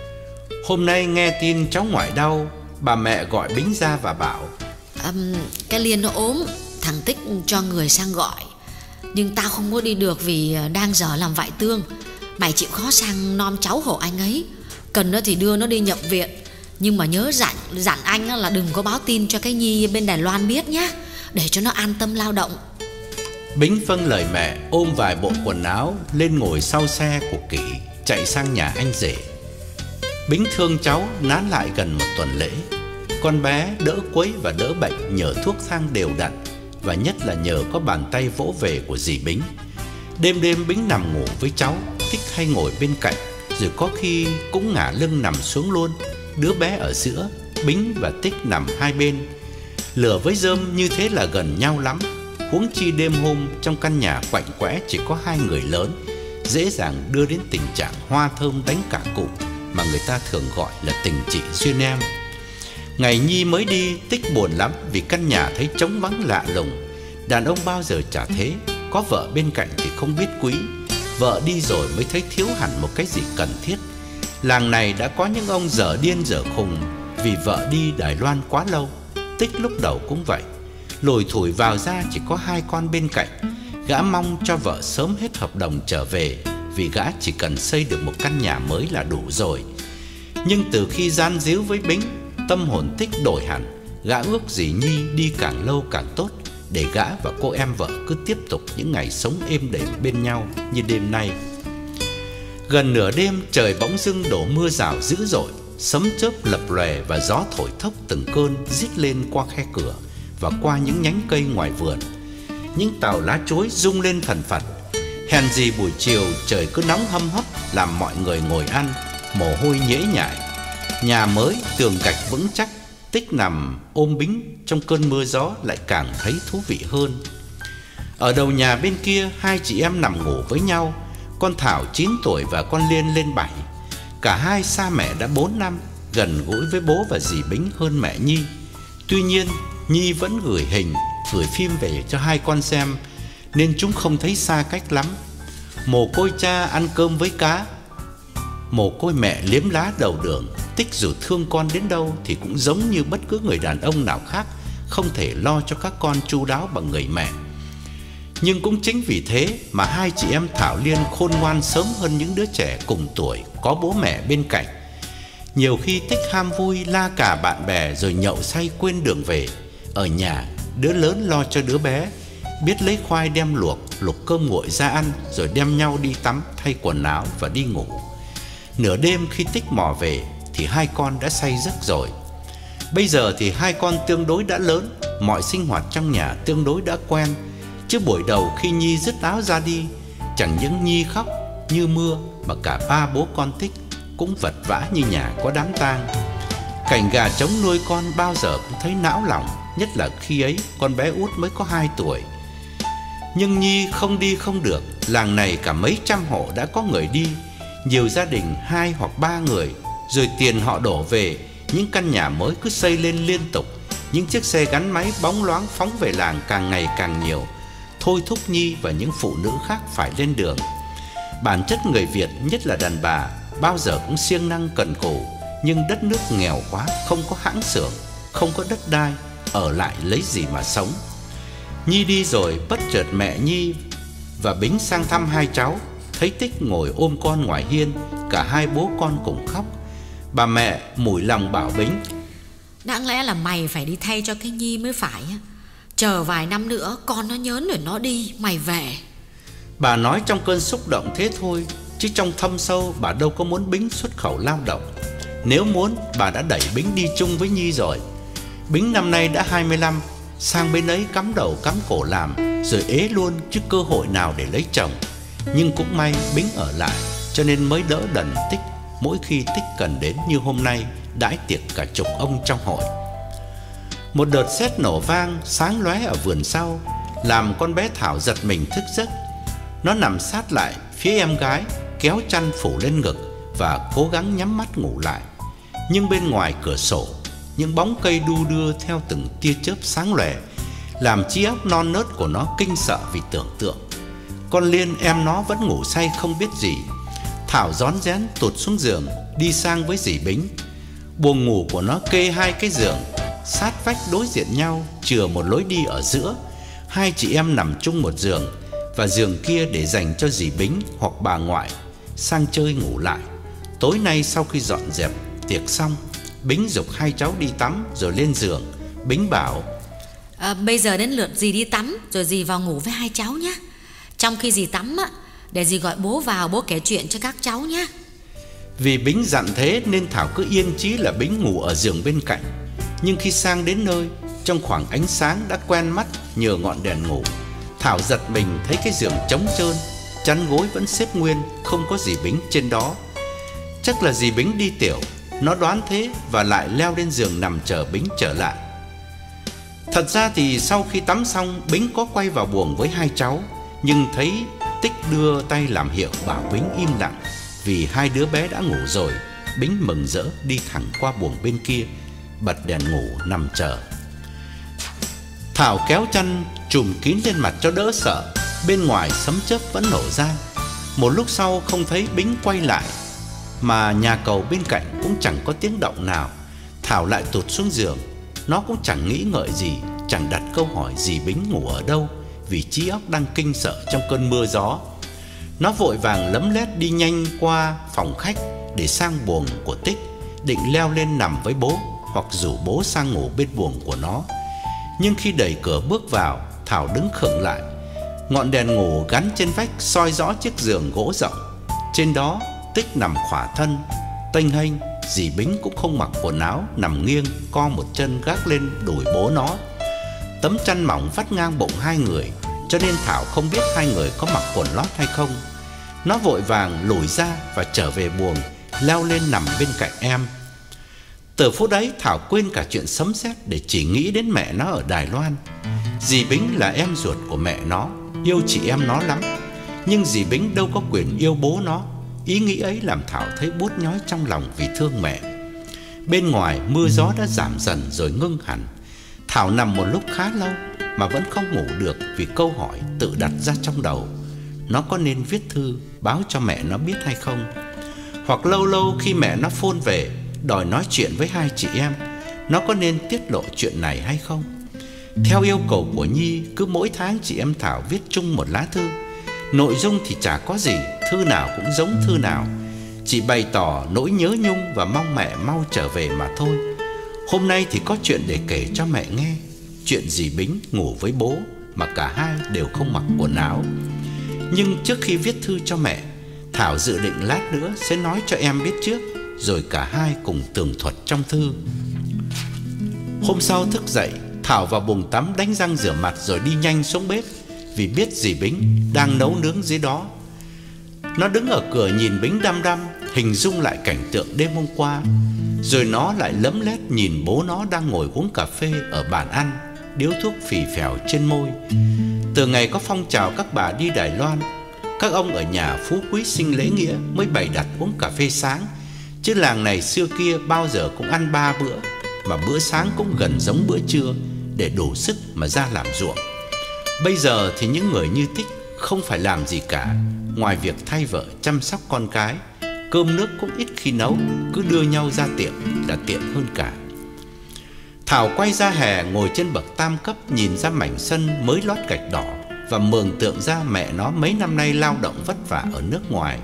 Hôm nay nghe tin cháu ngoại đau, bà mẹ gọi Bính ra và bảo: um, Cái Liên nó ốm, thằng Tích cho người sang gọi, nhưng tao không có đi được vì đang giờ làm vại tương. Mày chịu khó sang nom cháu hộ anh ấy, cần nó thì đưa nó đi nhập viện. Nhưng mà nhớ dặn dặn anh là đừng có báo tin cho cái Nhi bên Đài Loan biết nhá, để cho nó an tâm lao động. Bính vâng lời mẹ, ôm vài bộ quần áo lên ngồi sau xe của Kỷ, chạy sang nhà anh rể. Bính thương cháu nán lại gần một tuần lễ. Con bé đỡ quấy và đỡ bệnh nhờ thuốc thang đều đặn, và nhất là nhờ có bàn tay vỗ về của dì Bính. Đêm đêm Bính nằm ngủ với cháu, Tích hay ngồi bên cạnh, rồi có khi cũng ngả lưng nằm xuống luôn. Đứa bé ở giữa, Bính và Tích nằm hai bên. Lửa với rơm như thế là gần nhau lắm. Huống chi đêm hôm trong căn nhà quạnh quẽ chỉ có hai người lớn, dễ dàng đưa đến tình trạng hoa thơm đánh cả cụ, mà người ta thường gọi là tình chị duyên em. Ngày Nhi mới đi, Tích buồn lắm vì căn nhà thấy trống vắng lạ lùng. Đàn ông bao giờ chả thế, có vợ bên cạnh thì không biết quý, vợ đi rồi mới thấy thiếu hẳn một cái gì cần thiết. Làng này đã có những ông dở điên dở khùng vì vợ đi Đài Loan quá lâu. Tích lúc đầu cũng vậy, lủi thủi vào ra chỉ có hai con bên cạnh. Gã mong cho vợ sớm hết hợp đồng trở về, vì gã chỉ cần xây được một căn nhà mới là đủ rồi. Nhưng từ khi gian díu với Bính, tâm hồn Tích đổi hẳn. Gã ước gì Nhi đi càng lâu càng tốt, để gã và cô em vợ cứ tiếp tục những ngày sống êm đềm bên nhau như đêm nay. Gần nửa đêm trời bỗng dưng đổ mưa rào dữ dội, sấm chớp lập lòe và gió thổi thốc từng cơn rít lên qua khe cửa và qua những nhánh cây ngoài vườn. Những tàu lá chuối rung lên phần phật. Hèn gì buổi chiều trời cứ nóng hâm hấp, làm mọi người ngồi ăn, mồ hôi nhễ nhại. Nhà mới tường gạch vững chắc, Tích nằm ôm Bính trong cơn mưa gió lại càng thấy thú vị hơn. Ở đầu nhà bên kia, hai chị em nằm ngủ với nhau. Con Thảo chín tuổi và con Liên lên bảy. Cả hai xa mẹ đã bốn năm, gần gũi với bố và dì Bính hơn mẹ Nhi. Tuy nhiên Nhi vẫn gửi hình, gửi phim về cho hai con xem, nên chúng không thấy xa cách lắm. Mồ côi cha ăn cơm với cá, mồ côi mẹ liếm lá đầu đường. Tích dù thương con đến đâu thì cũng giống như bất cứ người đàn ông nào khác, không thể lo cho các con chu đáo bằng người mẹ. Nhưng cũng chính vì thế mà hai chị em Thảo Liên khôn ngoan sớm hơn những đứa trẻ cùng tuổi có bố mẹ bên cạnh. Nhiều khi Tích ham vui la cả bạn bè rồi nhậu say quên đường về. Ở nhà, đứa lớn lo cho đứa bé, biết lấy khoai đem luộc, luộc cơm nguội ra ăn, rồi đem nhau đi tắm, thay quần áo và đi ngủ. Nửa đêm khi Tích mò về thì hai con đã say giấc rồi. Bây giờ thì hai con tương đối đã lớn, mọi sinh hoạt trong nhà tương đối đã quen. Chứ buổi đầu khi Nhi dứt áo ra đi, chẳng những Nhi khóc như mưa mà cả ba bố con Tích cũng vật vã như nhà có đám tang. Cảnh gà trống nuôi con bao giờ cũng thấy não lòng, nhất là khi ấy con bé út mới có hai tuổi. Nhưng Nhi không đi không được. Làng này cả mấy trăm hộ đã có người đi, nhiều gia đình hai hoặc ba người rồi tiền họ đổ về, những căn nhà mới cứ xây lên liên tục, những chiếc xe gắn máy bóng loáng phóng về làng càng ngày càng nhiều, thôi thúc Nhi và những phụ nữ khác phải lên đường. Bản chất người Việt, nhất là đàn bà, bao giờ cũng siêng năng cần cù, nhưng đất nước nghèo quá, không có hãng xưởng, không có đất đai, ở lại lấy gì mà sống. Nhi đi rồi, bất chợt mẹ Nhi và Bính sang thăm hai cháu, thấy Tích ngồi ôm con ngoài hiên, cả hai bố con cùng khóc. Bà mẹ mủi lòng bảo Bính: đáng lẽ là mày phải đi thay cho cái Nhi mới phải. Chờ vài năm nữa con nó nhớn rồi nó đi, mày về. Bà nói trong cơn xúc động thế thôi, chứ trong thâm sâu bà đâu có muốn Bính xuất khẩu lao động. Nếu muốn, bà đã đẩy Bính đi chung với Nhi rồi. Bính năm nay đã hai mươi lăm, sang bên ấy cắm đầu cắm cổ làm, rồi ế luôn chứ cơ hội nào để lấy chồng. Nhưng cũng may Bính ở lại, cho nên mới đỡ đần Tích mỗi khi Tích cần đến, như hôm nay đãi tiệc cả chục ông trong hội. Một đợt sét nổ vang sáng lóe ở vườn sau, làm con bé Thảo giật mình thức giấc. Nó nằm sát lại phía em gái, kéo chăn phủ lên ngực và cố gắng nhắm mắt ngủ lại. Nhưng bên ngoài cửa sổ, những bóng cây đu đưa theo từng tia chớp sáng lòe, làm trí óc non nớt của nó kinh sợ vì tưởng tượng. Con Liên em nó vẫn ngủ say không biết gì. Thảo rón rén tụt xuống giường, đi sang với dì Bính. Buồng ngủ của nó kê hai cái giường, sát vách đối diện nhau, chừa một lối đi ở giữa. Hai chị em nằm chung một giường, và giường kia để dành cho dì Bính hoặc bà ngoại sang chơi ngủ lại. Tối nay sau khi dọn dẹp tiệc xong, Bính giục hai cháu đi tắm rồi lên giường. Bính bảo: à, bây giờ đến lượt dì đi tắm, rồi dì vào ngủ với hai cháu nhé. Trong khi dì tắm á, để dì gọi bố vào, bố kể chuyện cho các cháu nhé. Vì Bính dặn thế nên Thảo cứ yên chí là Bính ngủ ở giường bên cạnh. Nhưng khi sang đến nơi, trong khoảng ánh sáng đã quen mắt nhờ ngọn đèn ngủ, Thảo giật mình thấy cái giường trống trơn, chăn gối vẫn xếp nguyên, không có dì Bính trên đó. Chắc là dì Bính đi tiểu, nó đoán thế và lại leo lên giường nằm chờ Bính trở lại. Thật ra thì sau khi tắm xong, Bính có quay vào buồng với hai cháu, nhưng thấy Tích đưa tay làm hiệu bảo Bính im lặng, vì hai đứa bé đã ngủ rồi. Bính mừng rỡ đi thẳng qua buồng bên kia, bật đèn ngủ nằm chờ. Thảo kéo chăn trùm kín lên mặt cho đỡ sợ. Bên ngoài sấm chớp vẫn nổ ra. Một lúc sau không thấy Bính quay lại, mà nhà cầu bên cạnh cũng chẳng có tiếng động nào. Thảo lại tụt xuống giường. Nó cũng chẳng nghĩ ngợi gì, chẳng đặt câu hỏi dì Bính ngủ ở đâu, vì trí óc đang kinh sợ trong cơn mưa gió. Nó vội vàng lấm lét đi nhanh qua phòng khách để sang buồng của Tích, định leo lên nằm với bố hoặc rủ bố sang ngủ bên buồng của nó. Nhưng khi đẩy cửa bước vào, Thảo đứng khựng lại. Ngọn đèn ngủ gắn trên vách soi rõ chiếc giường gỗ rộng. Trên đó Tích nằm khỏa thân, tênh hênh. Dì Bính cũng không mặc quần áo, nằm nghiêng, co một chân gác lên đùi bố nó. Tấm chăn mỏng vắt ngang bụng hai người, cho nên Thảo không biết hai người có mặc quần lót hay không. Nó vội vàng lùi ra và trở về buồng, leo lên nằm bên cạnh em. Từ phút ấy Thảo quên cả chuyện sấm sét để chỉ nghĩ đến mẹ nó ở Đài Loan. Dì Bính là em ruột của mẹ nó, yêu chị em nó lắm. Nhưng dì Bính đâu có quyền yêu bố nó. Ý nghĩ ấy làm Thảo thấy buốt nhói trong lòng vì thương mẹ. Bên ngoài mưa gió đã giảm dần rồi ngưng hẳn. Thảo nằm một lúc khá lâu mà vẫn không ngủ được, vì câu hỏi tự đặt ra trong đầu: nó có nên viết thư báo cho mẹ nó biết hay không? Hoặc lâu lâu khi mẹ nó phone về đòi nói chuyện với hai chị em, nó có nên tiết lộ chuyện này hay không? Theo yêu cầu của Nhi, cứ mỗi tháng chị em Thảo viết chung một lá thư. Nội dung thì chả có gì, thư nào cũng giống thư nào, chỉ bày tỏ nỗi nhớ nhung và mong mẹ mau trở về mà thôi. Hôm nay thì có chuyện để kể cho mẹ nghe. Chuyện dì Bính ngủ với bố mà cả hai đều không mặc quần áo. Nhưng trước khi viết thư cho mẹ, Thảo dự định lát nữa sẽ nói cho em biết trước, rồi cả hai cùng tường thuật trong thư. Hôm sau thức dậy, Thảo vào buồng tắm đánh răng rửa mặt rồi đi nhanh xuống bếp, vì biết dì Bính đang nấu nướng dưới đó. Nó đứng ở cửa nhìn Bính đăm đăm, hình dung lại cảnh tượng đêm hôm qua. Rồi nó lại lấm lét nhìn bố nó đang ngồi uống cà phê ở bàn ăn, điếu thuốc phì phèo trên môi. Từ ngày có phong trào các bà đi Đài Loan, các ông ở nhà phú quý sinh lễ nghĩa mới bày đặt uống cà phê sáng, Chứ làng này xưa kia bao giờ cũng ăn ba bữa, mà bữa sáng cũng gần giống bữa trưa, để đủ sức mà ra làm ruộng. Bây giờ thì những người như Tích không phải làm gì cả, ngoài việc thay vợ chăm sóc con cái. Cơm nước cũng ít khi nấu, cứ đưa nhau ra tiệm là tiện hơn cả. Thảo quay ra hè, ngồi trên bậc tam cấp, nhìn ra mảnh sân mới lót gạch đỏ, và mường tượng ra mẹ nó mấy năm nay lao động vất vả ở nước ngoài.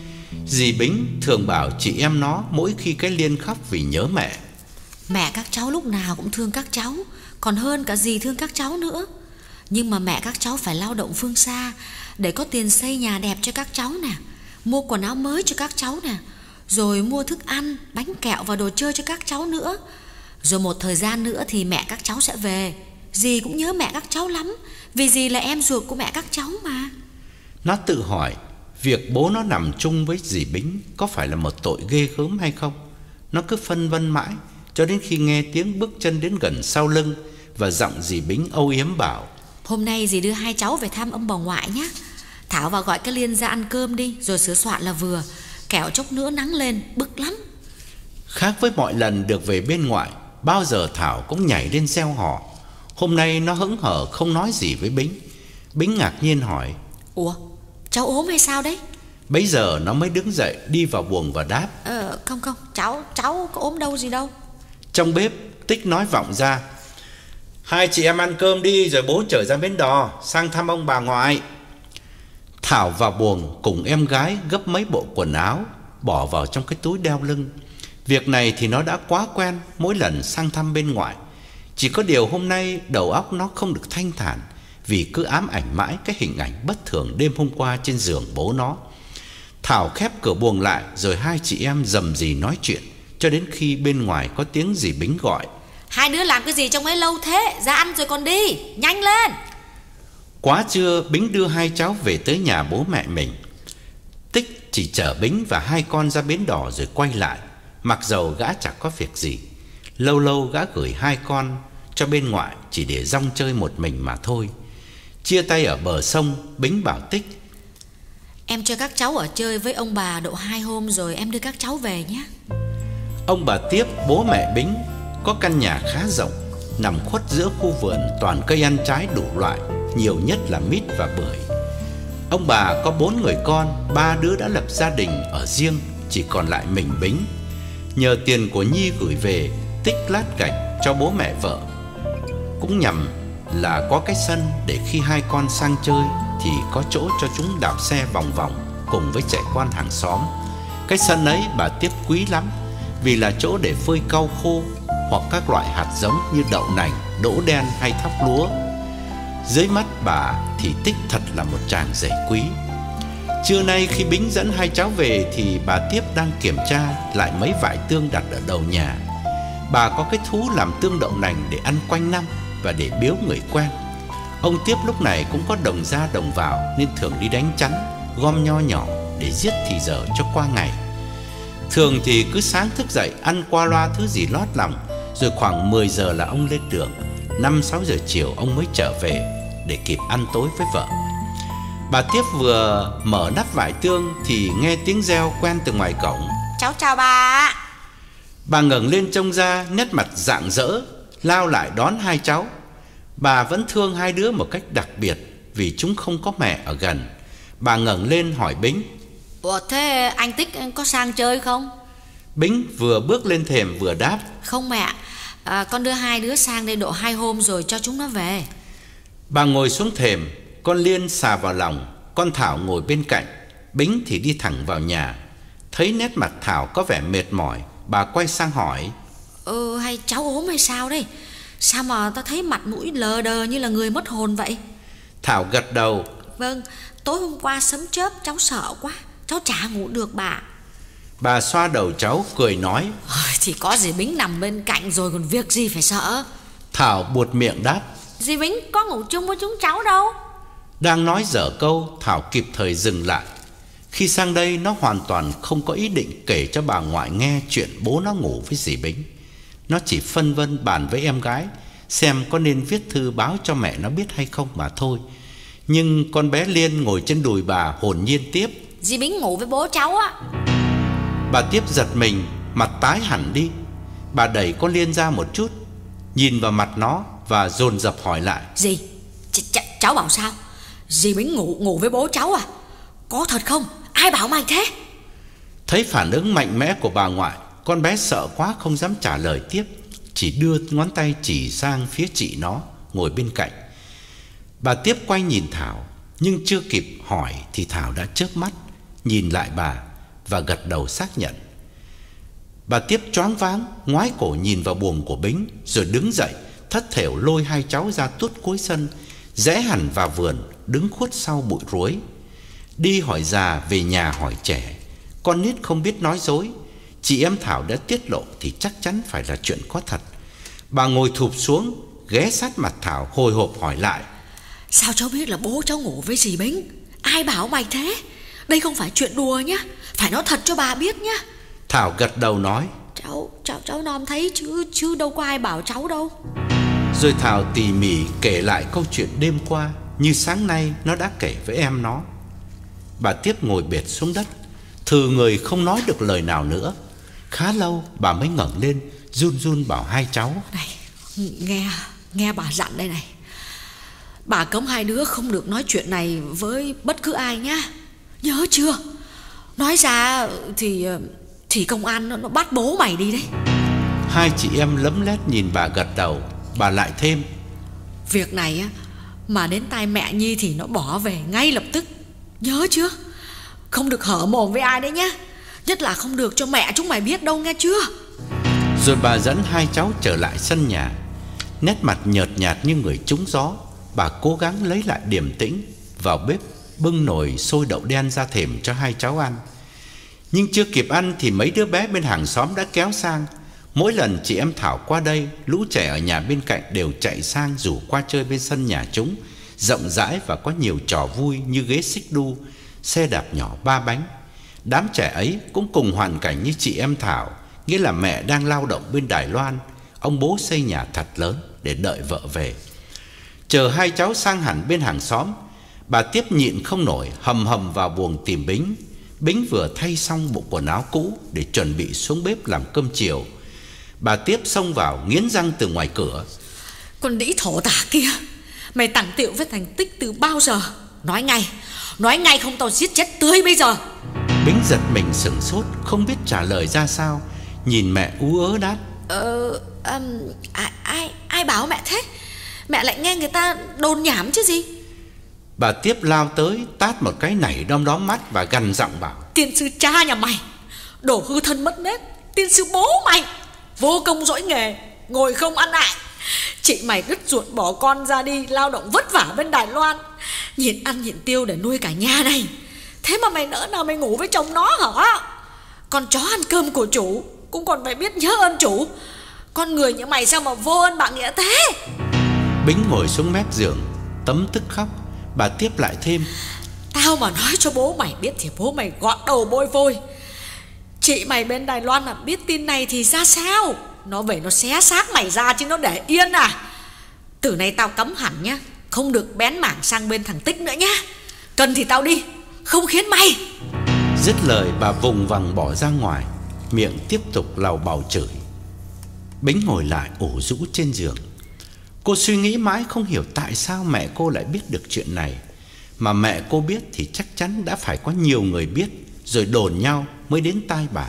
Dì Bính thường bảo chị em nó mỗi khi cái Liên khóc vì nhớ mẹ: mẹ các cháu lúc nào cũng thương các cháu, còn hơn cả dì thương các cháu nữa. Nhưng mà mẹ các cháu phải lao động phương xa để có tiền xây nhà đẹp cho các cháu nè, mua quần áo mới cho các cháu nè, rồi mua thức ăn, bánh kẹo và đồ chơi cho các cháu nữa. Rồi một thời gian nữa thì mẹ các cháu sẽ về. Dì cũng nhớ mẹ các cháu lắm, vì dì là em ruột của mẹ các cháu mà. Nó tự hỏi việc bố nó nằm chung với dì Bính có phải là một tội ghê gớm hay không. Nó cứ phân vân mãi, cho đến khi nghe tiếng bước chân đến gần sau lưng, và giọng dì Bính âu yếm bảo: hôm nay dì đưa hai cháu về thăm ông bà ngoại nhé. Thảo vào gọi cái Liên ra ăn cơm đi, rồi sửa soạn là vừa, kẻo chốc nữa nắng lên bực lắm. Khác với mọi lần được về bên ngoại, bao giờ Thảo cũng nhảy lên reo hò. Hôm nay nó hững hờ không nói gì với Bính. Bính ngạc nhiên hỏi: ủa, cháu ốm hay sao đấy? Bấy giờ nó mới đứng dậy đi vào buồng và đáp: Ờ, không không, cháu cháu có ốm đâu gì đâu. Trong bếp, Tích nói vọng ra: hai chị em ăn cơm đi, rồi bố trở ra bến đò sang thăm ông bà ngoại. Thảo vào buồng cùng em gái gấp mấy bộ quần áo, bỏ vào trong cái túi đeo lưng. Việc này thì nó đã quá quen mỗi lần sang thăm bên ngoại. Chỉ có điều hôm nay đầu óc nó không được thanh thản, vì cứ ám ảnh mãi cái hình ảnh bất thường đêm hôm qua trên giường bố nó. Thảo khép cửa buồng lại, rồi hai chị em rầm rì nói chuyện, cho đến khi bên ngoài có tiếng dì Bính gọi: hai đứa làm cái gì trong ấy lâu thế, ra ăn rồi còn đi, nhanh lên. Quá trưa, Bính đưa hai cháu về tới nhà bố mẹ mình. Tích chỉ chở Bính và hai con ra bến đò rồi quay lại, mặc dầu gã chẳng có việc gì. Lâu lâu gã gửi hai con cho bên ngoại chỉ để rong chơi một mình mà thôi. Chia tay ở bờ sông, Bính bảo Tích: em cho các cháu ở chơi với ông bà độ hai hôm, rồi em đưa các cháu về nhé. Ông bà Tiếp, bố mẹ Bính, có căn nhà khá rộng, nằm khuất giữa khu vườn toàn cây ăn trái đủ loại, nhiều nhất là mít và bưởi. Ông bà có bốn người con, ba đứa đã lập gia đình ở riêng, chỉ còn lại mình Bính. Nhờ tiền của Nhi gửi về, Tích lát gạch cho bố mẹ vợ, cũng nhằm là có cái sân để khi hai con sang chơi thì có chỗ cho chúng đạp xe vòng vòng cùng với trẻ con hàng xóm. Cái sân ấy bà Tiếp quý lắm, vì là chỗ để phơi cau khô hoặc các loại hạt giống như đậu nành, đỗ đen hay thóc lúa. Dưới mắt bà thì Tích thật là một chàng rể quý. Trưa nay khi Bính dẫn hai cháu về thì bà Tiếp đang kiểm tra lại mấy vải tương đặt ở đầu nhà. Bà có cái thú làm tương đậu nành để ăn quanh năm và để biếu người quen. Ông Tiếp lúc này cũng có đồng ra đồng vào, nên thường đi đánh chắn, gom nho nhỏ để giết thì giờ cho qua ngày. Thường thì cứ sáng thức dậy ăn qua loa thứ gì lót lòng, rồi khoảng mười giờ là ông lên đường. Năm sáu giờ chiều ông mới trở về để kịp ăn tối với vợ. Bà Tiếp vừa mở nắp vải tương thì nghe tiếng reo quen từ ngoài cổng: cháu chào bà. Bà ngẩng lên trông ra, nét mặt rạng rỡ, lao lại đón hai cháu. Bà vẫn thương hai đứa một cách đặc biệt vì chúng không có mẹ ở gần. Bà ngẩng lên hỏi Bính: ủa, thế anh Tích có sang chơi không? Bính vừa bước lên thềm vừa đáp: không mẹ, à, con đưa hai đứa sang đây độ hai hôm rồi cho chúng nó về. Bà ngồi xuống thềm, con Liên xà vào lòng, con Thảo ngồi bên cạnh. Bính thì đi thẳng vào nhà. Thấy nét mặt Thảo có vẻ mệt mỏi, bà quay sang hỏi: Ừ, hay cháu ốm hay sao đây? Sao mà ta thấy mặt mũi lờ đờ như là người mất hồn vậy? Thảo gật đầu: vâng, tối hôm qua sấm chớp cháu sợ quá, cháu chả ngủ được bà. Bà xoa đầu cháu cười nói: thì có dì Bính nằm bên cạnh rồi còn việc gì phải sợ. Thảo buột miệng đáp: dì Bính có ngủ chung với chúng cháu đâu. Đang nói dở câu, Thảo kịp thời dừng lại. Khi sang đây nó hoàn toàn không có ý định kể cho bà ngoại nghe chuyện bố nó ngủ với dì Bính. Nó chỉ phân vân bàn với em gái xem có nên viết thư báo cho mẹ nó biết hay không mà thôi. Nhưng con bé Liên ngồi trên đùi bà hồn nhiên tiếp: dì Bính ngủ với bố cháu á. Bà Tiếp giật mình, mặt tái hẳn đi. Bà đẩy con Liên ra một chút, nhìn vào mặt nó và dồn dập hỏi lại. Gì? Ch ch cháu bảo sao? Dì Bính ngủ ngủ với bố cháu à? Có thật không? Ai bảo mày thế? Thấy phản ứng mạnh mẽ của bà ngoại, con bé sợ quá không dám trả lời tiếp, chỉ đưa ngón tay chỉ sang phía chị nó ngồi bên cạnh. Bà Tiếp quay nhìn Thảo, nhưng chưa kịp hỏi thì Thảo đã chớp mắt nhìn lại bà và gật đầu xác nhận. Bà Tiếp choáng váng, ngoái cổ nhìn vào buồng của Bính, rồi đứng dậy thất thểu lôi hai cháu ra tuốt cuối sân, rẽ hẳn vào vườn, đứng khuất sau bụi ruối. Đi hỏi già, về nhà hỏi trẻ, con nít không biết nói dối. Chị em Thảo đã tiết lộ thì chắc chắn phải là chuyện có thật. Bà ngồi thụp xuống, ghé sát mặt Thảo, hồi hộp hỏi lại. Sao cháu biết là bố cháu ngủ với dì Bính? Ai bảo mày thế? Đây không phải chuyện đùa nhá, phải nói thật cho bà biết nhá. Thảo gật đầu nói. Cháu, cháu, cháu nom thấy chứ, chứ đâu có ai bảo cháu đâu. Rồi Thảo tỉ mỉ kể lại câu chuyện đêm qua, như sáng nay nó đã kể với em nó. Bà Tiếp ngồi bệt xuống đất, thừ người không nói được lời nào nữa. Khá lâu bà mới ngẩng lên, run run bảo hai cháu. Này, nghe, nghe bà dặn đây này. Bà cấm hai đứa không được nói chuyện này với bất cứ ai nhá. Nhớ chưa? Nói ra thì Thì công an nó, nó bắt bố mày đi đấy. Hai chị em lấm lét nhìn bà gật đầu. Bà lại thêm. Việc này á mà đến tai mẹ Nhi thì nó bỏ về ngay lập tức. Nhớ chưa? Không được hở mồm với ai đấy nhá. Nhất là không được cho mẹ chúng mày biết đâu, nghe chưa? Rồi bà dẫn hai cháu trở lại sân nhà. Nét mặt nhợt nhạt như người trúng gió. Bà cố gắng lấy lại điềm tĩnh, vào bếp bưng nồi sôi đậu đen ra thềm cho hai cháu ăn. Nhưng chưa kịp ăn thì mấy đứa bé bên hàng xóm đã kéo sang. Mỗi lần chị em Thảo qua đây, lũ trẻ ở nhà bên cạnh đều chạy sang rủ qua chơi bên sân nhà chúng, rộng rãi và có nhiều trò vui như ghế xích đu, xe đạp nhỏ ba bánh. Đám trẻ ấy cũng cùng hoàn cảnh như chị em Thảo, nghĩa là mẹ đang lao động bên Đài Loan, ông bố xây nhà thật lớn để đợi vợ về. Chờ hai cháu sang hẳn bên hàng xóm, bà Tiếp nhịn không nổi, hầm hầm vào buồng tìm Bính. Bính vừa thay xong bộ quần áo cũ để chuẩn bị xuống bếp làm cơm chiều. Bà Tiếp xông vào nghiến răng từ ngoài cửa. Con đĩ thổ tả kia, mày tẳng tiệu với thành tích từ bao giờ? Nói ngay, nói ngay không tao giết chết tươi bây giờ. Bính giật mình sửng sốt, không biết trả lời ra sao, nhìn mẹ ú ớ đáp. Ờ, um, ai, ai, ai bảo mẹ thế? Mẹ lại nghe người ta đồn nhảm chứ gì. Bà Tiếp lao tới tát một cái nảy đom đóm mắt và gằn giọng bảo. Tiên sư cha nhà mày, đổ hư thân mất nết. Tiên sư bố mày, vô công dỗi nghề, ngồi không ăn lại. Chị mày đứt ruột bỏ con ra đi lao động vất vả bên Đài Loan, nhịn ăn nhịn tiêu để nuôi cả nhà này. Thế mà mày nỡ nào mày ngủ với chồng nó hả? Con chó ăn cơm của chủ cũng còn phải biết nhớ ơn chủ. Con người như mày sao mà vô ơn bạc nghĩa thế? Bính ngồi xuống mép giường tấm tức khóc. Bà Tiếp lại thêm. Tao mà nói cho bố mày biết thì bố mày gọt đầu bôi vôi. Chị mày bên Đài Loan mà biết tin này thì ra sao? Nó về nó xé xác mày ra chứ nó để yên à? Từ nay tao cấm hẳn nhá, không được bén mảng sang bên thằng Tích nữa nhá. Cần thì tao đi, không khiến mày. Dứt lời bà vùng vằng bỏ ra ngoài, miệng tiếp tục lầu bầu chửi. Bính ngồi lại ủ rũ trên giường. Cô suy nghĩ mãi không hiểu tại sao mẹ cô lại biết được chuyện này. Mà mẹ cô biết thì chắc chắn đã phải có nhiều người biết, rồi đồn nhau mới đến tai bà.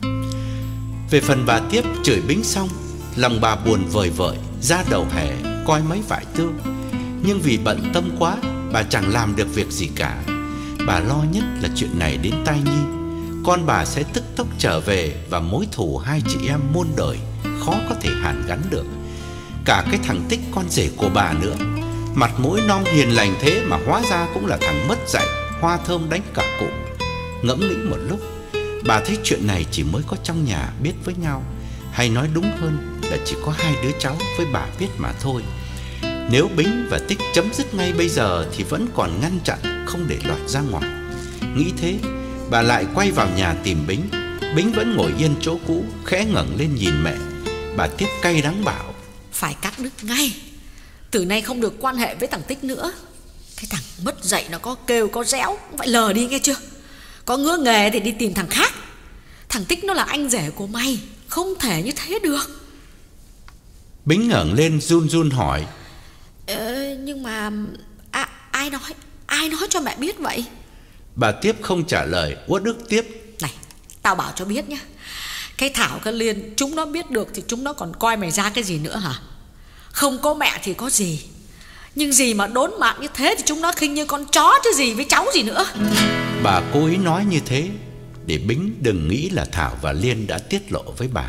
Về phần bà Tiếp chửi Bính xong, lòng bà buồn vời vợi, ra đầu hè coi mấy vải tương. Nhưng vì bận tâm quá, bà chẳng làm được việc gì cả. Bà lo nhất là chuyện này đến tai Nhi, con bà sẽ tức tốc trở về và mối thù hai chị em muôn đời khó có thể hàn gắn được. Cả cái thằng Tích con rể của bà nữa, mặt mũi non hiền lành thế mà hóa ra cũng là thằng mất dạy, hoa thơm đánh cả cụ. Ngẫm nghĩ một lúc, bà thấy chuyện này chỉ mới có trong nhà biết với nhau, hay nói đúng hơn là chỉ có hai đứa cháu với bà biết mà thôi. Nếu Bính và Tích chấm dứt ngay bây giờ thì vẫn còn ngăn chặn không để lọt ra ngoài. Nghĩ thế, bà lại quay vào nhà tìm Bính. Bính vẫn ngồi yên chỗ cũ, khẽ ngẩng lên nhìn mẹ. Bà Tiếp cay đắng bảo. Phải cắt đứt ngay, từ nay không được quan hệ với thằng Tích nữa. Cái thằng mất dạy nó có kêu có réo cũng phải lờ đi nghe chưa. Có ngứa nghề thì đi tìm thằng khác. Thằng Thằng Tích nó là anh rể của mày, không thể như thế được. Bính ngẩng lên run run hỏi: ờ, Nhưng mà à, ai nói Ai nói cho mẹ biết vậy? Bà Tiếp không trả lời, uất ức tiếp: Này, tao bảo cho biết nhá, cái Thảo cái Liên chúng nó biết được thì chúng nó còn coi mày ra cái gì nữa hả? Không có mẹ thì có gì, nhưng gì mà đốn mạng như thế thì chúng nó khinh như con chó chứ gì với cháu gì nữa. Bà cố ý nói như thế để Bính đừng nghĩ là Thảo và Liên đã tiết lộ với bà.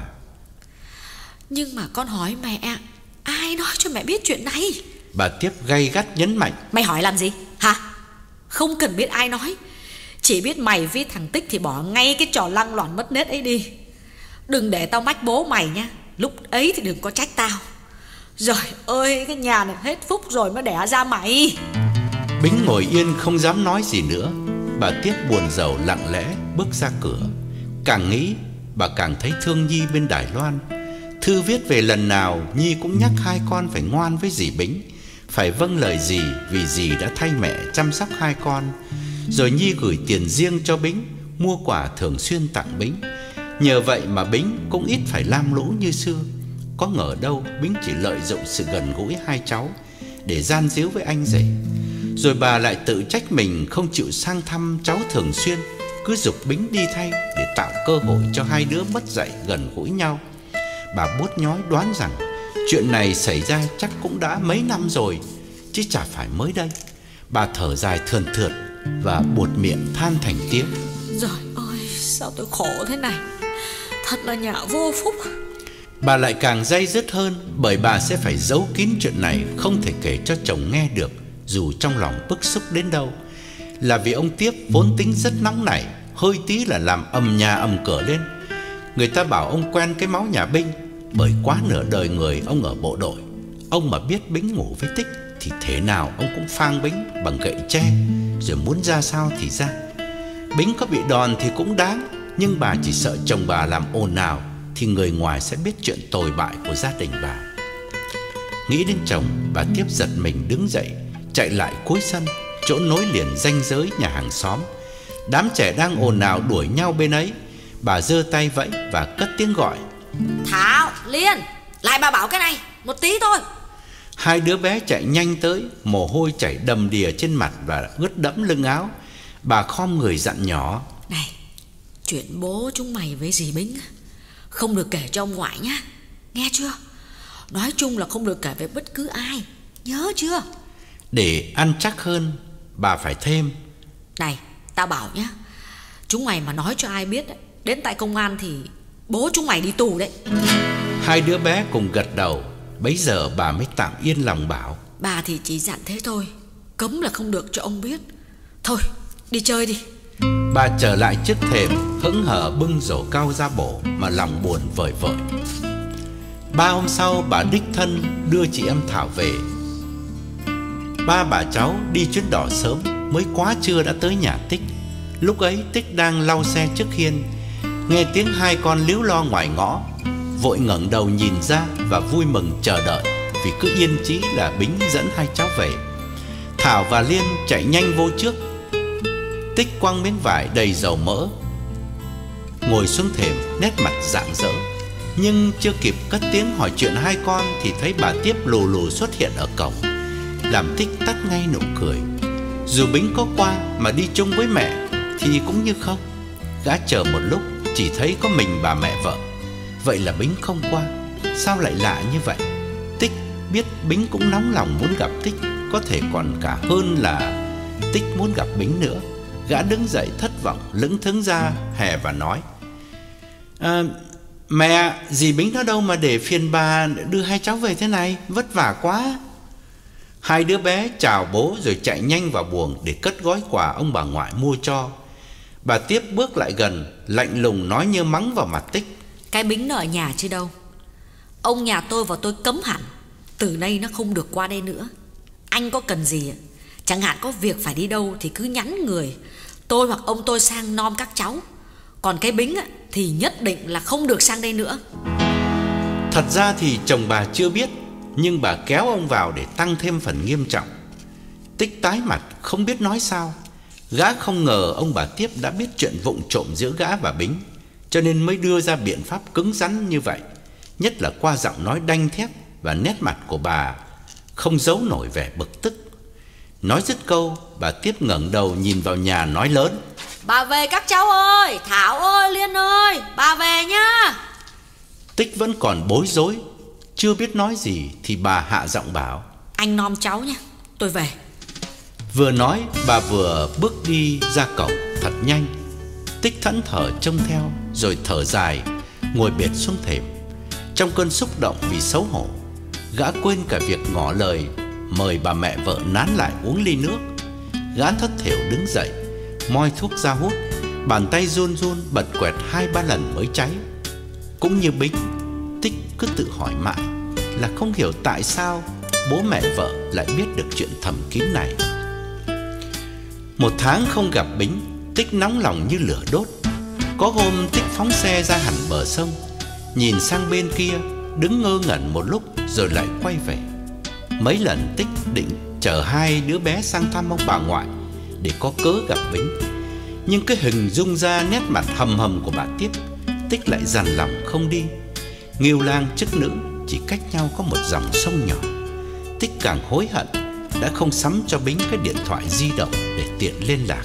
Nhưng mà con hỏi mẹ, ai nói cho mẹ biết chuyện này? Bà Tiếp gay gắt nhấn mạnh: Mày hỏi làm gì hả? Không cần biết ai nói, chỉ biết mày với thằng Tích thì bỏ ngay cái trò lăng loàn mất nết ấy đi. Đừng để tao mách bố mày nha, lúc ấy thì đừng có trách tao. Trời ơi, cái nhà này hết phúc rồi mới đẻ ra mày. Bính ngồi yên không dám nói gì nữa. Bà Tiếp buồn rầu lặng lẽ bước ra cửa. Càng nghĩ bà càng thấy thương Nhi bên Đài Loan. Thư viết về lần nào Nhi cũng nhắc hai con phải ngoan với dì Bính, phải vâng lời dì vì dì đã thay mẹ chăm sóc hai con. Rồi Nhi gửi tiền riêng cho Bính, mua quà thường xuyên tặng Bính. Nhờ vậy mà Bính cũng ít phải lam lũ như xưa. Có ngờ đâu Bính chỉ lợi dụng sự gần gũi hai cháu để gian díu với anh rể. Rồi bà lại tự trách mình không chịu sang thăm cháu thường xuyên, cứ giục Bính đi thay để tạo cơ hội cho hai đứa mất dạy gần gũi nhau. Bà buốt nhói đoán rằng chuyện này xảy ra chắc cũng đã mấy năm rồi, chứ chả phải mới đây. Bà thở dài thườn thượt và buột miệng than thành tiếng: Trời ơi, sao tôi khổ thế này, thật là nhà vô phúc. Bà lại càng day dứt hơn, bởi bà sẽ phải giấu kín chuyện này, không thể kể cho chồng nghe được, dù trong lòng bức xúc đến đâu. Là vì ông Tiếp vốn tính rất nóng nảy, hơi tí là làm ầm nhà ầm cửa lên. Người ta bảo ông quen cái máu nhà binh, bởi quá nửa đời người ông ở bộ đội. Ông mà biết Bính ngủ với Tích thì thế nào ông cũng phang Bính bằng gậy tre, rồi muốn ra sao thì ra. Bính có bị đòn thì cũng đáng, nhưng bà chỉ sợ chồng bà làm ồn ào thì người ngoài sẽ biết chuyện tồi bại của gia đình bà. Nghĩ đến chồng, bà Tiếp giật mình đứng dậy, chạy lại cuối sân, chỗ nối liền ranh giới nhà hàng xóm. Đám trẻ đang ồn ào đuổi nhau bên ấy. Bà giơ tay vẫy và cất tiếng gọi: Thảo, Liên, lại bà bảo cái này, một tí thôi. Hai đứa bé chạy nhanh tới, mồ hôi chảy đầm đìa trên mặt và ướt đẫm lưng áo. Bà khom người dặn nhỏ: Này, chuyện bố chúng mày với dì Bính không được kể cho ông ngoại nhá, nghe chưa? Nói chung là không được kể với bất cứ ai, nhớ chưa? Để ăn chắc hơn, bà phải thêm: Này, tao bảo nhá, chúng mày mà nói cho ai biết đến tại công an thì bố chúng mày đi tù đấy. Hai đứa bé cùng gật đầu. Bấy giờ bà mới tạm yên lòng bảo: Bà thì chỉ dặn thế thôi, cấm là không được cho ông biết. Thôi, đi chơi đi. Bà trở lại trước thềm, hững hờ bưng rổ cao ra bổ mà lòng buồn vời vợi. Ba hôm sau, bà đích thân đưa chị em Thảo về. Ba bà cháu đi chuyến đò sớm, mới quá trưa đã tới nhà Tích. Lúc ấy Tích đang lau xe trước hiên, nghe tiếng hai con líu lo ngoài ngõ, vội ngẩng đầu nhìn ra và vui mừng chờ đợi, vì cứ yên chí là Bính dẫn hai cháu về. Thảo và Liên chạy nhanh vô trước. Tích quăng miếng vải đầy dầu mỡ, ngồi xuống thềm, nét mặt rạng rỡ. Nhưng chưa kịp cất tiếng hỏi chuyện hai con thì thấy bà Tiếp lù lù xuất hiện ở cổng, làm Tích tắt ngay nụ cười. Dù Bính có qua mà đi chung với mẹ thì cũng như không. Gã chờ một lúc chỉ thấy có mình bà mẹ vợ. Vậy là Bính không qua. Sao lại lạ như vậy? Tích biết Bính cũng nóng lòng muốn gặp Tích, có thể còn cả hơn là Tích muốn gặp Bính nữa. Gã đứng dậy thất vọng, lững thững ra hè và nói: à, Mẹ, dì Bính nó đâu mà để phiền bà đưa hai cháu về thế này, vất vả quá. Hai đứa bé chào bố rồi chạy nhanh vào buồng để cất gói quà ông bà ngoại mua cho. Bà Tiếp bước lại gần, lạnh lùng nói như mắng vào mặt Tích: Cái Bính nó ở nhà chứ đâu. Ông nhà tôi và tôi cấm hẳn, từ nay nó không được qua đây nữa. Anh có cần gì, chẳng hạn có việc phải đi đâu thì cứ nhắn người, tôi hoặc ông tôi sang nom các cháu. Còn cái Bính thì nhất định là không được sang đây nữa. Thật ra thì chồng bà chưa biết, nhưng bà kéo ông vào để tăng thêm phần nghiêm trọng. Tích tái mặt không biết nói sao. Gã không ngờ ông bà Tiếp đã biết chuyện vụng trộm giữa gã và Bính. cho nên mới đưa ra biện pháp cứng rắn như vậy, nhất là qua giọng nói đanh thép và nét mặt của bà không giấu nổi vẻ bực tức. Nói dứt câu, bà tiếp ngẩng đầu nhìn vào nhà nói lớn: Bà về các cháu ơi, Thảo ơi, Liên ơi, bà về nhá. Tích vẫn còn bối rối, chưa biết nói gì thì bà hạ giọng bảo: Anh nom cháu nhá, tôi về. Vừa nói bà vừa bước đi ra cổng thật nhanh. Tích thẫn thờ trông theo, rồi thở dài ngồi bệt xuống thềm. Trong cơn xúc động vì xấu hổ, gã quên cả việc ngỏ lời mời bà mẹ vợ nán lại uống ly nước. Gã thất thểu đứng dậy, moi thuốc ra hút, bàn tay run run bật quẹt hai ba lần mới cháy. Cũng như Bính, Tích cứ tự hỏi mãi là không hiểu tại sao bố mẹ vợ lại biết được chuyện thầm kín này. Một tháng không gặp Bính, Tích nóng lòng như lửa đốt. Có hôm Tích phóng xe ra hẳn bờ sông, nhìn sang bên kia, đứng ngơ ngẩn một lúc rồi lại quay về. Mấy lần Tích định chở hai đứa bé sang thăm ông bà ngoại để có cớ gặp Bính, nhưng cái hình dung ra nét mặt hầm hầm của bà Tiếp, Tích lại dằn lòng không đi. Nghiêu Lang chức nữ chỉ cách nhau có một dòng sông nhỏ. Tích càng hối hận đã không sắm cho Bính cái điện thoại di động để tiện liên lạc.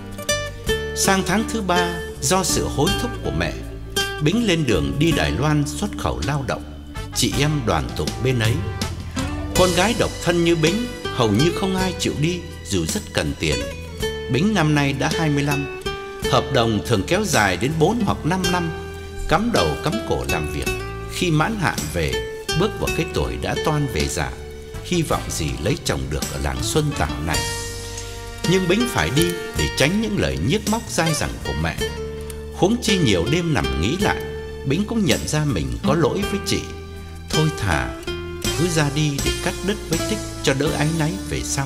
Sang tháng thứ ba, do sự hối thúc của mẹ, Bính lên đường đi Đài Loan xuất khẩu lao động. Chị em đoàn tụ bên ấy. Con gái độc thân như Bính hầu như không ai chịu đi dù rất cần tiền. Bính năm nay đã hai mươi lăm, hợp đồng thường kéo dài đến bốn hoặc năm năm, cắm đầu cắm cổ làm việc. Khi mãn hạn về, bước vào cái tuổi đã toan về già, hy vọng gì lấy chồng được ở làng Xuân Tảo này. Nhưng Bính phải đi để tránh những lời nhiếc móc dai dẳng của mẹ. Huống chi nhiều đêm nằm nghĩ lại, Bính cũng nhận ra mình có lỗi với chị. Thôi thà cứ ra đi để cắt đứt với Tích cho đỡ áy náy về sau.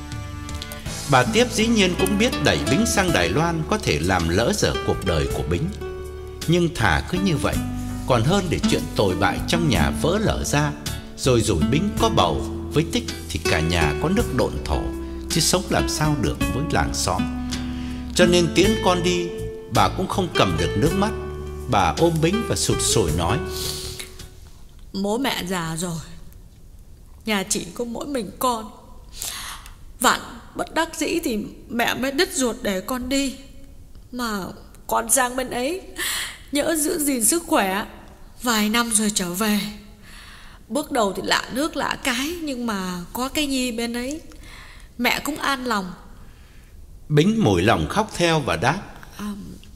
Bà Tiếp dĩ nhiên cũng biết đẩy Bính sang Đài Loan có thể làm lỡ dở cuộc đời của Bính, nhưng thà cứ như vậy còn hơn để chuyện tồi bại trong nhà vỡ lở ra, rồi rủi Bính có bầu với Tích thì cả nhà có nước độn thổ, chứ sống làm sao được với làng xóm. Cho nên tiễn con đi, bà cũng không cầm được nước mắt. Bà ôm Bính và sụt sùi nói: Bố mẹ già rồi, nhà chỉ có mỗi mình con. Vạn bất đắc dĩ thì mẹ mới đứt ruột để con đi. Mà con sang bên ấy nhỡ giữ gìn sức khỏe, vài năm rồi trở về. Bước đầu thì lạ nước lạ cái, nhưng mà có cái Nhi bên ấy, mẹ cũng an lòng. Bính mủi lòng khóc theo và đáp: à,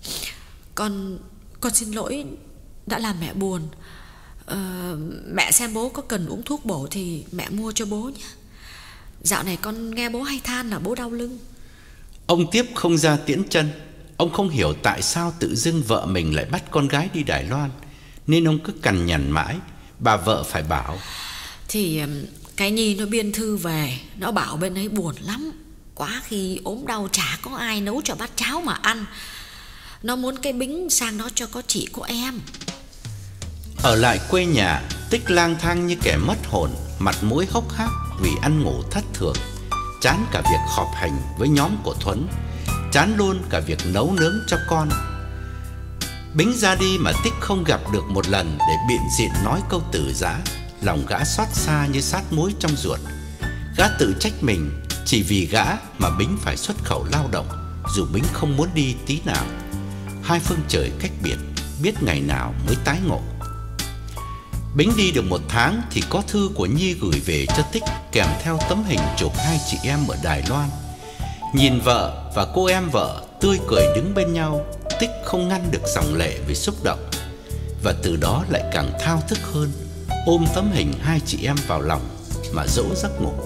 Con Con xin lỗi đã làm mẹ buồn. à, Mẹ xem bố có cần uống thuốc bổ thì mẹ mua cho bố nhé. Dạo này con nghe bố hay than là bố đau lưng. Ông Tiếp không ra tiễn chân. Ông không hiểu tại sao tự dưng vợ mình lại bắt con gái đi Đài Loan, nên ông cứ cằn nhằn mãi. Bà vợ phải bảo: Thì cái Nhi nó biên thư về, nó bảo bên ấy buồn lắm, quá khi ốm đau chả có ai nấu cho bát cháo mà ăn. Nó muốn cái Bính sang đó cho có chị có em. Ở lại quê nhà, Tích lang thang như kẻ mất hồn, mặt mũi hốc hác vì ăn ngủ thất thường, chán cả việc họp hành với nhóm của Thuấn, chán luôn cả việc nấu nướng cho con. Bính ra đi mà Tích không gặp được một lần để biện diện nói câu từ giã, lòng gã xót xa như sát muối trong ruột. Gã tự trách mình chỉ vì gã mà Bính phải xuất khẩu lao động, dù Bính không muốn đi tí nào. Hai phương trời cách biệt, biết ngày nào mới tái ngộ. Bính đi được một tháng thì có thư của Nhi gửi về cho Tích, kèm theo tấm hình chụp hai chị em ở Đài Loan. Nhìn vợ và cô em vợ tươi cười đứng bên nhau, Tích không ngăn được dòng lệ vì xúc động, và từ đó lại càng thao thức hơn, ôm tấm hình hai chị em vào lòng mà dỗ giấc ngủ.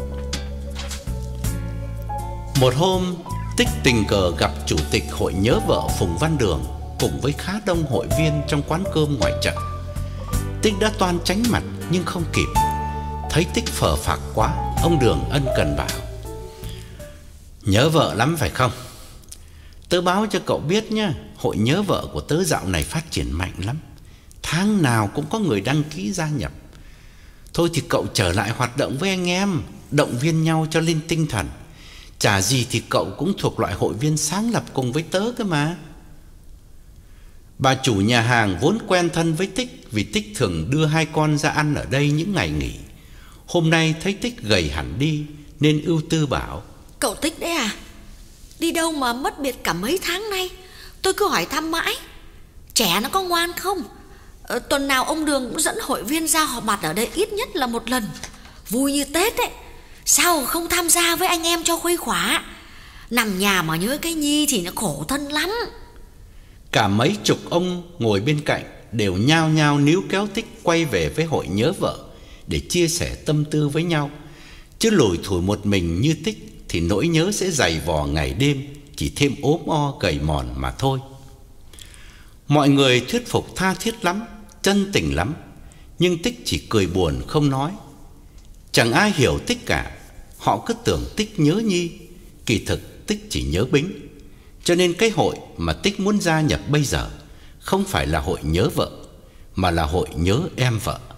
Một hôm, Tích tình cờ gặp chủ tịch hội nhớ vợ Phùng Văn Đường cùng với khá đông hội viên trong quán cơm ngoài chợ. Tích đã toan tránh mặt nhưng không kịp. Thấy Tích phờ phạc quá, ông Đường ân cần bảo: Nhớ vợ lắm phải không? Tớ báo cho cậu biết nhá, hội nhớ vợ của tớ dạo này phát triển mạnh lắm, tháng nào cũng có người đăng ký gia nhập. Thôi thì cậu trở lại hoạt động với anh em, động viên nhau cho lên tinh thần. Chả gì thì cậu cũng thuộc loại hội viên sáng lập cùng với tớ cơ mà. Bà chủ nhà hàng vốn quen thân với Tích, vì Tích thường đưa hai con ra ăn ở đây những ngày nghỉ. Hôm nay thấy Tích gầy hẳn đi nên ưu tư bảo: Cậu Tích đấy à? Đi đâu mà mất biệt cả mấy tháng nay? Tôi cứ hỏi thăm mãi. Trẻ nó có ngoan không? ờ, Tuần nào ông Đường cũng dẫn hội viên ra họp mặt ở đây ít nhất là một lần. Vui như Tết ấy. Sao không tham gia với anh em cho khuây khỏa? Nằm nhà mà nhớ cái Nhi thì nó khổ thân lắm. Cả mấy chục ông ngồi bên cạnh đều nhao nhao níu kéo Tích quay về với hội nhớ vợ để chia sẻ tâm tư với nhau. Chứ lủi thủi một mình như Tích thì nỗi nhớ sẽ dày vò ngày đêm, chỉ thêm ốm o gầy mòn mà thôi. Mọi người thuyết phục tha thiết lắm, chân tình lắm, nhưng Tích chỉ cười buồn không nói. Chẳng ai hiểu Tích cả. Họ cứ tưởng Tích nhớ Nhi, kỳ thực Tích chỉ nhớ Bính. Cho nên cái hội mà Tích muốn gia nhập bây giờ không phải là hội nhớ vợ, mà là hội nhớ em vợ.